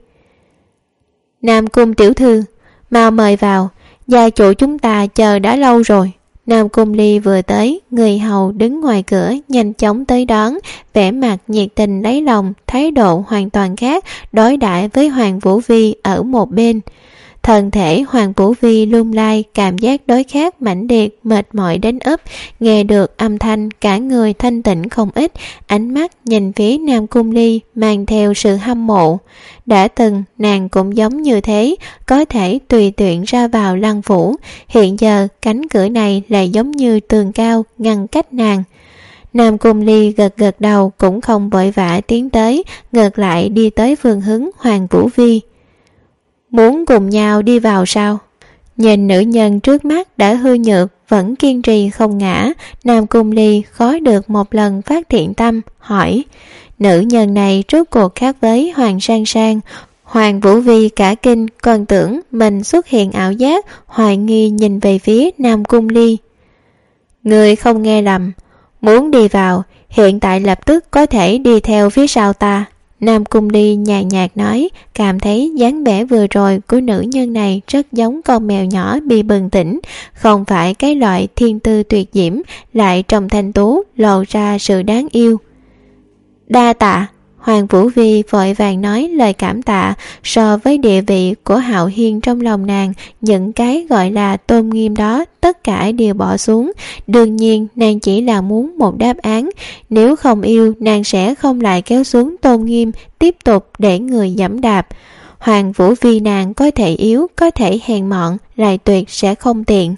Nam Cung tiểu thư, mau mời vào, gia chủ chúng ta chờ đã lâu rồi. Nam Cung Ly vừa tới, người hầu đứng ngoài cửa nhanh chóng tới đón, vẻ mặt nhiệt tình lấy lòng, thái độ hoàn toàn khác đối đãi với Hoàng Vũ Vi ở một bên. Thân thể Hoàng Vũ Vi lung lay, cảm giác đói khát mãnh liệt, mệt mỏi đến ấp, nghe được âm thanh cả người thanh tịnh không ít, ánh mắt nhìn phía Nam Cung Ly mang theo sự hâm mộ. Đã từng nàng cũng giống như thế, có thể tùy tiện ra vào Lăng phủ, hiện giờ cánh cửa này lại giống như tường cao ngăn cách nàng. Nam Cung Ly gật gật đầu cũng không vội vã tiến tới, ngược lại đi tới phương hướng Hoàng Vũ Vi. Muốn cùng nhau đi vào sao? Nhìn nữ nhân trước mắt đã hư nhược, vẫn kiên trì không ngã, Nam Cung Ly khó được một lần phát thiện tâm, hỏi. Nữ nhân này rốt cuộc khác với Hoàng Sang Sang. Hoàng Vũ Vi cả kinh, còn tưởng mình xuất hiện ảo giác, hoài nghi nhìn về phía Nam Cung Ly. Người không nghe lầm, muốn đi vào, hiện tại lập tức có thể đi theo phía sau ta. Nam Cung Ly nhàn nhạt nói, cảm thấy dáng vẻ vừa rồi của nữ nhân này rất giống con mèo nhỏ bị bừng tỉnh, không phải cái loại thiên tư tuyệt diễm, lại trong thanh tú lộ ra sự đáng yêu. Đa tạ. Hoàng Vũ Vi vội vàng nói lời cảm tạ. So với địa vị của Hạo Hiên trong lòng nàng, những cái gọi là tôn nghiêm đó tất cả đều bỏ xuống. Đương nhiên nàng chỉ là muốn một đáp án, nếu không yêu nàng sẽ không lại kéo xuống tôn nghiêm, tiếp tục để người giẫm đạp. Hoàng Vũ Vi nàng có thể yếu, có thể hèn mọn, lại tuyệt sẽ không tiện.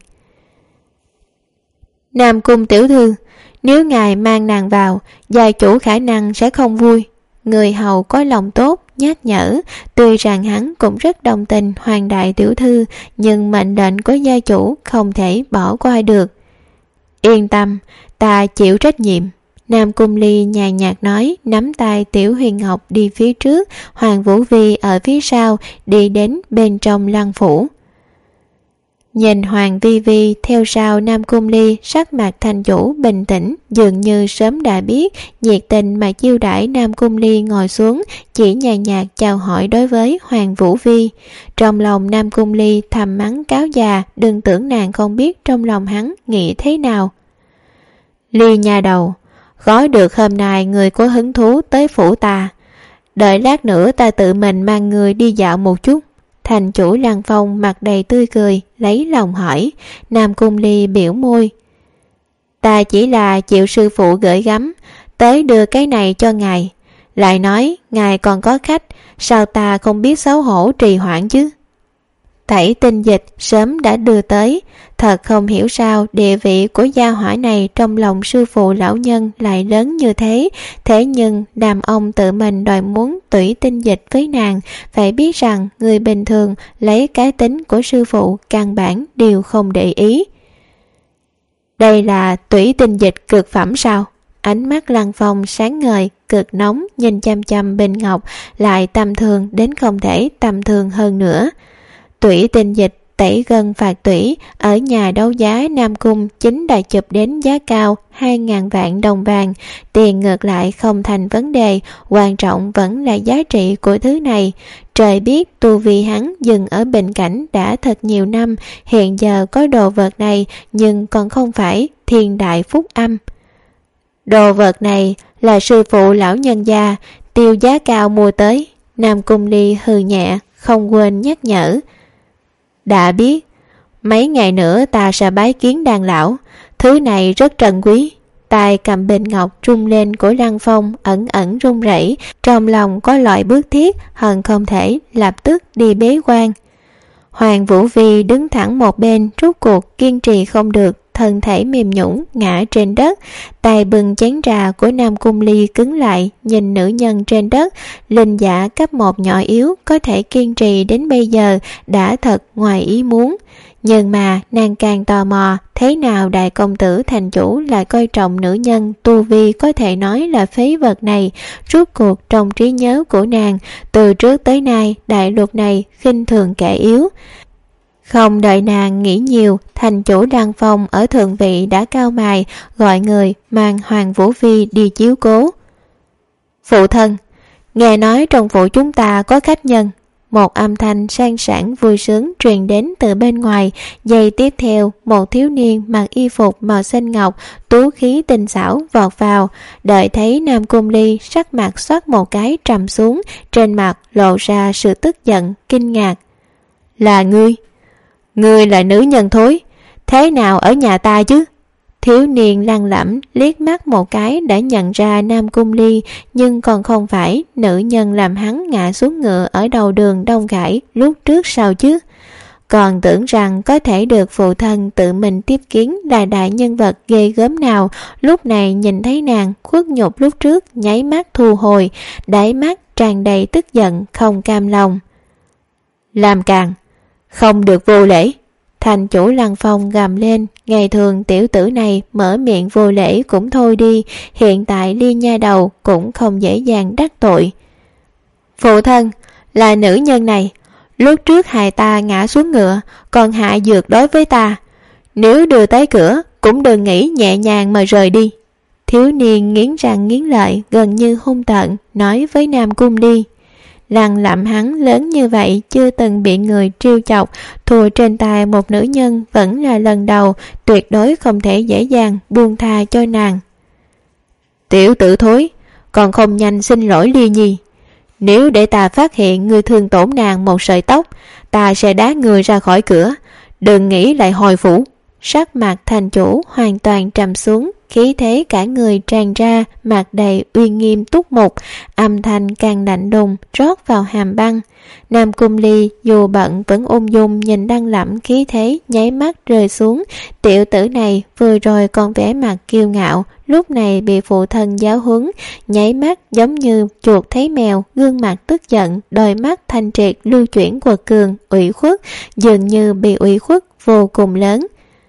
Nam Cung tiểu thư, nếu ngài mang nàng vào, gia chủ khả năng sẽ không vui. Người hầu có lòng tốt nhắc nhở, tuy rằng hắn cũng rất đồng tình Hoàng đại tiểu thư, nhưng mệnh lệnh của gia chủ không thể bỏ qua được. Yên tâm, ta chịu trách nhiệm. Nam Cung Ly nhàn nhạt nói, nắm tay Tiểu Huyền Ngọc đi phía trước, Hoàng Vũ Vi ở phía sau đi đến bên trong Lăng phủ. Nhìn Hoàng Vi Vi theo sau Nam Cung Ly, sắc mặt thành chủ bình tĩnh, dường như sớm đã biết, nhiệt tình mà chiêu đãi Nam Cung Ly ngồi xuống, chỉ nhàn nhạt chào hỏi đối với Hoàng Vũ Vi. Trong lòng Nam Cung Ly thầm mắng cáo già, đừng tưởng nàng không biết trong lòng hắn nghĩ thế nào. Ly nhà đầu, khó được hôm nay người có hứng thú tới phủ ta, đợi lát nữa ta tự mình mang người đi dạo một chút. Thành chủ Lăng Phong mặt đầy tươi cười, lấy lòng hỏi. Nam Cung Ly biểu môi. Ta chỉ là chịu sư phụ gửi gắm, tới đưa cái này cho ngài. Lại nói, ngài còn có khách, sao ta không biết xấu hổ trì hoãn chứ? Tẩy tinh dịch sớm đã đưa tới, thật không hiểu sao địa vị của gia hỏa này trong lòng sư phụ lão nhân lại lớn như thế. Thế nhưng đàm ông tự mình đòi muốn tủy tinh dịch với nàng, phải biết rằng người bình thường lấy cái tính của sư phụ căn bản đều không để ý. Đây là tủy tinh dịch cực phẩm sao? Ánh mắt Lăng Phong sáng ngời, cực nóng, nhìn chăm chăm Bình Ngọc, lại tầm thường đến không thể tầm thường hơn nữa. Tủy tinh dịch tẩy gân phạt tủy ở nhà đấu giá Nam Cung chính đã chụp đến giá cao 2.000 vạn đồng vàng. Tiền ngược lại không thành vấn đề, quan trọng vẫn là giá trị của thứ này. Trời biết tu vi hắn dừng ở bình cảnh đã thật nhiều năm, hiện giờ có đồ vật này nhưng còn không phải thiên đại phúc âm. Đồ vật này là sư phụ lão nhân gia tiêu giá cao mua tới. Nam Cung Ly hừ nhẹ, không quên nhắc nhở. Đã biết, mấy ngày nữa ta sẽ bái kiến đàn lão, thứ này rất trân quý. Tay cầm bình ngọc trung lên của Lăng Phong ẩn ẩn run rẩy, trong lòng có loại bước thiết hận không thể lập tức đi bế quan. Hoàng Vũ Vi đứng thẳng một bên, rút cuộc kiên trì không được, thân thể mềm nhũn ngã trên đất. Tay bưng chén trà của Nam Cung Ly cứng lại, nhìn nữ nhân trên đất. Linh giả cấp 1 nhỏ yếu có thể kiên trì đến bây giờ đã thật ngoài ý muốn. Nhưng mà nàng càng tò mò, thế nào đại công tử thành chủ lại coi trọng nữ nhân tu vi có thể nói là phế vật này. Rốt cuộc trong trí nhớ của nàng, từ trước tới nay đại lục này khinh thường kẻ yếu. Không đợi nàng nghĩ nhiều, thành chủ Đăng Phong ở thượng vị đã cao mày, gọi người mang Hoàng Vũ Vi đi chiếu cố. Phụ thân, nghe nói trong phủ chúng ta có khách nhân. Một âm thanh sang sảng vui sướng truyền đến từ bên ngoài. Giây tiếp theo, một thiếu niên mặc y phục màu xanh ngọc, tú khí tinh xảo vọt vào. Đợi thấy Nam Cung Ly, sắc mặt xoát một cái trầm xuống, trên mặt lộ ra sự tức giận, kinh ngạc. Là ngươi? Ngươi là nữ nhân thối, thế nào ở nhà ta chứ? Thiếu niên lăng lẫm liếc mắt một cái đã nhận ra Nam Cung Ly, nhưng còn không phải nữ nhân làm hắn ngã xuống ngựa ở đầu đường Đông Khải lúc trước sao chứ? Còn tưởng rằng có thể được phụ thân tự mình tiếp kiến là đại nhân vật ghê gớm nào. Lúc này nhìn thấy nàng khuất nhục lúc trước, nháy mắt thu hồi, đáy mắt tràn đầy tức giận không cam lòng. Làm càn, không được vô lễ. Thành chủ Lăng Phong gầm lên, ngày thường tiểu tử này mở miệng vô lễ cũng thôi đi, hiện tại Ly nha đầu cũng không dễ dàng đắc tội. Phụ thân, là nữ nhân này, lúc trước hại ta ngã xuống ngựa, còn hạ dược đối với ta. Nếu đưa tới cửa, cũng đừng nghĩ nhẹ nhàng mà rời đi. Thiếu niên nghiến răng nghiến lợi, gần như hung tợn, nói với Nam Cung Ly. Lăng lậm hắn lớn như vậy chưa từng bị người trêu chọc, thua trên tay một nữ nhân vẫn là lần đầu, tuyệt đối không thể dễ dàng buông tha cho nàng. Tiểu tử thối, còn không nhanh xin lỗi Ly Nhi. Nếu để ta phát hiện người thương tổn nàng một sợi tóc, ta sẽ đá người ra khỏi cửa, đừng nghĩ lại hồi phủ. Sắc mặt thành chủ hoàn toàn trầm xuống, khí thế cả người tràn ra, mặt đầy uy nghiêm túc mục, âm thanh càng lạnh đùng rót vào hàm băng. Nam Cung Ly dù bận vẫn ung dung nhìn Đăng Lẫm, khí thế nháy mắt rơi xuống. Tiểu tử này vừa rồi còn vẻ mặt kiêu ngạo, lúc này bị phụ thân giáo huấn, nháy mắt giống như chuột thấy mèo, gương mặt tức giận, đôi mắt thanh triệt lưu chuyển quật cường, ủy khuất, dường như bị ủy khuất vô cùng lớn.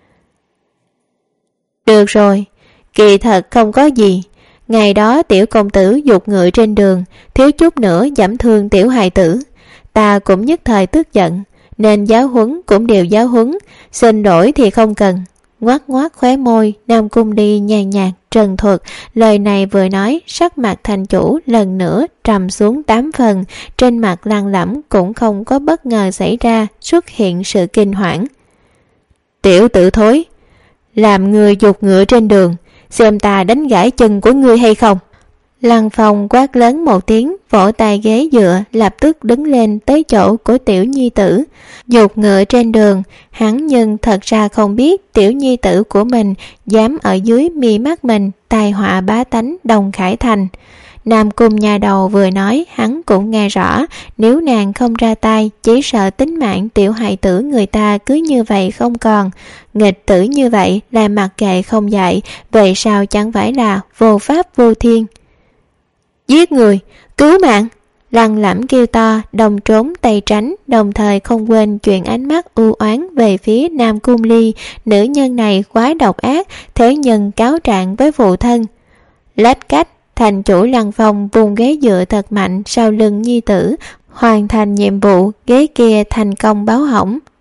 Được rồi, kỳ thật không có gì. Ngày đó tiểu công tử giục ngựa trên đường, thiếu chút nữa giảm thương tiểu hài tử. Ta cũng nhất thời tức giận, nên giáo huấn cũng đều giáo huấn, xin lỗi thì không cần. Ngoác ngoác khóe môi, Nam Cung đi nhàn nhạt trần thuật. Lời này vừa nói, sắc mặt thành chủ lần nữa trầm xuống 8 phần. Trên mặt Lăng Lẫm cũng không có bất ngờ xảy ra, xuất hiện sự kinh hoảng. Tiểu tử thối, làm người giục ngựa trên đường, xem ta đánh gãy chân của ngươi hay không. Lăng Phong quát lớn một tiếng, vỗ tay ghế dựa, lập tức đứng lên tới chỗ của tiểu nhi tử. Giục ngựa trên đường, hắn nhưng thật ra không biết tiểu nhi tử của mình dám ở dưới mi mắt mình tai họa bá tánh Đông Khải Thành. Nam Cung nhà đầu vừa nói hắn cũng nghe rõ, nếu nàng không ra tay chỉ sợ tính mạng tiểu hài tử người ta cứ như vậy không còn. Nghịch tử như vậy là mặc kệ không dạy, vậy sao chẳng phải là vô pháp vô thiên. Giết người, cứu mạng! Lăng Lẫm kêu to, đồng trốn tay tránh, đồng thời không quên chuyển ánh mắt u oán về phía Nam Cung Ly. Nữ nhân này quá độc ác, thế nhưng cáo trạng với phụ thân. Lách cách, thành chủ Lăng Phong vùng ghế dựa thật mạnh sau lưng nhi tử, hoàn thành nhiệm vụ, ghế kia thành công báo hỏng.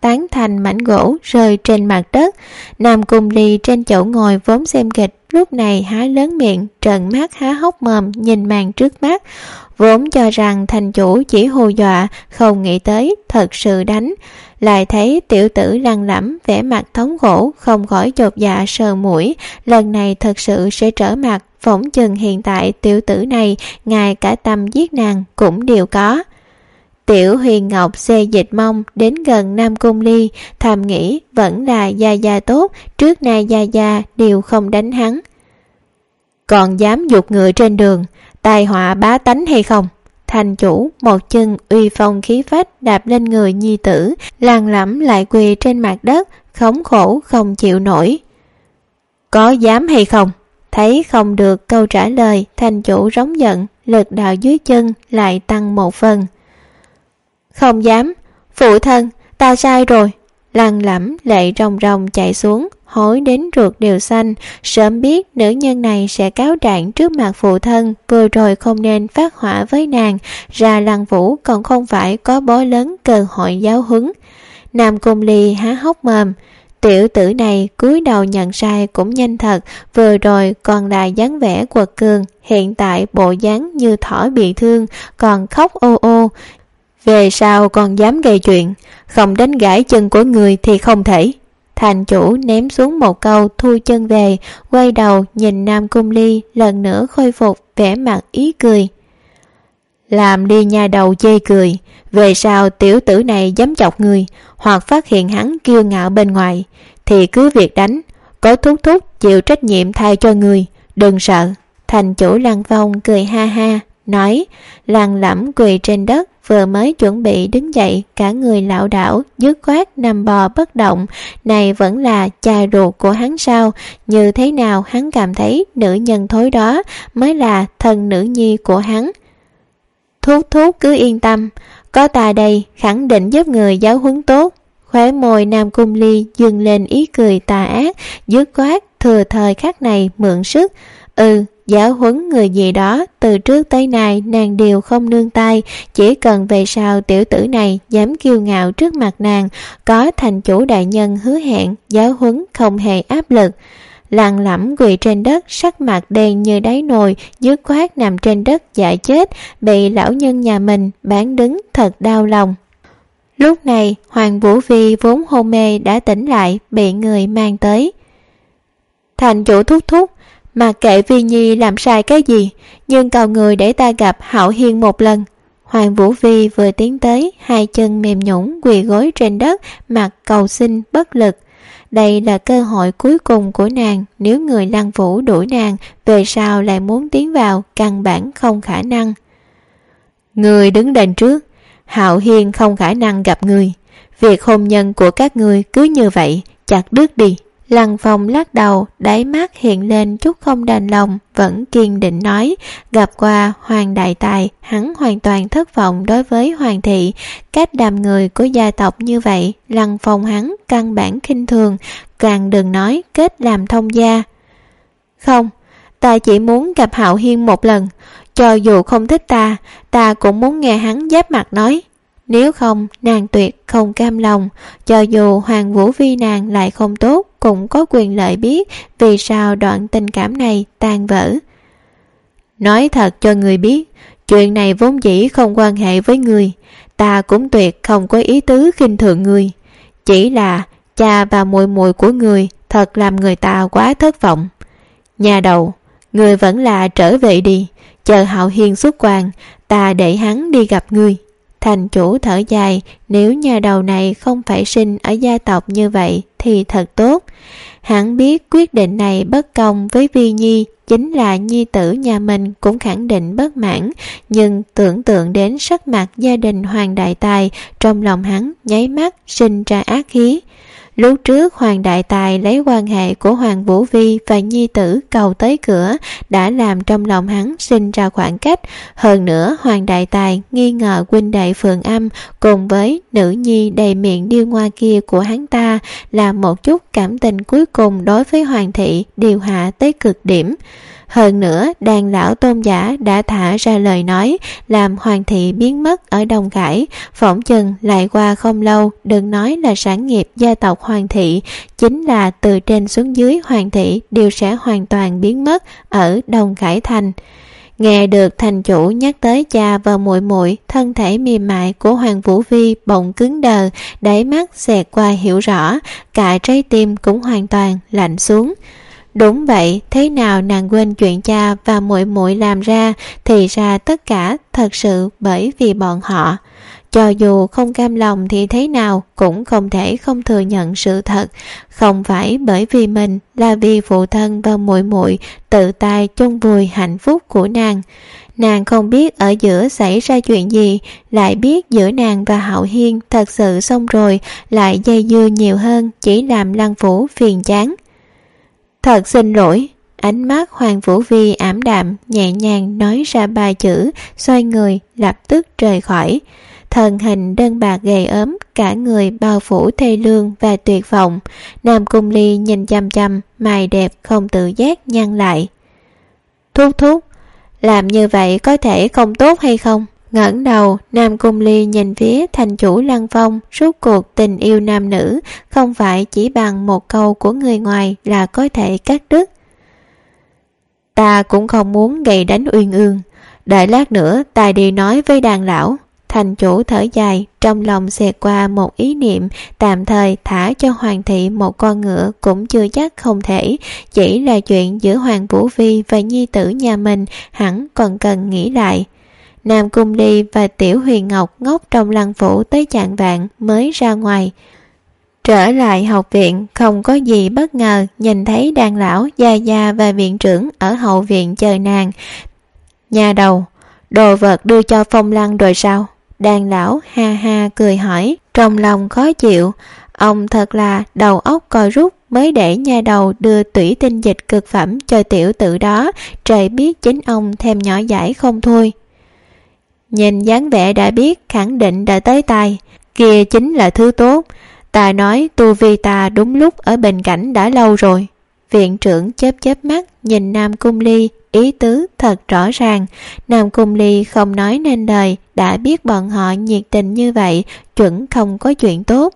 tán thành mảnh gỗ rơi trên mặt đất. Nam Cung Ly trên chỗ ngồi vốn xem kịch lúc này há lớn miệng, trợn mắt há hốc mồm nhìn màn trước mắt. Vốn cho rằng thành chủ chỉ hù dọa, không nghĩ tới thật sự đánh. Lại thấy tiểu tử lăng lẫm vẻ mặt thống khổ, không khỏi chột dạ sờ mũi. Lần này thật sự sẽ trở mặt, phỏng chừng hiện tại tiểu tử này ngay cả tâm giết nàng cũng đều có. Tiểu Huyền Ngọc xê dịch mông đến gần Nam Cung Ly, thầm nghĩ vẫn là Gia Gia tốt, trước nay Gia Gia đều không đánh hắn. Còn dám giục ngựa trên đường, tai họa bá tánh hay không? Thành chủ một chân uy phong khí phách đạp lên người nhi tử, lăng lẫm lại quỳ trên mặt đất, khống khổ không chịu nổi. Có dám hay không? Thấy không được câu trả lời, thành chủ rống giận, lực đạo dưới chân lại tăng một phần. Không dám, phụ thân, ta sai rồi. Lăng lẫm lệ ròng ròng chạy xuống, hối đến ruột đều xanh, sớm biết nữ nhân này sẽ cáo trạng trước mặt phụ thân, vừa rồi không nên phát hỏa với nàng, ra Lăng Vũ còn không phải có bó lớn cơ hội giáo huấn. Nam Cung Ly há hốc mồm, tiểu tử này cúi đầu nhận sai cũng nhanh thật, vừa rồi còn là dáng vẻ quật cường, hiện tại bộ dáng như thỏ bị thương, còn khóc ô ô. Về sau còn dám gây chuyện, không đánh gãy chân của người thì không thể. Thành chủ ném xuống một câu thu chân về, quay đầu nhìn Nam Cung Ly lần nữa khôi phục vẻ mặt ý cười. Làm đi nhà đầu chê cười, về sau tiểu tử này dám chọc người, hoặc phát hiện hắn kiêu ngạo bên ngoài, thì cứ việc đánh, có thúc thúc chịu trách nhiệm thay cho người, đừng sợ. Thành chủ Lăng Phong cười ha ha, nói. Lăng lẫm quỳ trên đất, vừa mới chuẩn bị đứng dậy, cả người lảo đảo, dứt khoát nằm bò bất động. Này vẫn là cha ruột của hắn sao? Như thế nào hắn cảm thấy nữ nhân thối đó mới là thân nữ nhi của hắn? Thúc thúc cứ yên tâm, có ta đây khẳng định giúp người giáo huấn tốt. Khóe môi Nam Cung Ly dâng lên ý cười tà ác, dứt khoát thừa thời khắc này mượn sức. Giáo huấn người gì đó, từ trước tới nay nàng đều không nương tay, chỉ cần về sau tiểu tử này dám kiêu ngạo trước mặt nàng, có thành chủ đại nhân hứa hẹn giáo huấn không hề áp lực. Lăng lẫm quỳ trên đất, sắc mặt đen như đáy nồi, dứt khoát nằm trên đất dại chết, bị lão nhân nhà mình bán đứng thật đau lòng. Lúc này Hoàng Vũ Phi vốn hôn mê đã tỉnh lại, bị người mang tới. Thành chủ thúc thúc, mặc kệ Vi Nhi làm sai cái gì, nhưng cầu người để ta gặp Hạo Hiên một lần. Hoàng Vũ Phi vừa tiến tới, hai chân mềm nhũn quỳ gối trên đất, mặt cầu xin bất lực. Đây là cơ hội cuối cùng của nàng, nếu người Lăng Vũ đuổi nàng, về sau lại muốn tiến vào, căn bản không khả năng. Người đứng đền trước, Hạo Hiên không khả năng gặp người. Việc hôn nhân của các người cứ như vậy, chặt đứt đi. Lăng Phong lắc đầu, đáy mắt hiện lên chút không đành lòng, vẫn kiên định nói. Gặp qua Hoàng Đại Tài, hắn hoàn toàn thất vọng đối với Hoàng thị. Cách làm người của gia tộc như vậy, Lăng Phong hắn căn bản khinh thường, càng đừng nói kết làm thông gia. Không, ta chỉ muốn gặp Hạo Hiên một lần, cho dù không thích ta cũng muốn nghe hắn giáp mặt nói. Nếu không, nàng tuyệt không cam lòng, cho dù Hoàng Vũ Phi nàng lại không tốt, cũng có quyền lợi biết vì sao đoạn tình cảm này tan vỡ. Nói thật cho người biết, chuyện này vốn dĩ không quan hệ với người, ta cũng tuyệt không có ý tứ khinh thường người. Chỉ là cha và muội muội của người thật làm người ta quá thất vọng. Nhà đầu, người vẫn là trở về đi, chờ Hạo Hiên xuất quan, ta để hắn đi gặp người. Thành chủ thở dài, nếu nhà đầu này không phải sinh ở gia tộc như vậy thì thật tốt. Hắn biết quyết định này bất công với Vi Nhi, chính là nhi tử nhà mình cũng khẳng định bất mãn, nhưng tưởng tượng đến sắc mặt gia đình Hoàng Đại Tài, trong lòng hắn nháy mắt sinh ra ác khí. Lúc trước Hoàng Đại Tài lấy quan hệ của Hoàng Vũ Vi và nhi tử cầu tới cửa đã làm trong lòng hắn sinh ra khoảng cách. Hơn nữa Hoàng Đại Tài nghi ngờ huynh đệ Phượng Âm cùng với nữ nhi đầy miệng điêu ngoa kia của hắn ta là một chút cảm tình cuối cùng đối với Hoàng thị điều hạ tới cực điểm. Hơn nữa, đàn lão tôn giả đã thả ra lời nói làm hoàng thị biến mất ở Đông Khải, phỏng chừng lại qua không lâu, đừng nói là sản nghiệp gia tộc hoàng thị, chính là từ trên xuống dưới hoàng thị đều sẽ hoàn toàn biến mất ở Đông Khải thành. Nghe được thành chủ nhắc tới cha và muội muội, thân thể mềm mại của Hoàng Vũ Vi bỗng cứng đờ, đáy mắt xẹt qua hiểu rõ, cả trái tim cũng hoàn toàn lạnh xuống. Đúng vậy, thế nào nàng quên chuyện cha và muội muội làm ra, thì ra tất cả thật sự bởi vì bọn họ. Cho dù không cam lòng thì thế nào cũng không thể không thừa nhận sự thật, không phải bởi vì mình, là vì phụ thân và muội muội tự tay chôn vùi hạnh phúc của nàng. Nàng không biết ở giữa xảy ra chuyện gì, lại biết giữa nàng và Hạo Hiên thật sự xong rồi, lại dây dưa nhiều hơn, chỉ làm Lăng Phủ phiền chán. Thật xin lỗi. Ánh mắt Hoàng Vũ Vi ảm đạm, nhẹ nhàng nói ra 3 chữ, xoay người lập tức rời khỏi. Thân hình đơn bạc gầy ốm, cả người bao phủ thê lương và tuyệt vọng. Nam Cung Ly nhìn chăm chăm, mày đẹp không tự giác nhăn lại. Thúc thúc, làm như vậy có thể không tốt hay không? Ngẩng đầu, Nam Cung Ly nhìn phía thành chủ Lăng Phong, rốt cuộc tình yêu nam nữ không phải chỉ bằng một câu của người ngoài là có thể cắt đứt. Ta cũng không muốn gầy đánh Uyên Ương, đợi lát nữa ta đi nói với đàn lão. Thành chủ thở dài, trong lòng xẹt qua một ý niệm, tạm thời thả cho hoàng thị một con ngựa cũng chưa chắc không thể, chỉ là chuyện giữa Hoàng Vũ Vi và nhi tử nhà mình hẳn còn cần nghĩ lại. Nam Cung Ly và Tiểu Huyền Ngọc ngốc trong Lăng Phủ tới chạng vạng mới ra ngoài. Trở lại học viện, không có gì bất ngờ, nhìn thấy đàn lão, gia gia và viện trưởng ở hậu viện chờ nàng. Nhà đầu, đồ vật đưa cho Phong Lăng rồi sao? Đàn lão ha ha cười hỏi, trong lòng khó chịu. Ông thật là đầu óc co rút, mới để nha đầu đưa tủy tinh dịch cực phẩm cho tiểu tử đó, trời biết chính ông thêm nhỏ dãi không thôi. Nhìn dáng vẻ đã biết khẳng định đã tới tay, kia chính là thứ tốt. Ta nói tu vi ta đúng lúc ở bình cảnh đã lâu rồi. Viện trưởng chớp chớp mắt nhìn Nam Cung Ly, ý tứ thật rõ ràng. Nam Cung Ly không nói nên lời, đã biết bọn họ nhiệt tình như vậy, chuẩn không có chuyện tốt.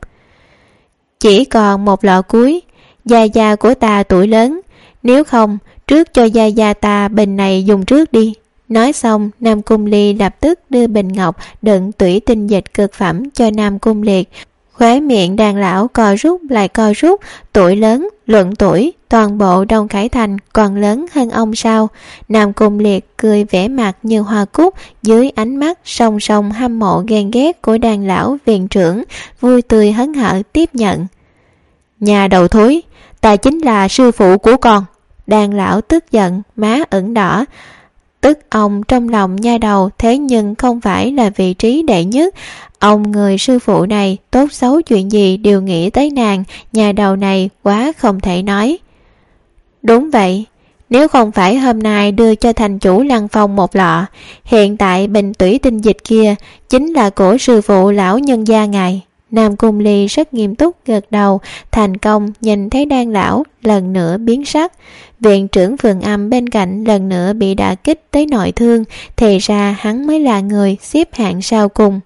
Chỉ còn một lọ cuối, gia gia của ta tuổi lớn, nếu không trước cho gia gia ta bình này dùng trước đi. Nói xong, Nam Cung Ly lập tức đưa bình ngọc đựng tủy tinh dịch cực phẩm cho Nam Cung Liệt. Khóe miệng đàn lão co rút lại co rút, tuổi lớn, luận tuổi, toàn bộ Đông Khải Thành còn lớn hơn ông sao? Nam Cung Liệt cười vẻ mặt như hoa cúc, dưới ánh mắt song song hâm mộ ghen ghét của đàn lão viện trưởng, vui tươi hớn hở tiếp nhận. Nhà đầu thối, ta chính là sư phụ của con. Đàn lão tức giận, má ửng đỏ. Tức ông trong lòng nha đầu, thế nhưng không phải là vị trí đệ nhất. Ông người sư phụ này tốt xấu chuyện gì đều nghĩ tới nàng, nhà đầu này quá không thể nói. Đúng vậy, nếu không phải hôm nay đưa cho thành chủ Lăng Phong một lọ, hiện tại bình tủy tinh dịch kia chính là của sư phụ lão nhân gia ngài. Nam Cung Ly rất nghiêm túc gật đầu, thành công nhìn thấy đan lão lần nữa biến sắc. Viện trưởng Vườn Âm bên cạnh lần nữa bị đả kích tới nội thương, thì ra hắn mới là người xếp hạng sau cùng.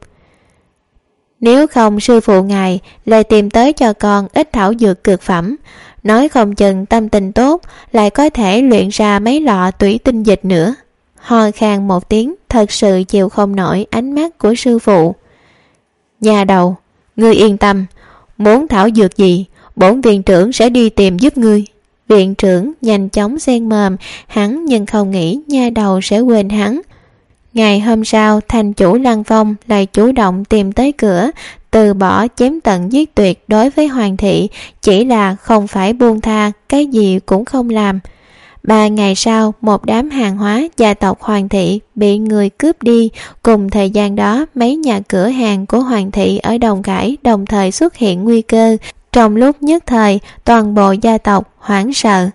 Nếu không sư phụ ngài lại tìm tới cho con ít thảo dược cực phẩm, nói không chừng tâm tình tốt lại có thể luyện ra mấy lọ tủy tinh dịch nữa. Ho khan một tiếng, thật sự chịu không nổi ánh mắt của sư phụ. Nhà đầu, ngươi yên tâm, muốn thảo dược gì, bổn viện trưởng sẽ đi tìm giúp ngươi. Viện trưởng nhanh chóng xen mồm, hắn nhưng không nghĩ nha đầu sẽ quên hắn. Ngày hôm sau, thành chủ Lăng Phong lại chủ động tìm tới cửa, từ bỏ chém tận giết tuyệt đối với hoàng thị, chỉ là không phải buông tha, cái gì cũng không làm. 3 ngày sau, một đám hàng hóa gia tộc hoàng thị bị người cướp đi, cùng thời gian đó mấy nhà cửa hàng của hoàng thị ở Đồng Khải đồng thời xuất hiện nguy cơ. Trong lúc nhất thời, toàn bộ gia tộc hoảng sợ.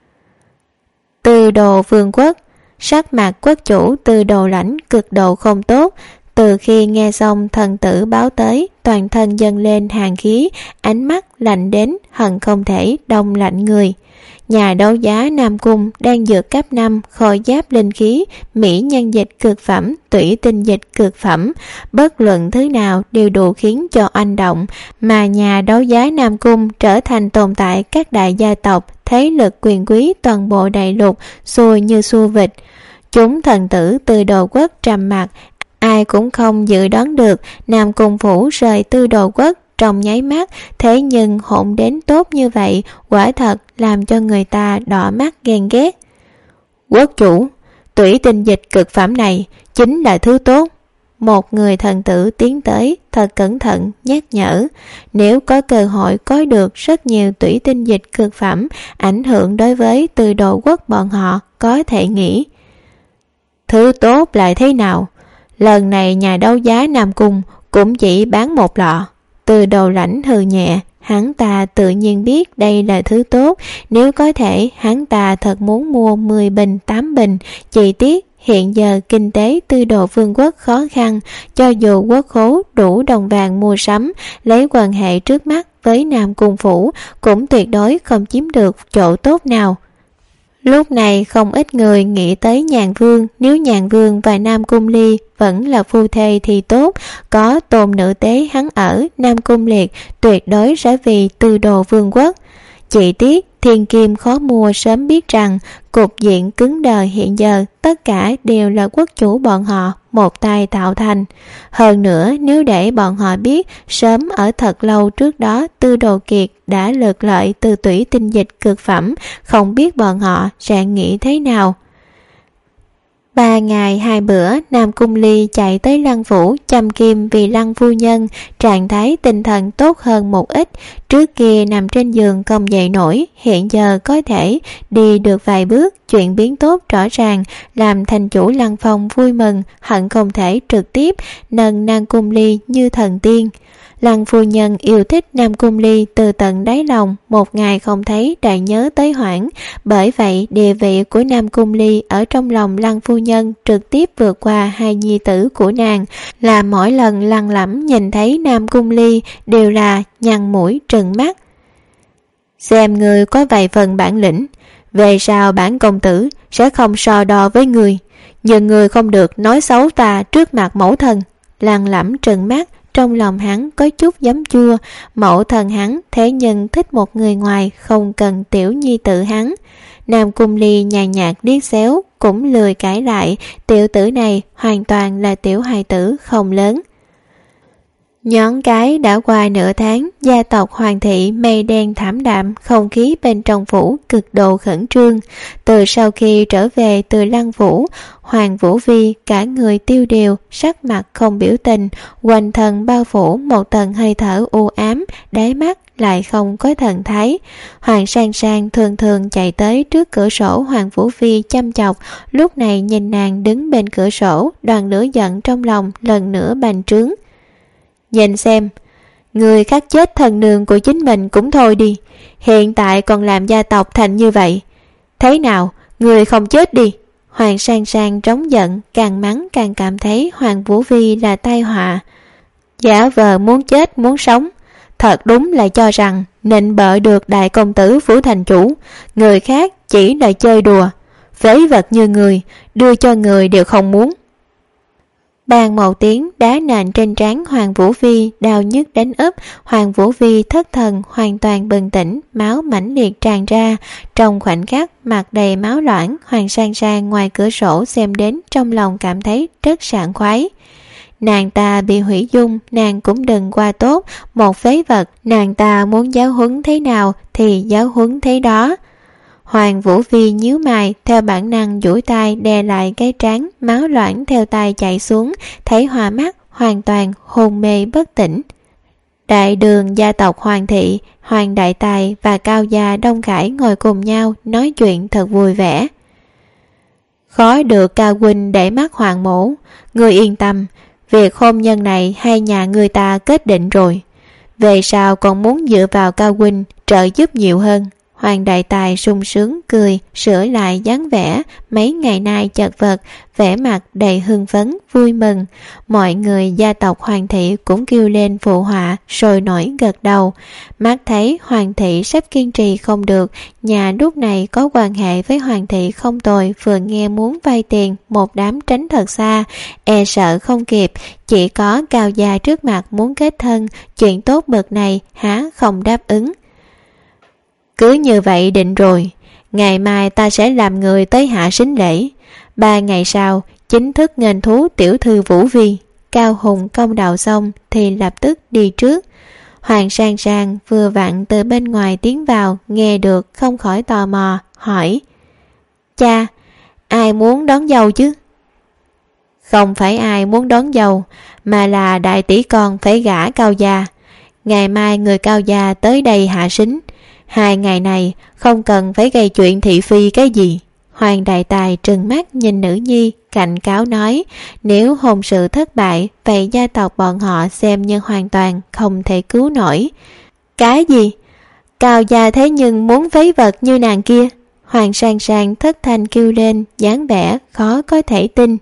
Từ Đồ Vương quốc, sắc mặt quốc chủ Từ Đồ Lãnh cực độ không tốt. Từ khi nghe xong thần tử báo tới, toàn thân dâng lên hàn khí, ánh mắt lạnh đến hận không thể đông lạnh người. Nhà đấu giá Nam Cung đang dược cấp 5 khôi giáp linh khí, mỹ nhân dịch cực phẩm, tủy tinh dịch cực phẩm, bất luận thứ nào đều đủ khiến cho oanh động, mà nhà đấu giá Nam Cung trở thành tồn tại các đại gia tộc, thế lực quyền quý toàn bộ đại lục xua như xua vịt. Chúng thần tử Tư Đồ Quốc trầm mặc, ai cũng không dự đoán được Nam Cung phủ rời Tư Đồ Quốc trong nháy mắt, thế nhưng hỗn đến tốt như vậy, quả thật làm cho người ta đỏ mắt ghen ghét. Quốc chủ, tủy tinh dịch cực phẩm này chính là thứ tốt. Một người thần tử tiến tới thật cẩn thận nhắc nhở, nếu có cơ hội có được rất nhiều tủy tinh dịch cực phẩm, ảnh hưởng đối với Tư Đồ Quốc bọn họ có thể nghĩ. Thứ tốt lại thế nào? Lần này nhà đấu giá Nam Cung cũng chỉ bán một lọ. Tư Đồ Lãnh hừ nhẹ, hắn ta tự nhiên biết đây là thứ tốt, nếu có thể hắn ta thật muốn mua 10 bình 8 bình, chỉ tiếc hiện giờ kinh tế Tư Đồ Vương quốc khó khăn, cho dù quốc khố đủ đồng vàng mua sắm, lấy quan hệ trước mắt với Nam Cung phủ cũng tuyệt đối không chiếm được chỗ tốt nào. Lúc này không ít người nghĩ tới Nhàn Vương, nếu Nhàn Vương và Nam Cung Ly vẫn là phu thê thì tốt, có Tôn nữ tế hắn ở, Nam Cung Liệt tuyệt đối sẽ vì Tư Đồ Vương quốc. Chỉ tiếc thiên kim khó mua sớm biết rằng cục diện cứng đờ hiện giờ tất cả đều là quốc chủ bọn họ một tay tạo thành. Hơn nữa nếu để bọn họ biết sớm ở thật lâu trước đó Tư Đồ Kiệt đã lược lợi từ tủy tinh dịch cực phẩm, không biết bọn họ sẽ nghĩ thế nào. 3 ngày 2 bữa, Nam Cung Ly chạy tới Lăng phủ chăm kim vì Lăng phu nhân, trạng thái tinh thần tốt hơn một ít. Trước kia nằm trên giường không dậy nổi, hiện giờ có thể đi được vài bước, chuyển biến tốt rõ ràng, làm thành chủ Lăng Phong vui mừng, hận không thể trực tiếp nâng Nam Cung Ly như thần tiên. Lăng phu nhân yêu thích Nam Cung Ly từ tận đáy lòng, một ngày không thấy đã nhớ tới Hoảng, bởi vậy địa vị của Nam Cung Ly ở trong lòng Lăng phu nhân trực tiếp vượt qua hai nhi tử của nàng, là mỗi lần Lăng Lẫm nhìn thấy Nam Cung Ly đều là nhăn mũi trừng mắt. Xem người có vài phần bản lĩnh, về sau bản công tử sẽ không so đo với người, nhưng người không được nói xấu ta trước mặt mẫu thân. Lăng Lẫm trừng mắt, trong lòng hắn có chút giấm chua, mẫu thân hắn thế nhưng thích một người ngoài, không cần tiểu nhi tự hắn. Nam Cung Ly nhàn nhạt liếc xéo, cũng lười cãi lại, tiểu tử này hoàn toàn là tiểu hài tử không lớn. Nhón cái đã qua nửa tháng, gia tộc Hoàng thị mây đen thảm đạm, không khí bên trong phủ cực độ khẩn trương. Từ sau khi trở về từ Lăng phủ, Hoàng Vũ Vi cả người tiêu điều, sắc mặt không biểu tình, quanh thân bao phủ một tầng hơi thở u ám, đáy mắt lại không có thần thái. Hoàng Sang Sang thường thường chạy tới trước cửa sổ Hoàng Vũ Vi chăm chọc, lúc này nhìn nàng đứng bên cửa sổ, đoàn lửa giận trong lòng lần nữa bành trướng. Nhìn xem, người khắc chết thần nương của chính mình cũng thôi đi, hiện tại còn làm gia tộc thành như vậy. Thế nào, người không chết đi. Hoàng Sang Sang trống giận, càng mắng càng cảm thấy Hoàng Vũ Vi là tai họa. Giả vờ muốn chết muốn sống, thật đúng là cho rằng nịnh bợ được đại công tử phủ thành chủ, người khác chỉ là chơi đùa. Phế vật như người, đưa cho người đều không muốn. Bàn một tiếng đá nện trên trán Hoàng Vũ Vi, đau nhức đánh úp. Hoàng Vũ Vi thất thần, hoàn toàn bừng tỉnh, máu mãnh liệt tràn ra. Trong khoảnh khắc mặt đầy máu loãng, Hoàng Sang Sang ngoài cửa sổ xem đến trong lòng cảm thấy rất sảng khoái. Nàng ta bị hủy dung, nàng cũng đừng qua tốt, một phế vật, nàng ta muốn giáo huấn thế nào thì giáo huấn thế đó. Hoàng Vũ Vi nhíu mày, theo bản năng duỗi tay đè lại cái trán, máu loãng theo tay chảy xuống, thấy hoa mắt, hoàn toàn hôn mê bất tỉnh. Đại đường gia tộc Hoàng thị, Hoàng Đại Tài và Cao gia Đông Khải ngồi cùng nhau nói chuyện thật vui vẻ. Khó được Cao huynh để mắt Hoàng mổ, người yên tâm, việc hôn nhân này hai nhà người ta kết định rồi, về sau còn muốn dựa vào Cao huynh trợ giúp nhiều hơn. Hoàng đại tài sung sướng cười, sửa lại dáng vẻ mấy ngày nay chật vật, vẻ mặt đầy hưng phấn vui mừng. Mọi người gia tộc Hoàng thị cũng kêu lên phụ họa, sôi nổi gật đầu. Mắt thấy Hoàng thị sắp kiên trì không được, nhà lúc này có quan hệ với Hoàng thị không tồi, vừa nghe muốn vay tiền, một đám tránh thật xa, e sợ không kịp. Chỉ có Cao gia trước mặt muốn kết thân, chuyện tốt bậc này há không đáp ứng. Cứ như vậy định rồi, ngày mai ta sẽ làm người tới hạ sính lễ. 3 ngày sau chính thức nghênh thú tiểu thư Vũ Vi. Cao Hùng công đạo xong thì lập tức đi trước. Hoàng Sang Sang vừa vặn từ bên ngoài tiến vào, nghe được không khỏi tò mò, hỏi: Cha, ai muốn đón dâu chứ? Không phải ai muốn đón dâu, mà là đại tỷ con phải gả Cao gia. Ngày mai người Cao gia tới đây hạ sính. 2 ngày này không cần phải gây chuyện thị phi cái gì. Hoàng đại tài trừng mắt nhìn nữ nhi, cảnh cáo nói: nếu hôn sự thất bại, vậy gia tộc bọn họ xem như hoàn toàn không thể cứu nổi. Cái gì? Cao gia thế nhưng muốn phế vật như nàng kia? Hoàng Sang Sang thất thanh kêu lên, dáng vẻ khó có thể tin.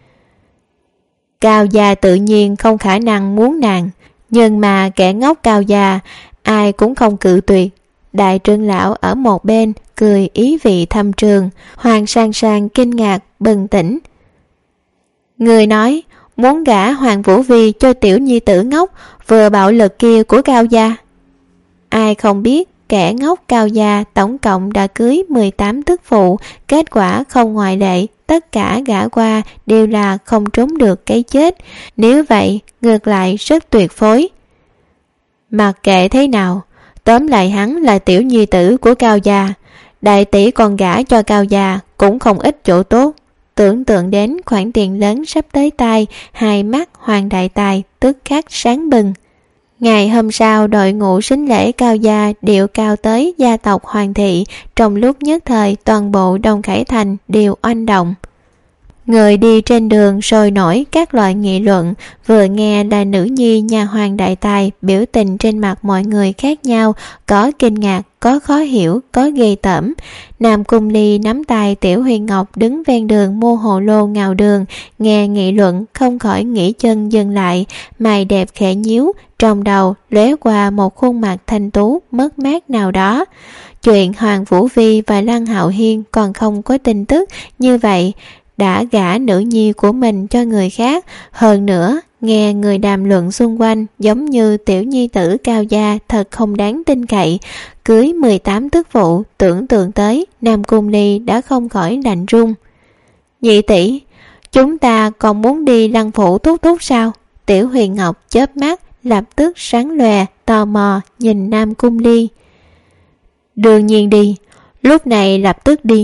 Cao gia tự nhiên không khả năng muốn nàng, nhưng mà kẻ ngốc Cao gia ai cũng không cự tuyệt. Đại trưởng lão ở một bên cười ý vị thâm trường. Hoàng Sang Sang kinh ngạc bừng tỉnh. Người nói muốn gả Hoàng Vũ Vi cho tiểu nhi tử ngốc vừa bạo lực kia của Cao gia. Ai không biết kẻ ngốc Cao gia tổng cộng đã cưới 18 tức phụ, kết quả không ngoại lệ, tất cả gả qua đều là không trốn được cái chết. Nếu vậy ngược lại rất tuyệt phối. Mặc kệ thế nào, tóm lại hắn là tiểu nhi tử của Cao gia, đại tỷ còn gả cho Cao gia cũng không ít chỗ tốt. Tưởng tượng đến khoản tiền lớn sắp tới tay, hai mắt Hoàng đại tài tức khắc sáng bừng. Ngày hôm sau, đội ngũ sính lễ Cao gia điệu cao tới gia tộc Hoàng thị. Trong lúc nhất thời, toàn bộ Đông Khải Thành đều oanh động. Người đi trên đường sôi nổi các loại nghị luận. Vừa nghe là nữ nhi nhà Hoàng đại tài, biểu tình trên mặt mọi người khác nhau, có kinh ngạc, có khó hiểu, có ghê tởm. Nam Cung Ly nắm tay Tiểu Huyền Ngọc đứng ven đường mua hồ lô ngào đường, nghe nghị luận không khỏi nghỉ chân dừng lại, mày đẹp khẽ nhíu, trong đầu lóe qua một khuôn mặt thanh tú mất mát nào đó. Chuyện Hoàng Vũ Vi và Lăng Hạo Hiên còn không có tin tức, như vậy đã gả nữ nhi của mình cho người khác. Hơn nữa nghe người đàm luận xung quanh giống như tiểu nhi tử Cao gia thật không đáng tin cậy. Cưới 18 tức phụ, tưởng tượng tới Nam Cung Ly đã không khỏi lạnh run. Nhị tỷ, chúng ta còn muốn đi Lăng phủ thúc thúc sao? Tiểu Huyền Ngọc chớp mắt lập tức sáng lòe, tò mò nhìn Nam Cung Ly. Đương nhiên đi, lúc này lập tức đi.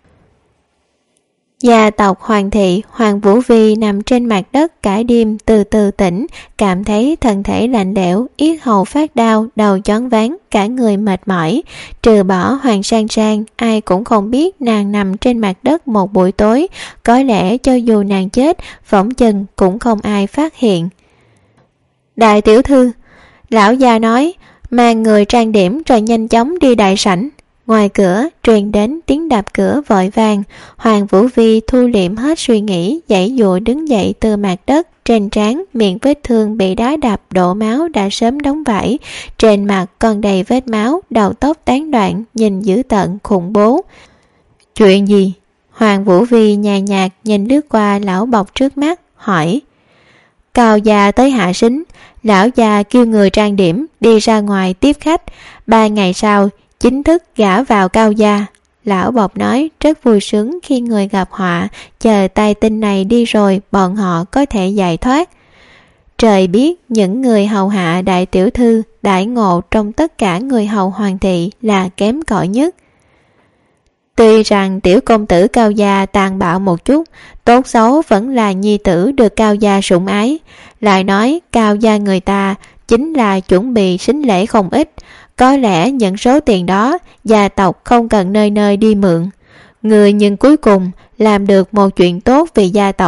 Gia tộc Hoàng thị, Hoàng Vũ Vi nằm trên mặt đất cả đêm từ từ tỉnh, cảm thấy thân thể lạnh lẽo, yết hầu phát đau, đầu choáng váng, cả người mệt mỏi. Trừ bỏ Hoàng Sang Sang, ai cũng không biết nàng nằm trên mặt đất một buổi tối, có lẽ cho dù nàng chết, phỏng chừng cũng không ai phát hiện. Đại tiểu thư, lão già nói, mang người trang điểm rồi nhanh chóng đi đại sảnh. Ngoài cửa truyền đến tiếng đập cửa vội vàng. Hoàng Vũ Vi thu liệm hết suy nghĩ, giãy giụa đứng dậy từ mặt đất. Trên trán miệng vết thương bị đá đập đổ máu đã sớm đóng vải, trên mặt còn đầy vết máu, đầu tóc tán loạn, nhìn dữ tợn khủng bố. Chuyện gì? Hoàng Vũ Vi nhàn nhạt nhìn lướt qua lão bọc trước mắt, hỏi. Cao gia tới hạ sính, lão già kêu người trang điểm đi ra ngoài tiếp khách. 3 ngày sau chính thức gả vào Cao gia. Lão bộc nói rất vui sướng khi người gặp họa, chờ tai tin này đi rồi bọn họ có thể giải thoát. Trời biết những người hầu hạ đại tiểu thư đãi ngộ trong tất cả người hầu hoàng thị là kém cỏi nhất. Tuy rằng tiểu công tử Cao gia tàn bạo một chút, tốt xấu vẫn là nhi tử được Cao gia sủng ái. Lại nói Cao gia người ta chính là chuẩn bị sính lễ không ít, có lẽ những số tiền đó gia tộc không cần nơi nơi đi mượn. Người nhưng cuối cùng làm được một chuyện tốt vì gia tộc,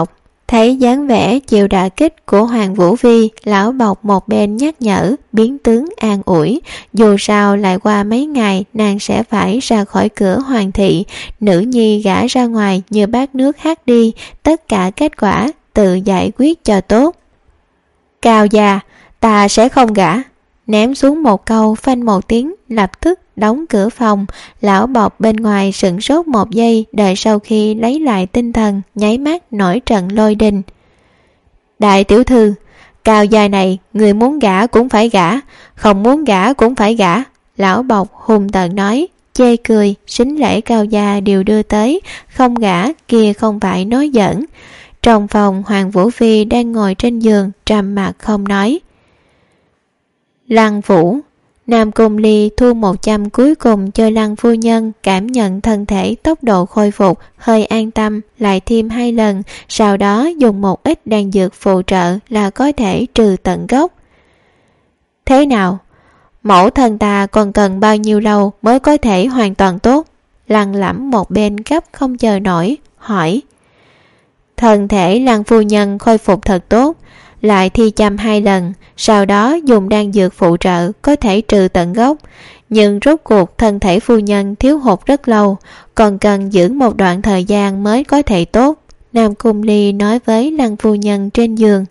Thấy dáng vẻ chịu đả kích của Hoàng Vũ Vi, lão Bộc một bên nhắc nhở, biến tướng an ủi. Dù sao lại qua mấy ngày nàng sẽ phải ra khỏi cửa hoàng thị, nữ nhi gả ra ngoài như bát nước hát đi, tất cả kết quả tự giải quyết cho tốt. Cao gia, ta sẽ không gả. Ném xuống một câu, phanh một tiếng, lập tức đóng cửa phòng. Lão Bộc bên ngoài sửng sốt một giây, đợi sau khi lấy lại tinh thần, nháy mắt nổi trận lôi đình. Đại tiểu thư, Cao gia này, người muốn gả cũng phải gả, không muốn gả cũng phải gả. Lão Bộc hùng tợn nói, chê cười, sính lễ Cao gia đều đưa tới, không gả kia không phải nói giỡn. Trong phòng, Hoàng Vũ Phi đang ngồi trên giường, trầm mặc không nói. Lăng Vũ, Nam Cung Ly thu 100 cuối cùng cho Lăng phu nhân, cảm nhận thân thể tốc độ khôi phục, hơi an tâm, lại thêm 2 lần, sau đó dùng một ít đan dược phụ trợ là có thể trừ tận gốc. Thế nào? Mẫu thân ta còn cần bao nhiêu lâu mới có thể hoàn toàn tốt? Lăng Lẫm một bên gấp không chờ nổi, hỏi. Thân thể Lăng phu nhân khôi phục thật tốt, lại thi chăm 2 lần, sau đó dùng đan dược phụ trợ có thể trừ tận gốc, nhưng rốt cuộc thân thể phu nhân thiếu hụt rất lâu, còn cần dưỡng một đoạn thời gian mới có thể tốt. Nam Cung Ly nói với Lăng phu nhân trên giường.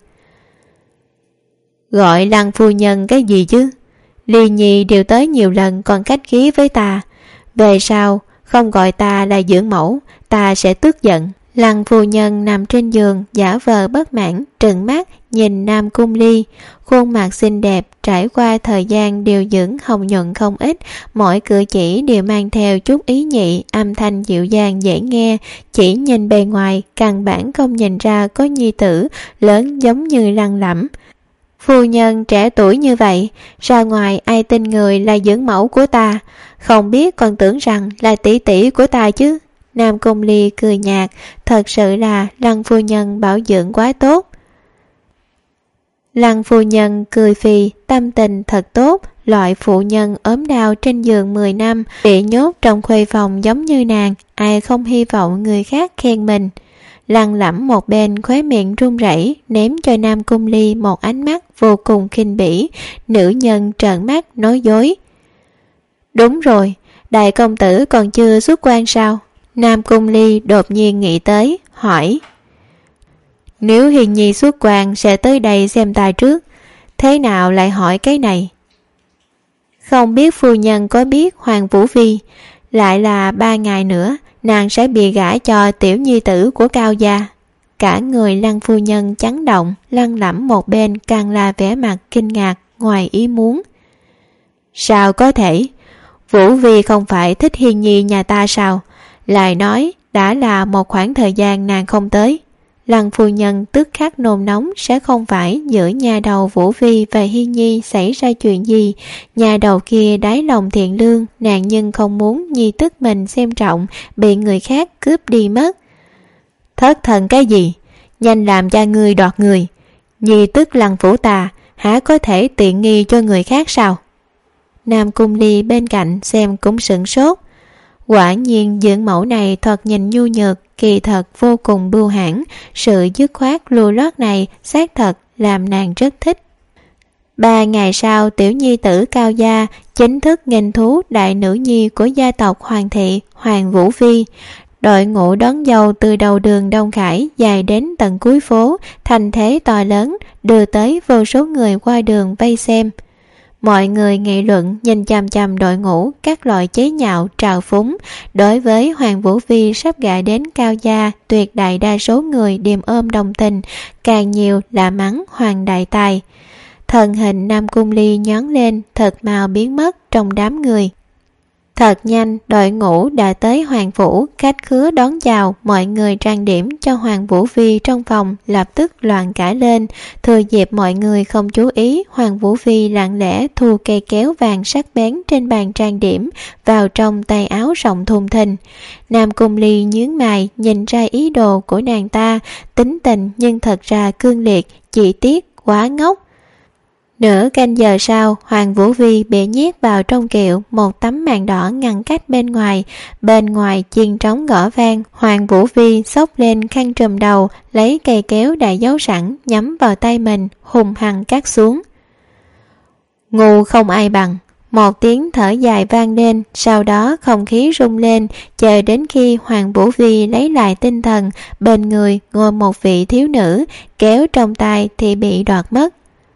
Gọi Lăng phu nhân cái gì chứ? Ly Nhi đều tới nhiều lần còn khách khí với ta, về sau không gọi ta là dưỡng mẫu, ta sẽ tức giận. Lăng phu nhân nằm trên giường, giả vờ bất mãn, trừng mắt nhìn Nam Cung Ly, khuôn mặt xinh đẹp trải qua thời gian điều dưỡng hồng nhuận không ít, mỗi cử chỉ đều mang theo chút ý nhị, âm thanh dịu dàng dễ nghe, chỉ nhìn bề ngoài căn bản không nhìn ra có nhi tử lớn giống như Lăng Lẫm. Phu nhân trẻ tuổi như vậy, ra ngoài ai tin người là dưỡng mẫu của ta, không biết còn tưởng rằng là tỷ tỷ của ta chứ. Nam Cung Ly cười nhạt, thật sự là Lăng phu nhân bảo dưỡng quá tốt. Lăng phu nhân cười phì, tâm tình thật tốt, loại phụ nhân ốm đau trên giường 10 năm, bị nhốt trong khuê phòng giống như nàng, ai không hy vọng người khác khen mình. Lăng Lẫm một bên khóe miệng run rẩy, ném cho Nam Cung Ly một ánh mắt vô cùng khinh bỉ. Nữ nhân trợn mắt nói dối. Đúng rồi, đại công tử còn chưa xuất quan sao? Nam Cung Ly đột nhiên nghĩ tới, hỏi. Nếu Hiền Nhi xuất quan sẽ tới đây xem ta trước, thế nào lại hỏi cái này? Không biết phu nhân có biết Hoàng Vũ Phi, lại là 3 ngày nữa nàng sẽ bị gả cho tiểu nhi tử của Cao gia. Cả người Lăng phu nhân chấn động, Lăng Lẫm một bên càng là vẻ mặt kinh ngạc, ngoài ý muốn. Sao có thể? Vũ Vi không phải thích Hiền Nhi nhà ta sao? Lại nói đã là một khoảng thời gian nàng không tới. Lăng phu nhân tức khắc nôn nóng, sẽ không phải giữa nhà đầu Vũ Vi và Hiên Nhi xảy ra chuyện gì. Nhà đầu kia đáy lòng thiện lương, nàng nhưng không muốn nhi tức mình xem trọng bị người khác cướp đi mất. Thất thần cái gì? Nhanh làm cho ngươi đoạt người. Nhi tức Lăng phủ ta há có thể tiện nghi cho người khác sao? Nam Cung Ly bên cạnh xem cũng sửng sốt. Quả nhiên dưỡng mẫu này thoạt nhìn nhu nhược, kỳ thật vô cùng bưu hãn, sự dứt khoát lưu loát này xác thật làm nàng rất thích. 3 ngày sau, tiểu nhi tử Cao gia chính thức nghênh thú đại nữ nhi của gia tộc Hoàng thị, Hoàng Vũ Phi. Đội ngũ đón dâu từ đầu đường Đông Khải dài đến tận cuối phố, thành thế to lớn, đưa tới vô số người qua đường vây xem. Mọi người nghị luận nhìn chằm chằm đội ngũ, các loại chế nhạo trào phúng. Đối với Hoàng Vũ Phi sắp gả đến Cao gia, tuyệt đại đa số người điềm ôm đồng tình, càng nhiều là mắng Hoàng đại tài. Thân hình Nam Cung Ly nhón lên, thật mau biến mất trong đám người. Thật nhanh, đội ngũ đã tới Hoàng phủ, khách khứa đón chào, mọi người trang điểm cho Hoàng Vũ Phi trong phòng lập tức loạn cả lên. Thừa dịp mọi người không chú ý, Hoàng Vũ Phi lặng lẽ thu cây kéo vàng sắc bén trên bàn trang điểm vào trong tay áo rộng thùng thình. Nam Cung Ly nhướng mày, nhìn ra ý đồ của nàng ta, tính tình nhưng thật ra cương liệt, chỉ tiếc quá ngốc. Nửa canh giờ sau, Hoàng Vũ Vi bị nhét vào trong kiệu, một tấm màn đỏ ngăn cách bên ngoài chiên trống gõ vang. Hoàng Vũ Vi xốc lên khăn trùm đầu, lấy cây kéo đã giấu sẵn nhắm vào tay mình, hung hăng cắt xuống. Ngu không ai bằng. Một tiếng thở dài vang lên, sau đó không khí rung lên, chờ đến khi Hoàng Vũ Vi lấy lại tinh thần, bên người ngồi một vị thiếu nữ, kéo trong tay thì bị đoạt mất.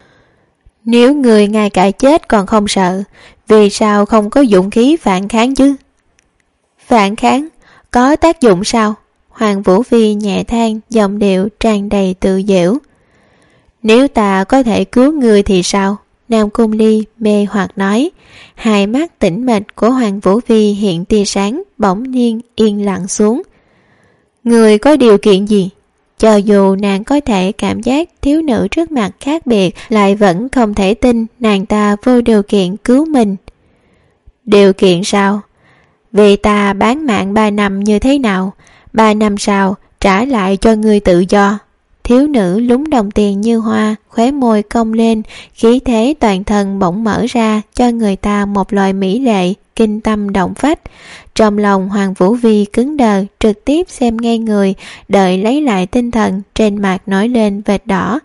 Nếu người ngay cả chết còn không sợ, vì sao không có dũng khí phản kháng chứ? Phản kháng? Có tác dụng sao? Hoàng Vũ Vi nhẹ than, giọng điệu tràn đầy tự giễu. Nếu ta có thể cứu người thì sao? Nam Cung Ly mê hoặc nói. Hai mắt tĩnh mịch của Hoàng Vũ Vi hiện tia sáng, bỗng nhiên yên lặng xuống. Người có điều kiện gì? Cho dù nàng có thể cảm giác thiếu nữ trước mặt khác biệt, lại vẫn không thể tin nàng ta vô điều kiện cứu mình. Điều kiện sao? Vì ta bán mạng 3 năm như thế nào, 3 năm sau trả lại cho ngươi tự do. Thiếu nữ lúng đồng tiền như hoa, khóe môi cong lên, khí thế toàn thân bỗng mở ra, cho người ta một loại mỹ lệ, kinh tâm động phách. Trong lòng Hoàng Vũ Vi cứng đờ, trực tiếp xem ngay người, đợi lấy lại tinh thần, trên mặt nổi lên vệt đỏ.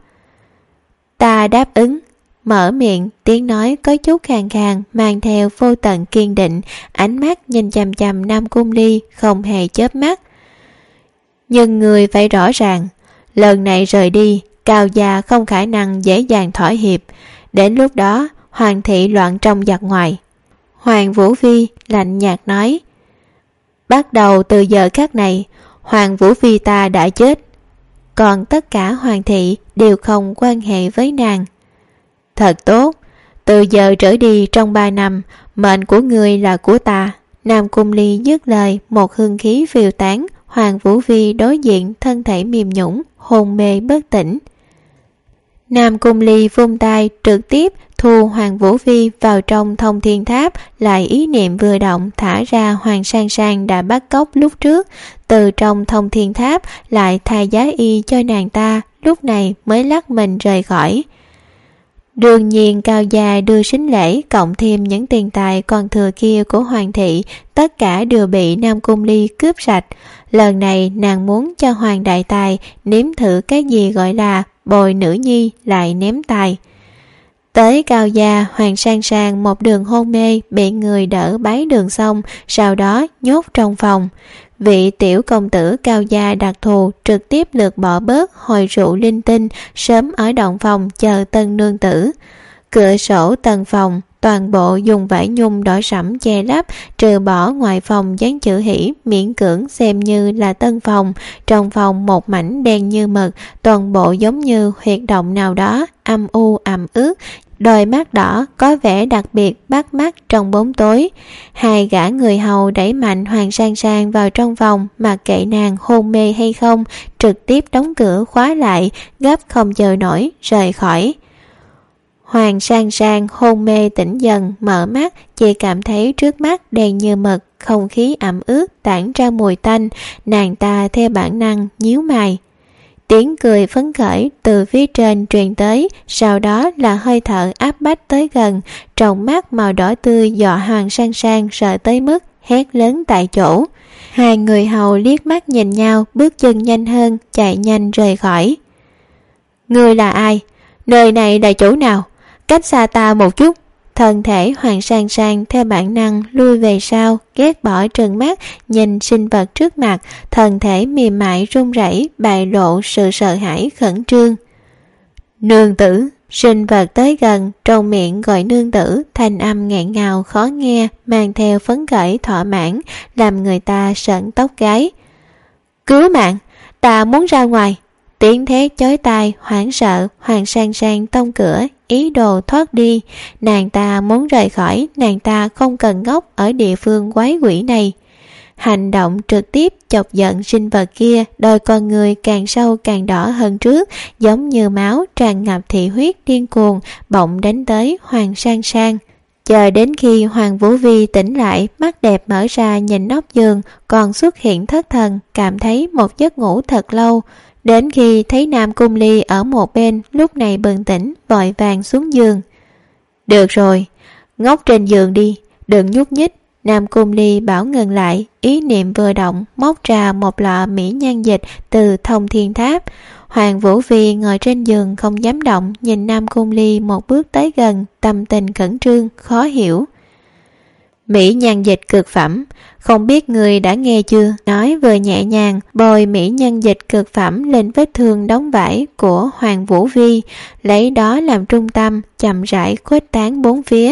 Ta đáp ứng. Mở miệng, tiếng nói có chút khàn khàn, mang theo vô tận kiên định, ánh mắt nhìn chằm chằm Nam Cung Ly, không hề chớp mắt. Nhưng người phải rõ ràng, lần này rời đi, Cao gia không khả năng dễ dàng thỏa hiệp. Đến lúc đó, Hoàng thị loạn trong giặc ngoài. Hoàng Vũ Vi lạnh nhạt nói. Bắt đầu từ giờ khắc này, Hoàng Vũ Vi ta đã chết. Còn tất cả Hoàng thị đều không quan hệ với nàng. Thật tốt, từ giờ trở đi trong 3 năm, mệnh của ngươi là của ta. Nam Cung Ly dứt lời, một hương khí phiêu tán. Hoàng Vũ Vi đối diện, thân thể mềm nhũn, hôn mê bất tỉnh. Nam Cung Ly vung tay trực tiếp thu Hoàng Vũ Vi vào trong Thông Thiên Tháp, lại ý niệm vừa động thả ra Hoàng Sang Sang đã bắt cóc lúc trước, từ trong Thông Thiên Tháp lại thay giá y cho nàng ta, lúc này mới lắc mình rời khỏi. Đương nhiên Cao gia đưa sính lễ cộng thêm những tiền tài còn thừa kia của Hoàng thị, tất cả đều bị Nam Cung Ly cướp sạch. Lần này nàng muốn cho Hoàng đại tài nếm thử cái gì gọi là bồi nữ nhi lại ném tài. Tới Cao gia, Hoàng Sang Sang một đường hôn mê, bị người đỡ bái đường xong, sau đó nhốt trong phòng. Vị tiểu công tử Cao gia đặc thù trực tiếp lược bỏ bớt hồi rượu linh tinh, sớm ở động phòng chờ tân nương tử. Cửa sổ tầng phòng toàn bộ dùng vải nhung đỏ sẫm che lấp, trừ bỏ ngoài phòng dán chữ hỷ miễn cưỡng xem như là tân phòng. Trong phòng một mảnh đen như mực, toàn bộ giống như huyệt động nào đó, âm u ẩm ướt. Đôi mắt đỏ có vẻ đặc biệt bắt mắt trong bóng tối. Hai gã người hầu đẩy mạnh Hoàng Sang Sang vào trong phòng, mặc kệ nàng hôn mê hay không, trực tiếp đóng cửa khóa lại, gấp không chờ nổi rời khỏi. Hoàng Sang Sang hôn mê tỉnh dần, mở mắt chỉ cảm thấy trước mắt đen như mực, không khí ẩm ướt tản ra mùi tanh. Nàng ta theo bản năng nhíu mày. Tiếng cười phấn khởi từ phía trên truyền tới, sau đó là hơi thở áp bách tới gần, trong mắt màu đỏ tươi dọa Hoàng Sang Sang sợ tới mức hét lớn tại chỗ. Hai người hầu liếc mắt nhìn nhau, bước chân nhanh hơn, chạy nhanh rời khỏi. Ngươi là ai? Nơi này là chỗ nào? Cách xa ta một chút. Thân thể Hoàng Sang Sang theo bản năng lui về sau, ghét bỏ trừng mắt nhìn sinh vật trước mặt, thân thể mềm mại run rẩy, bại lộ sự sợ hãi khẩn trương. Nương tử. Sinh vật tới gần, trong miệng gọi nương tử, thanh âm nghẹn ngào khó nghe, mang theo phấn khởi thỏa mãn, làm người ta sởn tóc gáy. Cứu mạng, ta muốn ra ngoài. Tiếng thét chói tai, hoảng sợ, Hoàng Sang Sang tông cửa, ý đồ thoát đi. Nàng ta muốn rời khỏi, nàng ta không cần ngốc ở địa phương quái quỷ này. Hành động trực tiếp chọc giận sinh vật kia, đôi con người càng sâu càng đỏ hơn trước, giống như máu tràn ngập thị huyết điên cuồng, bỗng đánh tới Hoàng Sang Sang. Chờ đến khi Hoàng Vũ Vi tỉnh lại, mắt đẹp mở ra nhìn nóc giường, còn xuất hiện thất thần, cảm thấy một giấc ngủ thật lâu. Đến khi thấy Nam Cung Ly ở một bên, lúc này bừng tỉnh, vội vàng xuống giường. Được rồi, ngốc trên giường đi, đừng nhúc nhích. Nam Cung Ly bảo ngừng lại, ý niệm vừa động, móc ra một lọ mỹ nhan dịch từ Thông Thiên Tháp. Hoàng Vũ Phi ngồi trên giường không dám động, nhìn Nam Cung Ly một bước tới gần, tâm tình khẩn trương, khó hiểu. Mỹ nhan dịch cực phẩm, không biết người đã nghe chưa? Nói vừa nhẹ nhàng bôi mỹ nhân dịch cực phẩm lên vết thương đóng vải của Hoàng Vũ Vi, lấy đó làm trung tâm, chậm rãi khuếch tán bốn phía.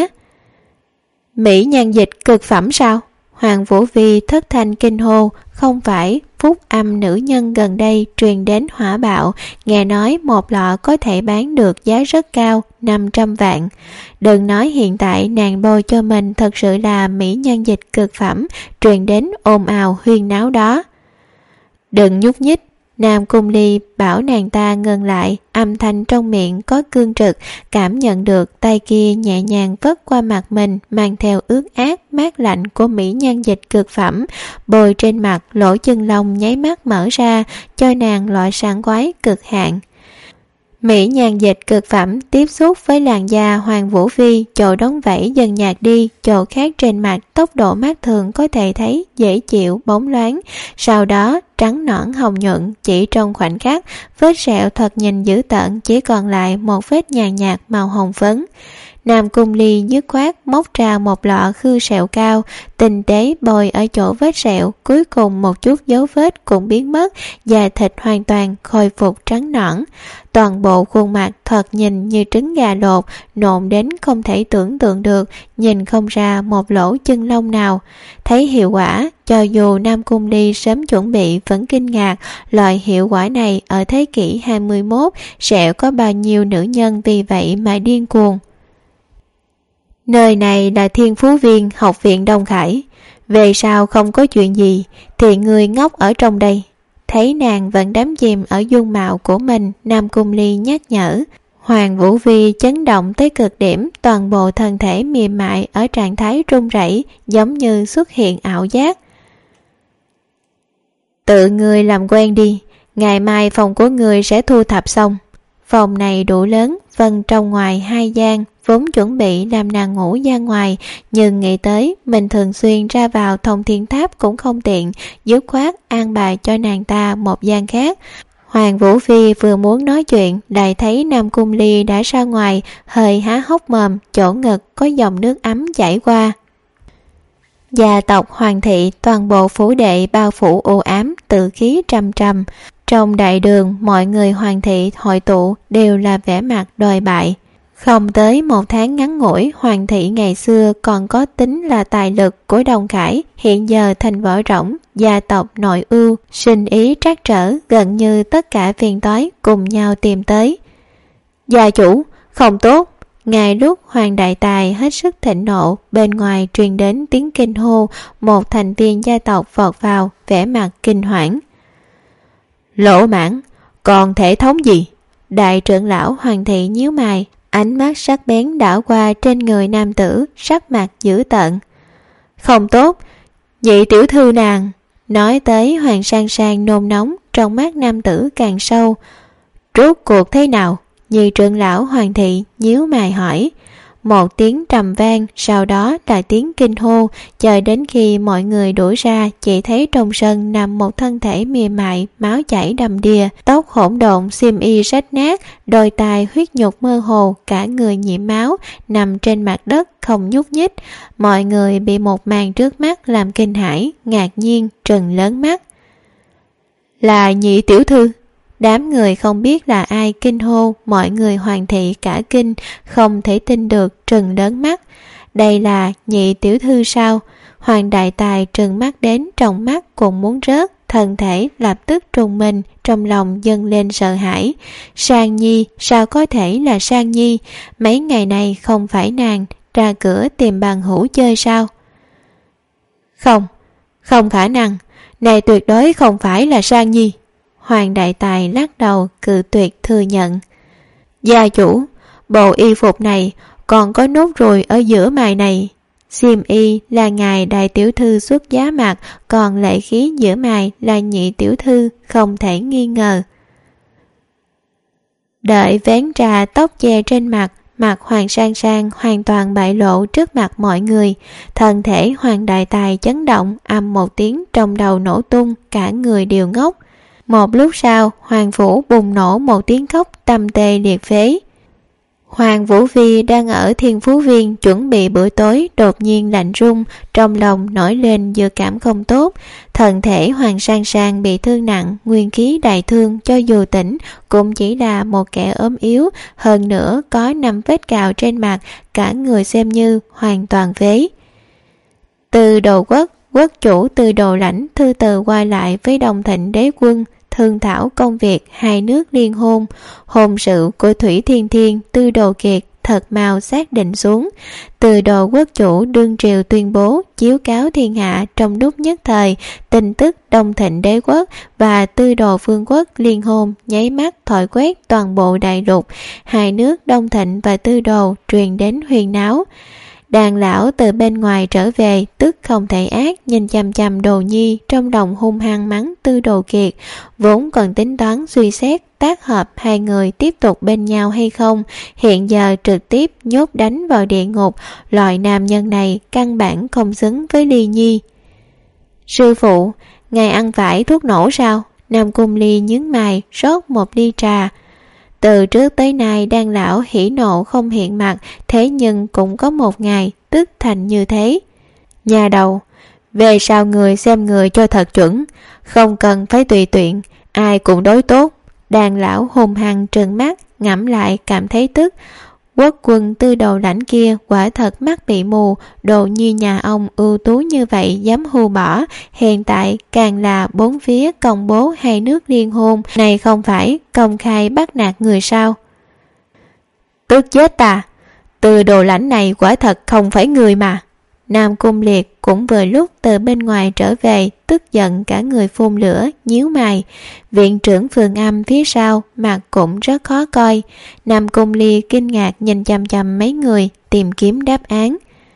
Mỹ nhân dịch cực phẩm sao? Hoàng Vũ Vi thất thanh kinh hô, không phải phúc âm nữ nhân gần đây truyền đến hỏa bạo, nghe nói một lọ có thể bán được giá rất cao, 500 vạn. Đừng nói hiện tại nàng bôi cho mình thật sự là mỹ nhân dịch cực phẩm, truyền đến ồn ào huyên náo đó. Đừng nhúc nhích. Nam Cung Ly bảo nàng ta ngừng lại, âm thanh trong miệng có cương trực, cảm nhận được tay kia nhẹ nhàng vất qua mặt mình, mang theo ướt át mát lạnh của mỹ nhân dịch cực phẩm, bôi trên mặt, lỗ chân lông nháy mắt mở ra, cho nàng loại sảng khoái cực hạn. Mỹ nhan dịch cực phẩm tiếp xúc với làn da Hoàng Vũ Phi, chỗ đóng vảy dần nhạt đi, chỗ khác trên mặt tốc độ mắt thường có thể thấy dễ chịu, bóng loáng, sau đó trắng nõn hồng nhuận, chỉ trong khoảnh khắc vết sẹo thật nhìn dữ tợn, chỉ còn lại một vết nhàn nhạt màu hồng phấn. Nam Cung Ly dứt khoát móc ra một lọ khư sẹo cao, tinh tế bôi ở chỗ vết sẹo, cuối cùng một chút dấu vết cũng biến mất, da thịt hoàn toàn khôi phục trắng nõn. Toàn bộ khuôn mặt thoạt nhìn như trứng gà lột, nộn đến không thể tưởng tượng được, nhìn không ra một lỗ chân lông nào. Thấy hiệu quả, cho dù Nam Cung Ly sớm chuẩn bị vẫn kinh ngạc, loại hiệu quả này ở thế kỷ 21 sẽ có bao nhiêu nữ nhân vì vậy mà điên cuồng. Nơi này là Thiên Phú Viên, học viện Đông Khải. Về sau không có chuyện gì thì người ngốc ở trong đây. Thấy nàng vẫn đắm chìm ở dung mạo của mình, Nam Cung Ly nhắc nhở. Hoàng Vũ Vi chấn động tới cực điểm, toàn bộ thân thể mềm mại ở trạng thái run rẩy, giống như xuất hiện ảo giác. Tự người làm quen đi, ngày mai phòng của người sẽ thu thập xong. Phòng này đủ lớn, phân trong ngoài 2 gian, vốn chuẩn bị làm nàng ngủ ra ngoài, nhưng nghĩ tới mình thường xuyên ra vào Thông Thiên Tháp cũng không tiện, dứt khoát an bài cho nàng ta một gian khác. Hoàng Vũ Phi vừa muốn nói chuyện, lại thấy Nam Cung Ly đã ra ngoài, hơi há hốc mồm, chỗ ngực có dòng nước ấm chảy qua. Gia tộc Hoàng thị toàn bộ phủ đệ bao phủ u ám, tự khí trầm trầm. Trong đại đường, mọi người Hoàng thị hội tụ đều là vẻ mặt đồi bại. Không tới 1 tháng ngắn ngủi, Hoàng thị ngày xưa còn có tính là tài lực của Đông Khải, hiện giờ thành vỏ rỗng, gia tộc nội ưu, sinh ý trắc trở, gần như tất cả phiền toái cùng nhau tìm tới. Gia chủ, không tốt. Ngay lúc Hoàng đại tài hết sức thịnh nộ, bên ngoài truyền đến tiếng kinh hô, một thành viên gia tộc vọt vào, vẻ mặt kinh hoảng. Lỗ Mãn, còn thể thống gì? Đại trưởng lão Hoàng thị nhíu mày, ánh mắt sắc bén đảo qua trên người nam tử, sắc mặt dữ tợn. Không tốt, nhị tiểu thư nàng. Nói tới Hoàng Sang Sang nôn nóng, trong mắt nam tử càng sâu. Rốt cuộc thế nào? Nhị trưởng lão Hoàng thị nhíu mày hỏi. Một tiếng trầm vang, sau đó là tiếng kinh hô, chờ đến khi mọi người đuổi ra, chỉ thấy trong sân nằm một thân thể mềm mại, máu chảy đầm đìa, tóc hỗn độn, xiêm y rách nát, đôi tai huyết nhục mơ hồ, cả người nhiễm máu, nằm trên mặt đất không nhúc nhích. Mọi người bị một màn trước mắt làm kinh hãi, ngạc nhiên, trừng lớn mắt. Là nhị tiểu thư. Đám người không biết là ai kinh hô, mọi người Hoàng thị cả kinh, không thể tin được, trừng lớn mắt. Đây là nhị tiểu thư sao? Hoàng đại tài trừng mắt đến trong mắt cũng muốn rớt, thân thể lập tức trùng mình, trong lòng dâng lên sợ hãi. Sang Nhi, sao có thể là Sang Nhi? Mấy ngày này không phải nàng ra cửa tìm bằng hữu chơi sao? Không khả năng, này tuyệt đối không phải là Sang Nhi. Hoàng đại tài lắc đầu, cự tuyệt thừa nhận. Gia chủ, bộ y phục này còn có nốt ruồi ở giữa mày này. Xiêm y là ngài đại tiểu thư xuất giá mặt, còn lệ khí giữa mày là nhị tiểu thư, không thể nghi ngờ. Đợi vén trà tóc che trên mặt, mặt Hoàng Sang Sang hoàn toàn bại lộ trước mặt mọi người. Thân thể Hoàng Đại Tài chấn động, ầm một tiếng trong đầu nổ tung, cả người đều ngốc. Một lúc sau, Hoàng Phủ bùng nổ một tiếng khóc tâm tê liệt phế. Hoàng Vũ Phi đang ở Thiên Phú Viên chuẩn bị bữa tối, đột nhiên lạnh run, trong lòng nổi lên dự cảm không tốt. Thân thể Hoàng Sang Sang bị thương nặng, nguyên khí đại thương, cho dù tỉnh cũng chỉ là một kẻ ốm yếu, hơn nữa có 5 vết cào trên mặt, cả người xem như hoàn toàn phế. Từ Đồ Quốc, quốc chủ Từ Đồ Lãnh thư từ qua lại với Đông Thịnh đế quân, thương thảo công việc hai nước liên hôn. Hôn sự của Thủy Thiên Thiên, Tư Đồ Kiệt thật mau xác định xuống. Từ Đồ quốc chủ đương triều tuyên bố chiếu cáo thiên hạ, trong lúc nhất thời tin tức Đông Thịnh đế quốc và Tư Đồ vương quốc liên hôn nháy mắt thổi quét toàn bộ đại lục. Hai nước Đông Thịnh và Tư Đồ truyền đến huyên náo. Đàn lão từ bên ngoài trở về, tức không thể ác, nhìn chằm chằm Đồ Nhi, trong lòng hung hăng mắng Tư Đồ Kiệt. Vốn còn tính toán suy xét tác hợp hai người tiếp tục bên nhau hay không, hiện giờ trực tiếp nhốt đánh vào địa ngục. Loại nam nhân này căn bản không xứng với Ly Nhi. Sư phụ, ngài ăn phải thuốc nổ sao? Nam Cung Ly nhướng mày rót một ly trà. Từ trước tới nay Đan lão hỉ nộ không hiện mặt, thế nhưng cũng có một ngày tức thành như thế. Nhà đầu, về sau người xem người cho thật chuẩn, không cần phải tùy tiện, ai cũng đối tốt. Đan lão hùng hăng trừng mắt, ngẫm lại cảm thấy tức. Quốc quân Tư Đồ Lãnh kia quả thật mắt bị mù, Đồ Nhi nhà ông ưu tú như vậy dám hù bỏ, hiện tại càng là bốn phía công bố hai nước liên hôn, này không phải công khai bắt nạt người sao? Tức chết ta, Tư Đồ Lãnh này quả thật không phải người mà. Nam Cung Liệt cũng vừa lúc từ bên ngoài trở về, tức giận cả người phun lửa, nhíu mày. Viện trưởng Phường Âm phía sau mặt cũng rất khó coi. Nam Cung Ly kinh ngạc nhìn chằm chằm mấy người, tìm kiếm đáp án.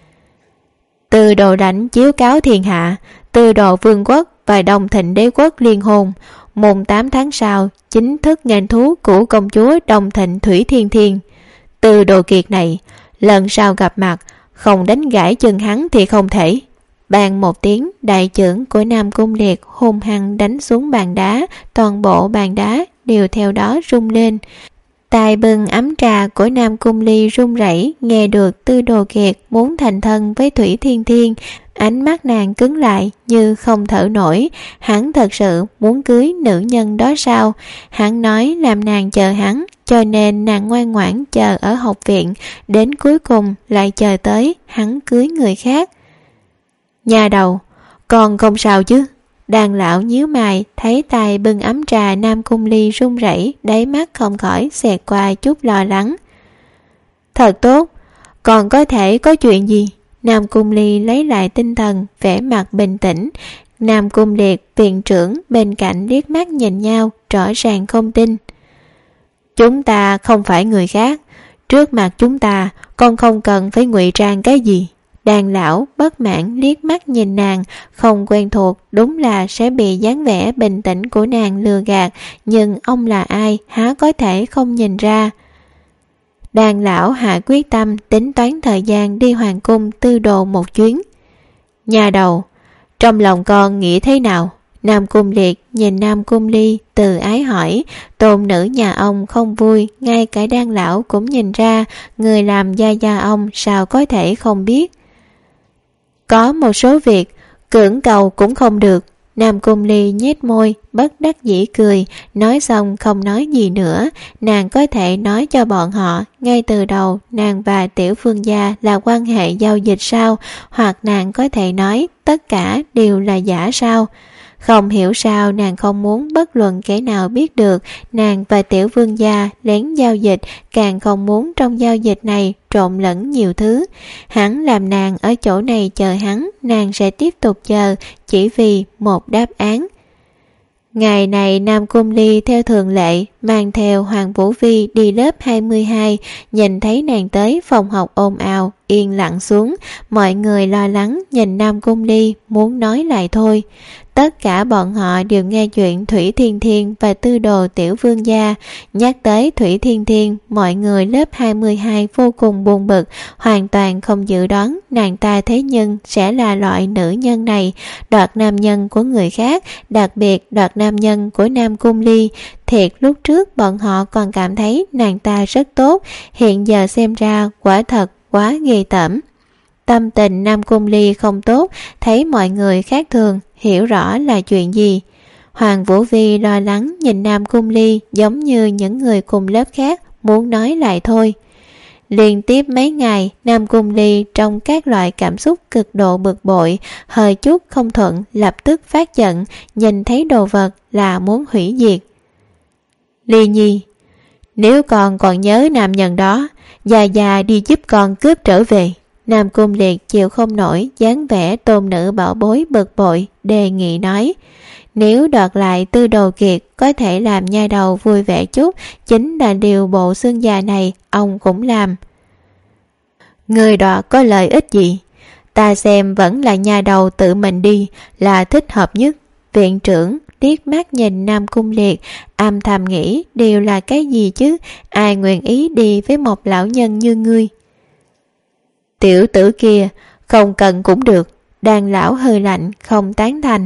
Tư Đồ Lãnh chiếu cáo thiên hạ, Tư Đồ vương quốc và Đông Thịnh đế quốc liên hôn. Mùng 8 tháng sau chính thức nghênh thú của công chúa Đông Thịnh Thủy Thiên Thiên. Tư Đồ Kiệt này, lần sau gặp mặt không đánh gãy chân hắn thì không thể. Bàn một tiếng, đại trưởng của Nam Cung Liệt hung hăng đánh xuống bàn đá, toàn bộ bàn đá đều theo đó rung lên. Tài bưng ấm trà của Nam Cung Ly run rẩy, nghe được Tư Đồ Kiệt muốn thành thân với Thủy Thiên Thiên, ánh mắt nàng cứng lại như không thở nổi. Hắn thật sự muốn cưới nữ nhân đó sao? Hắn nói làm nàng chờ hắn, cho nên nàng ngoan ngoãn chờ ở học viện, đến cuối cùng lại chờ tới hắn cưới người khác. Nhà đầu, còn không sao chứ? Đàn lão nhíu mày, thấy tay bưng ấm trà Nam Cung Ly run rẩy, đáy mắt không khỏi xẹt qua chút lo lắng. Thật tốt, còn có thể có chuyện gì? Nam Cung Ly lấy lại tinh thần, vẻ mặt bình tĩnh. Nam Cung Liệt, viện trưởng bên cạnh liếc mắt nhìn nhau, rõ ràng không tin. Chúng ta không phải người khác, trước mặt chúng ta con không cần phải ngụy trang cái gì. Đàn lão bất mãn liếc mắt nhìn nàng, không quen thuộc, đúng là sẽ bị dáng vẻ bình tĩnh của nàng lừa gạt, nhưng ông là ai há có thể không nhìn ra. Đàn lão hạ quyết tâm tính toán thời gian đi hoàng cung Tư Đồ một chuyến. Nhà đầu, trong lòng con nghĩ thế nào? Nam Cung Liệt nhìn Nam Cung Ly từ ái hỏi. Tôn nữ nhà ông không vui, ngay cả Đan lão cũng nhìn ra, người làm gia ông sao có thể không biết. Có một số việc cưỡng cầu cũng không được. Nam Cung Ly nhếch môi, bất đắc dĩ cười, nói xong không nói gì nữa. Nàng có thể nói cho bọn họ ngay từ đầu nàng và Tiểu Phương gia là quan hệ giao dịch sao, hoặc nàng có thể nói tất cả đều là giả sao. Không hiểu sao nàng không muốn bất luận kẻ nào biết được nàng và Tiểu Vương gia lén giao dịch, càng không muốn trong giao dịch này trộn lẫn nhiều thứ. Hắn làm nàng ở chỗ này chờ hắn, nàng sẽ tiếp tục chờ chỉ vì một đáp án. Ngày này Nam Cung Ly theo thường lệ mang theo Hoàng Vũ Vi đi lớp 22, nhìn thấy nàng tới, phòng học ồn ào, yên lặng xuống, mọi người lo lắng nhìn Nam Cung Ly, muốn nói lại thôi. Tất cả bọn họ đều nghe chuyện Thủy Thiên Thiên và tư đồ tiểu vương gia. Nhắc tới Thủy Thiên Thiên, mọi người lớp 22 vô cùng buồn bực, hoàn toàn không dự đoán nàng ta thế nhưng sẽ là loại nữ nhân này, đoạt nam nhân của người khác, đặc biệt đoạt nam nhân của Nam Cung Ly. Thiệt lúc trước bọn họ còn cảm thấy nàng ta rất tốt, hiện giờ xem ra quả thật quá ghê tởm. Tâm tình Nam Cung Ly không tốt, thấy mọi người khác thường, hiểu rõ là chuyện gì. Hoàng Vũ Vi lo lắng nhìn Nam Cung Ly giống như những người cùng lớp khác, muốn nói lại thôi. Liên tiếp mấy ngày, Nam Cung Ly trong các loại cảm xúc cực độ bực bội, hơi chút không thuận lập tức phát giận, nhìn thấy đồ vật là muốn hủy diệt. Ly Nhi, nếu con còn nhớ nam nhân đó, già đi giúp con cướp trở về. Nam Cung Liệt chịu không nổi dáng vẻ tôn nữ bảo bối bực bội, đề nghị nói, nếu đoạt lại Tư Đồ Kiệt có thể làm nha đầu vui vẻ chút, chính là điều bộ xương già này ông cũng làm. Người đoạt có lợi ích gì? Ta xem vẫn là nha đầu tự mình đi là thích hợp nhất. Viện trưởng liếc mắt nhìn Nam Cung Liệt, âm thầm nghĩ đều là cái gì chứ, ai nguyện ý đi với một lão nhân như ngươi. Tiểu tử kia không cần cũng được. Đàn lão hơi lạnh không tán thành.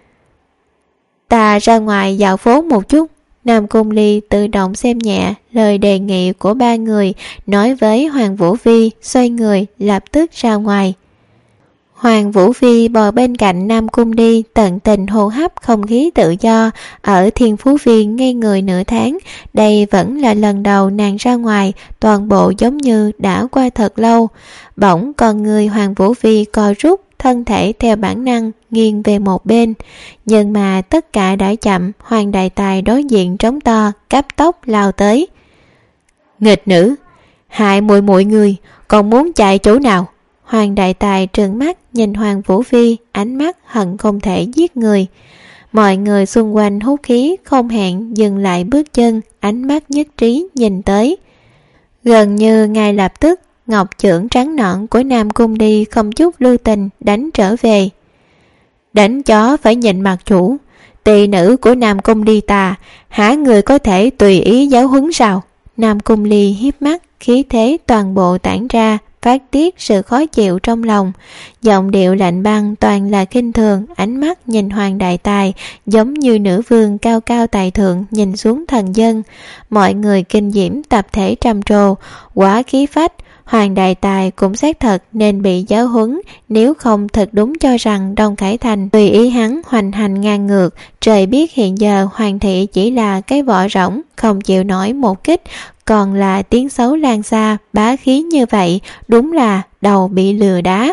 Ta ra ngoài dạo phố một chút. Nam Cung Ly tự động xem nhẹ lời đề nghị của ba người, nói với Hoàng Vũ Vi, xoay người lập tức ra ngoài. Hoàng Vũ Vi bò bên cạnh Nam Cung Ly, tận tình hô hấp không khí tự do. Ở Thiên Phú Viên ngây người nửa tháng, đây vẫn là lần đầu nàng ra ngoài, toàn bộ giống như đã qua thật lâu. Bỗng con người Hoàng Vũ Vi co rút, thân thể theo bản năng nghiêng về một bên. Nhưng mà tất cả đã chậm, Hoàng Đại Tài đối diện trống to, cấp tốc lao tới. Nghịch nữ, hại muội muội người, còn muốn chạy chỗ nào? Hoàng Đại Tài trừng mắt nhìn Hoàng Vũ Vi, ánh mắt hận không thể giết người. Mọi người xung quanh hút khí không hẹn dừng lại bước chân, ánh mắt nhất trí nhìn tới. Gần như ngay lập tức, ngọc chưởng trắng nõn của Nam Cung Ly không chút lưu tình đánh trở về. Đánh chó phải nhìn mặt chủ, tỳ nữ của Nam Cung Ly ta, hả người có thể tùy ý giáo huấn sao? Nam Cung Ly hiếp mắt, khí thế toàn bộ tản ra, phát tiết sự khó chịu trong lòng. Giọng điệu lạnh băng toàn là khinh thường, ánh mắt nhìn Hoàng Đại Tài giống như nữ vương cao cao tại thượng nhìn xuống thần dân. Mọi người kinh diễm tập thể trầm trồ, quá khí phách. Hoàng Đại Tài cũng xác thật nên bị giáo huấn, nếu không thật đúng cho rằng Đông Khải Thành tùy ý hắn hoành hành ngang ngược. Trời biết hiện giờ Hoàng thị chỉ là cái vỏ rỗng, không chịu nổi một kích, còn là tiếng xấu lan xa, bá khí như vậy, đúng là đầu bị lừa đá.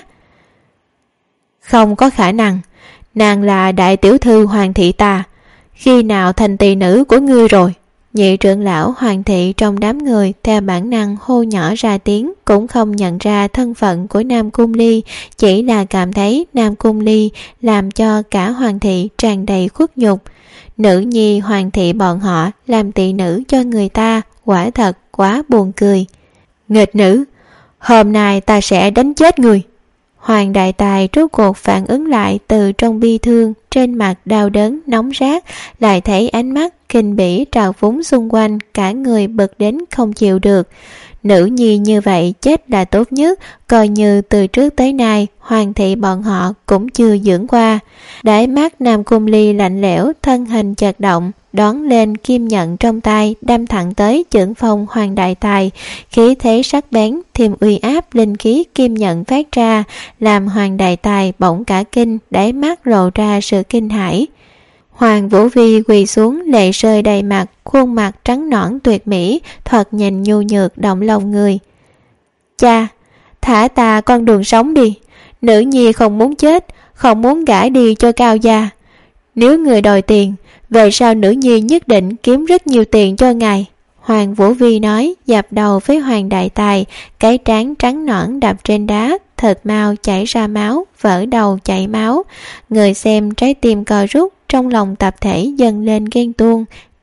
Không có khả năng, nàng là đại tiểu thư Hoàng thị ta, khi nào thành tỳ nữ của ngươi rồi? Nhị trưởng lão Hoàng thị trong đám người theo bản năng hô nhỏ ra tiếng, cũng không nhận ra thân phận của Nam Cung Ly, chỉ là cảm thấy Nam Cung Ly làm cho cả Hoàng thị tràn đầy khuất nhục. Nữ nhi Hoàng thị bọn họ làm tỳ nữ cho người ta, quả thật quá buồn cười. Nghịch nữ, hôm nay ta sẽ đánh chết người. Hoàng Đại Tài rốt cuộc phản ứng lại từ trong bi thương, trên mặt đau đớn nóng rát, lại thấy ánh mắt khinh bỉ trào phúng xung quanh, cả người bực đến không chịu được. Nữ nhi như vậy chết là tốt nhất, coi như từ trước tới nay Hoàng thị bọn họ cũng chưa dưỡng qua. Đáy mắt Nam Cung Ly lạnh lẽo, thân hình chật động, đón lên kim nhận trong tay, đâm thẳng tới chưởng phong Hoàng Đại Tài. Khí thế sắc bén thêm uy áp linh khí kim nhận phát ra, làm Hoàng Đại Tài bỗng cả kinh, đáy mắt lộ ra sự kinh hãi. Hoàng Vũ Vi quỳ xuống, lệ rơi đầy mặt, khuôn mặt trắng nõn tuyệt mỹ, thoạt nhìn nhu nhược động lòng người. Cha, thả ta con đường sống đi, nữ nhi không muốn chết, không muốn gả đi cho Cao gia. Nếu người đòi tiền, về sau nữ nhi nhất định kiếm rất nhiều tiền cho ngài. Hoàng Vũ Vi nói, dập đầu với Hoàng Đại Tài, cái trán trắng nõn đập trên đá, thịt mau chảy ra máu, vỡ đầu chảy máu. Người xem trái tim co rút, trong lòng tập thể dâng lên ghen tuông,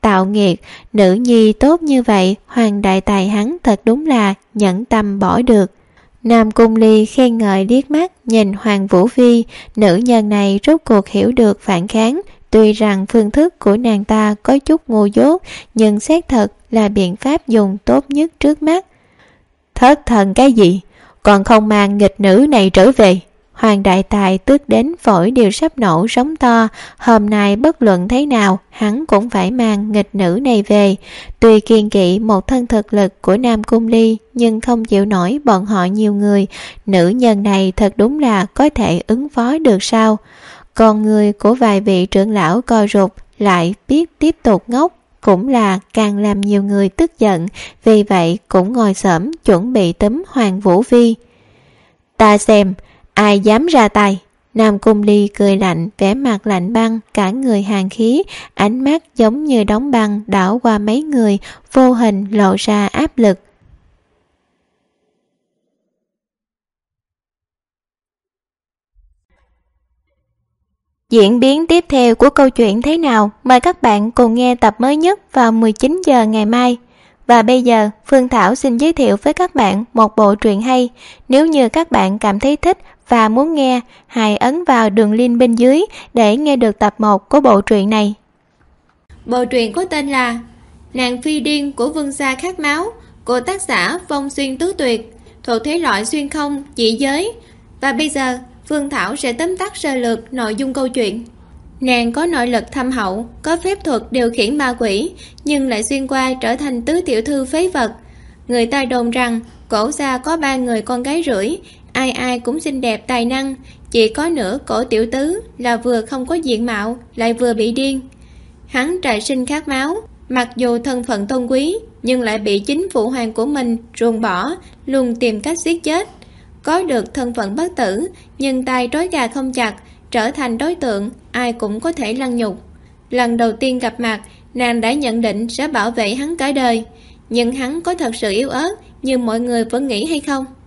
tạo nghiệt, nữ nhi tốt như vậy, Hoàng đại tài hắn thật đúng là nhẫn tâm bỏ được. Nam Cung Ly khen ngợi liếc mắt nhìn Hoàng Vũ Phi, nữ nhân này rốt cuộc hiểu được phản kháng, tuy rằng phương thức của nàng ta có chút ngu dốt, nhưng xét thật là biện pháp dùng tốt nhất trước mắt. Thất thần cái gì, còn không mang nghịch nữ này trở về. Hoàng đại tài tức đến phổi đều sắp nổ sóng to, hôm nay bất luận thế nào hắn cũng phải mang nghịch nữ này về. Tuy kiên kỵ một thân thực lực của Nam Cung Ly, nhưng không chịu nổi bọn họ nhiều người, nữ nhân này thật đúng là có thể ứng phó được sao? Còn người của vài vị trưởng lão co rụt lại biết tiếp tục ngốc, cũng là càng làm nhiều người tức giận, vì vậy cũng ngồi xổm chuẩn bị túm Hoàng Vũ Phi. Ta xem ai dám ra tay. Nam Cung Ly cười lạnh, vẻ mặt lạnh băng, cả người hàn khí, ánh mắt giống như đóng băng đảo qua mấy người, vô hình lộ ra áp lực. Diễn biến tiếp theo của câu chuyện thế nào? Mời các bạn cùng nghe tập mới nhất vào 19 giờ ngày mai. Và bây giờ, Phương Thảo xin giới thiệu với các bạn một bộ truyện hay. Nếu như các bạn cảm thấy thích và muốn nghe, hãy ấn vào đường link bên dưới để nghe được tập 1 của bộ truyện này. Bộ truyện có tên là Nàng Phi Điên của Vương Gia Khát Máu, của tác giả Vong Xuyên Tứ Tuyệt, thuộc thể loại xuyên không, dị giới. Và bây giờ, Phương Thảo sẽ tóm tắt sơ lược nội dung câu chuyện. Nàng có nội lực thâm hậu, có phép thuật điều khiển ma quỷ, nhưng lại xuyên qua trở thành tứ tiểu thư phế vật. Người ta đồn rằng cổ gia có 3 người con gái rưỡi, ai ai cũng xinh đẹp tài năng, chỉ có nửa cổ tiểu tứ là vừa không có diện mạo, lại vừa bị điên. Hắn trời sinh khát máu, mặc dù thân phận tôn quý, nhưng lại bị chính phụ hoàng của mình ruồng bỏ, luôn tìm cách giết chết. Có được thân phận bất tử, nhưng tay trói gà không chặt, trở thành đối tượng ai cũng có thể lăng nhục. Lần đầu tiên gặp mặt, nàng đã nhận định sẽ bảo vệ hắn cả đời, nhưng hắn có thật sự yếu ớt như mọi người vẫn nghĩ hay không?